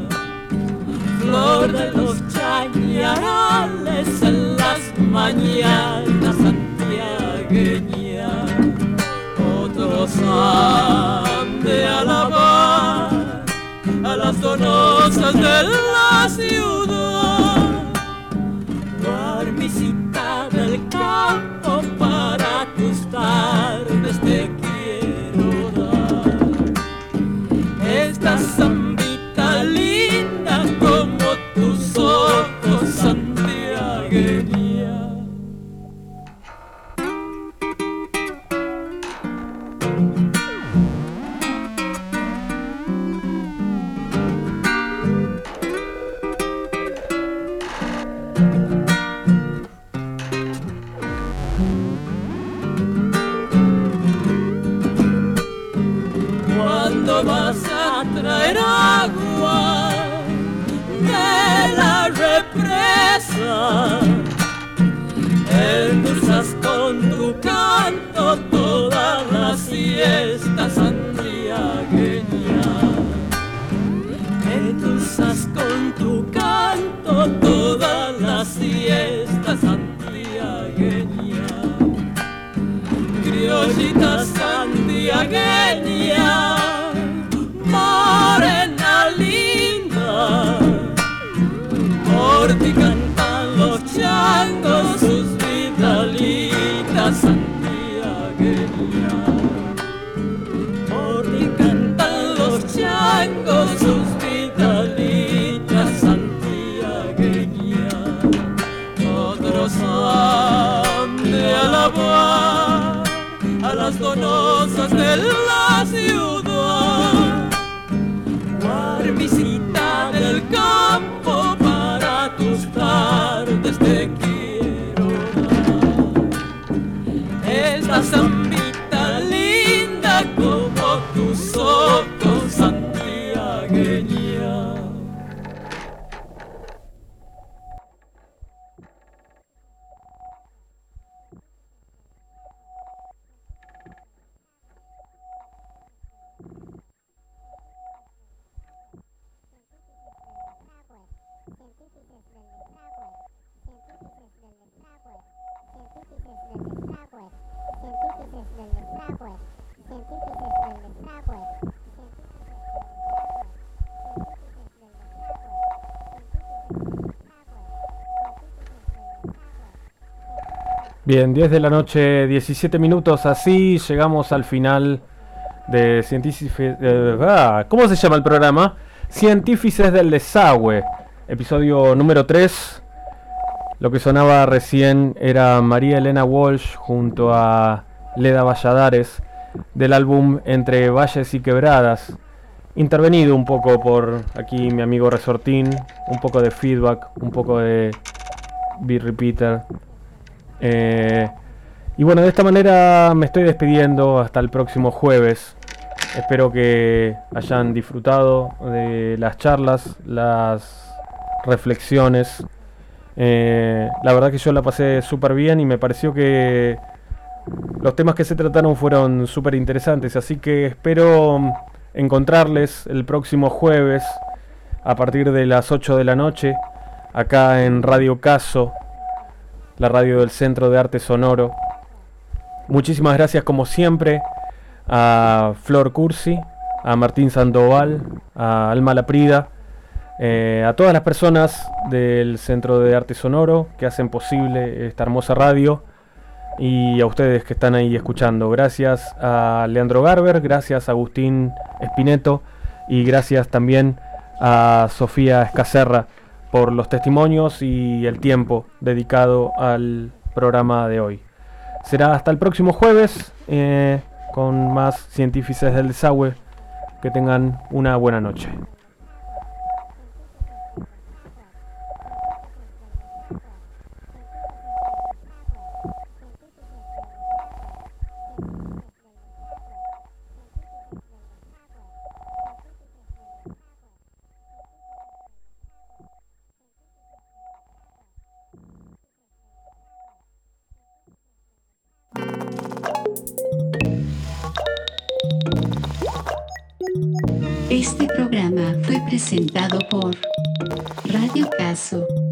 flor de los chañarales en las mañanas santiagueña, otros han de alabar a las donosas de la ciudad, guarmisita del campo, para tus tardes te quiero dar esta zambita linda como tus ojos santiagueña. ¿Cuándo vas a traer agua de la represa? Endulzas con tu canto toda la siesta santiagueña, endulzas con tu canto toda la siesta santiagueña, criollita santiagueña, morena linda, por ti cantan los changos sus vidalitas santiagueña, por ti cantan los changos sus vidalitas santiagueña, otros han de alabar a las donosas de la ciudad, guarmisita del campo, para tus tardes te quiero dar esta zambita linda como tus ojos santiagueña. Bien, 10 de la noche, 17 minutos, así llegamos al final de Científices... ¿cómo se llama el programa? Científices del Desagüe, episodio número 3. Lo que sonaba recién era María Elena Walsh junto a Leda Valladares, del álbum Entre Valles y Quebradas, intervenido un poco por aquí mi amigo Resortín, un poco de feedback, un poco de beat repeater. Y bueno, de esta manera me estoy despidiendo hasta el próximo jueves. Espero que hayan disfrutado de las charlas, las reflexiones, La verdad que yo la pasé súper bien y me pareció que los temas que se trataron fueron súper interesantes, así que espero encontrarles el próximo jueves a partir de las 8 de la noche acá en Radio Caso, la radio del Centro de Arte Sonoro. Muchísimas gracias como siempre a Flor Cursi, a Martín Sandoval, a Alma Laprida, a todas las personas del Centro de Arte Sonoro que hacen posible esta hermosa radio, y a ustedes que están ahí escuchando. Gracias a Leandro Garber, gracias a Agustín Espineto y gracias también a Sofía Escacerra por los testimonios y el tiempo dedicado al programa de hoy. Será hasta el próximo jueves con más Científices del Desagüe. Que tengan una buena noche. Este programa fue presentado por Radio Caso.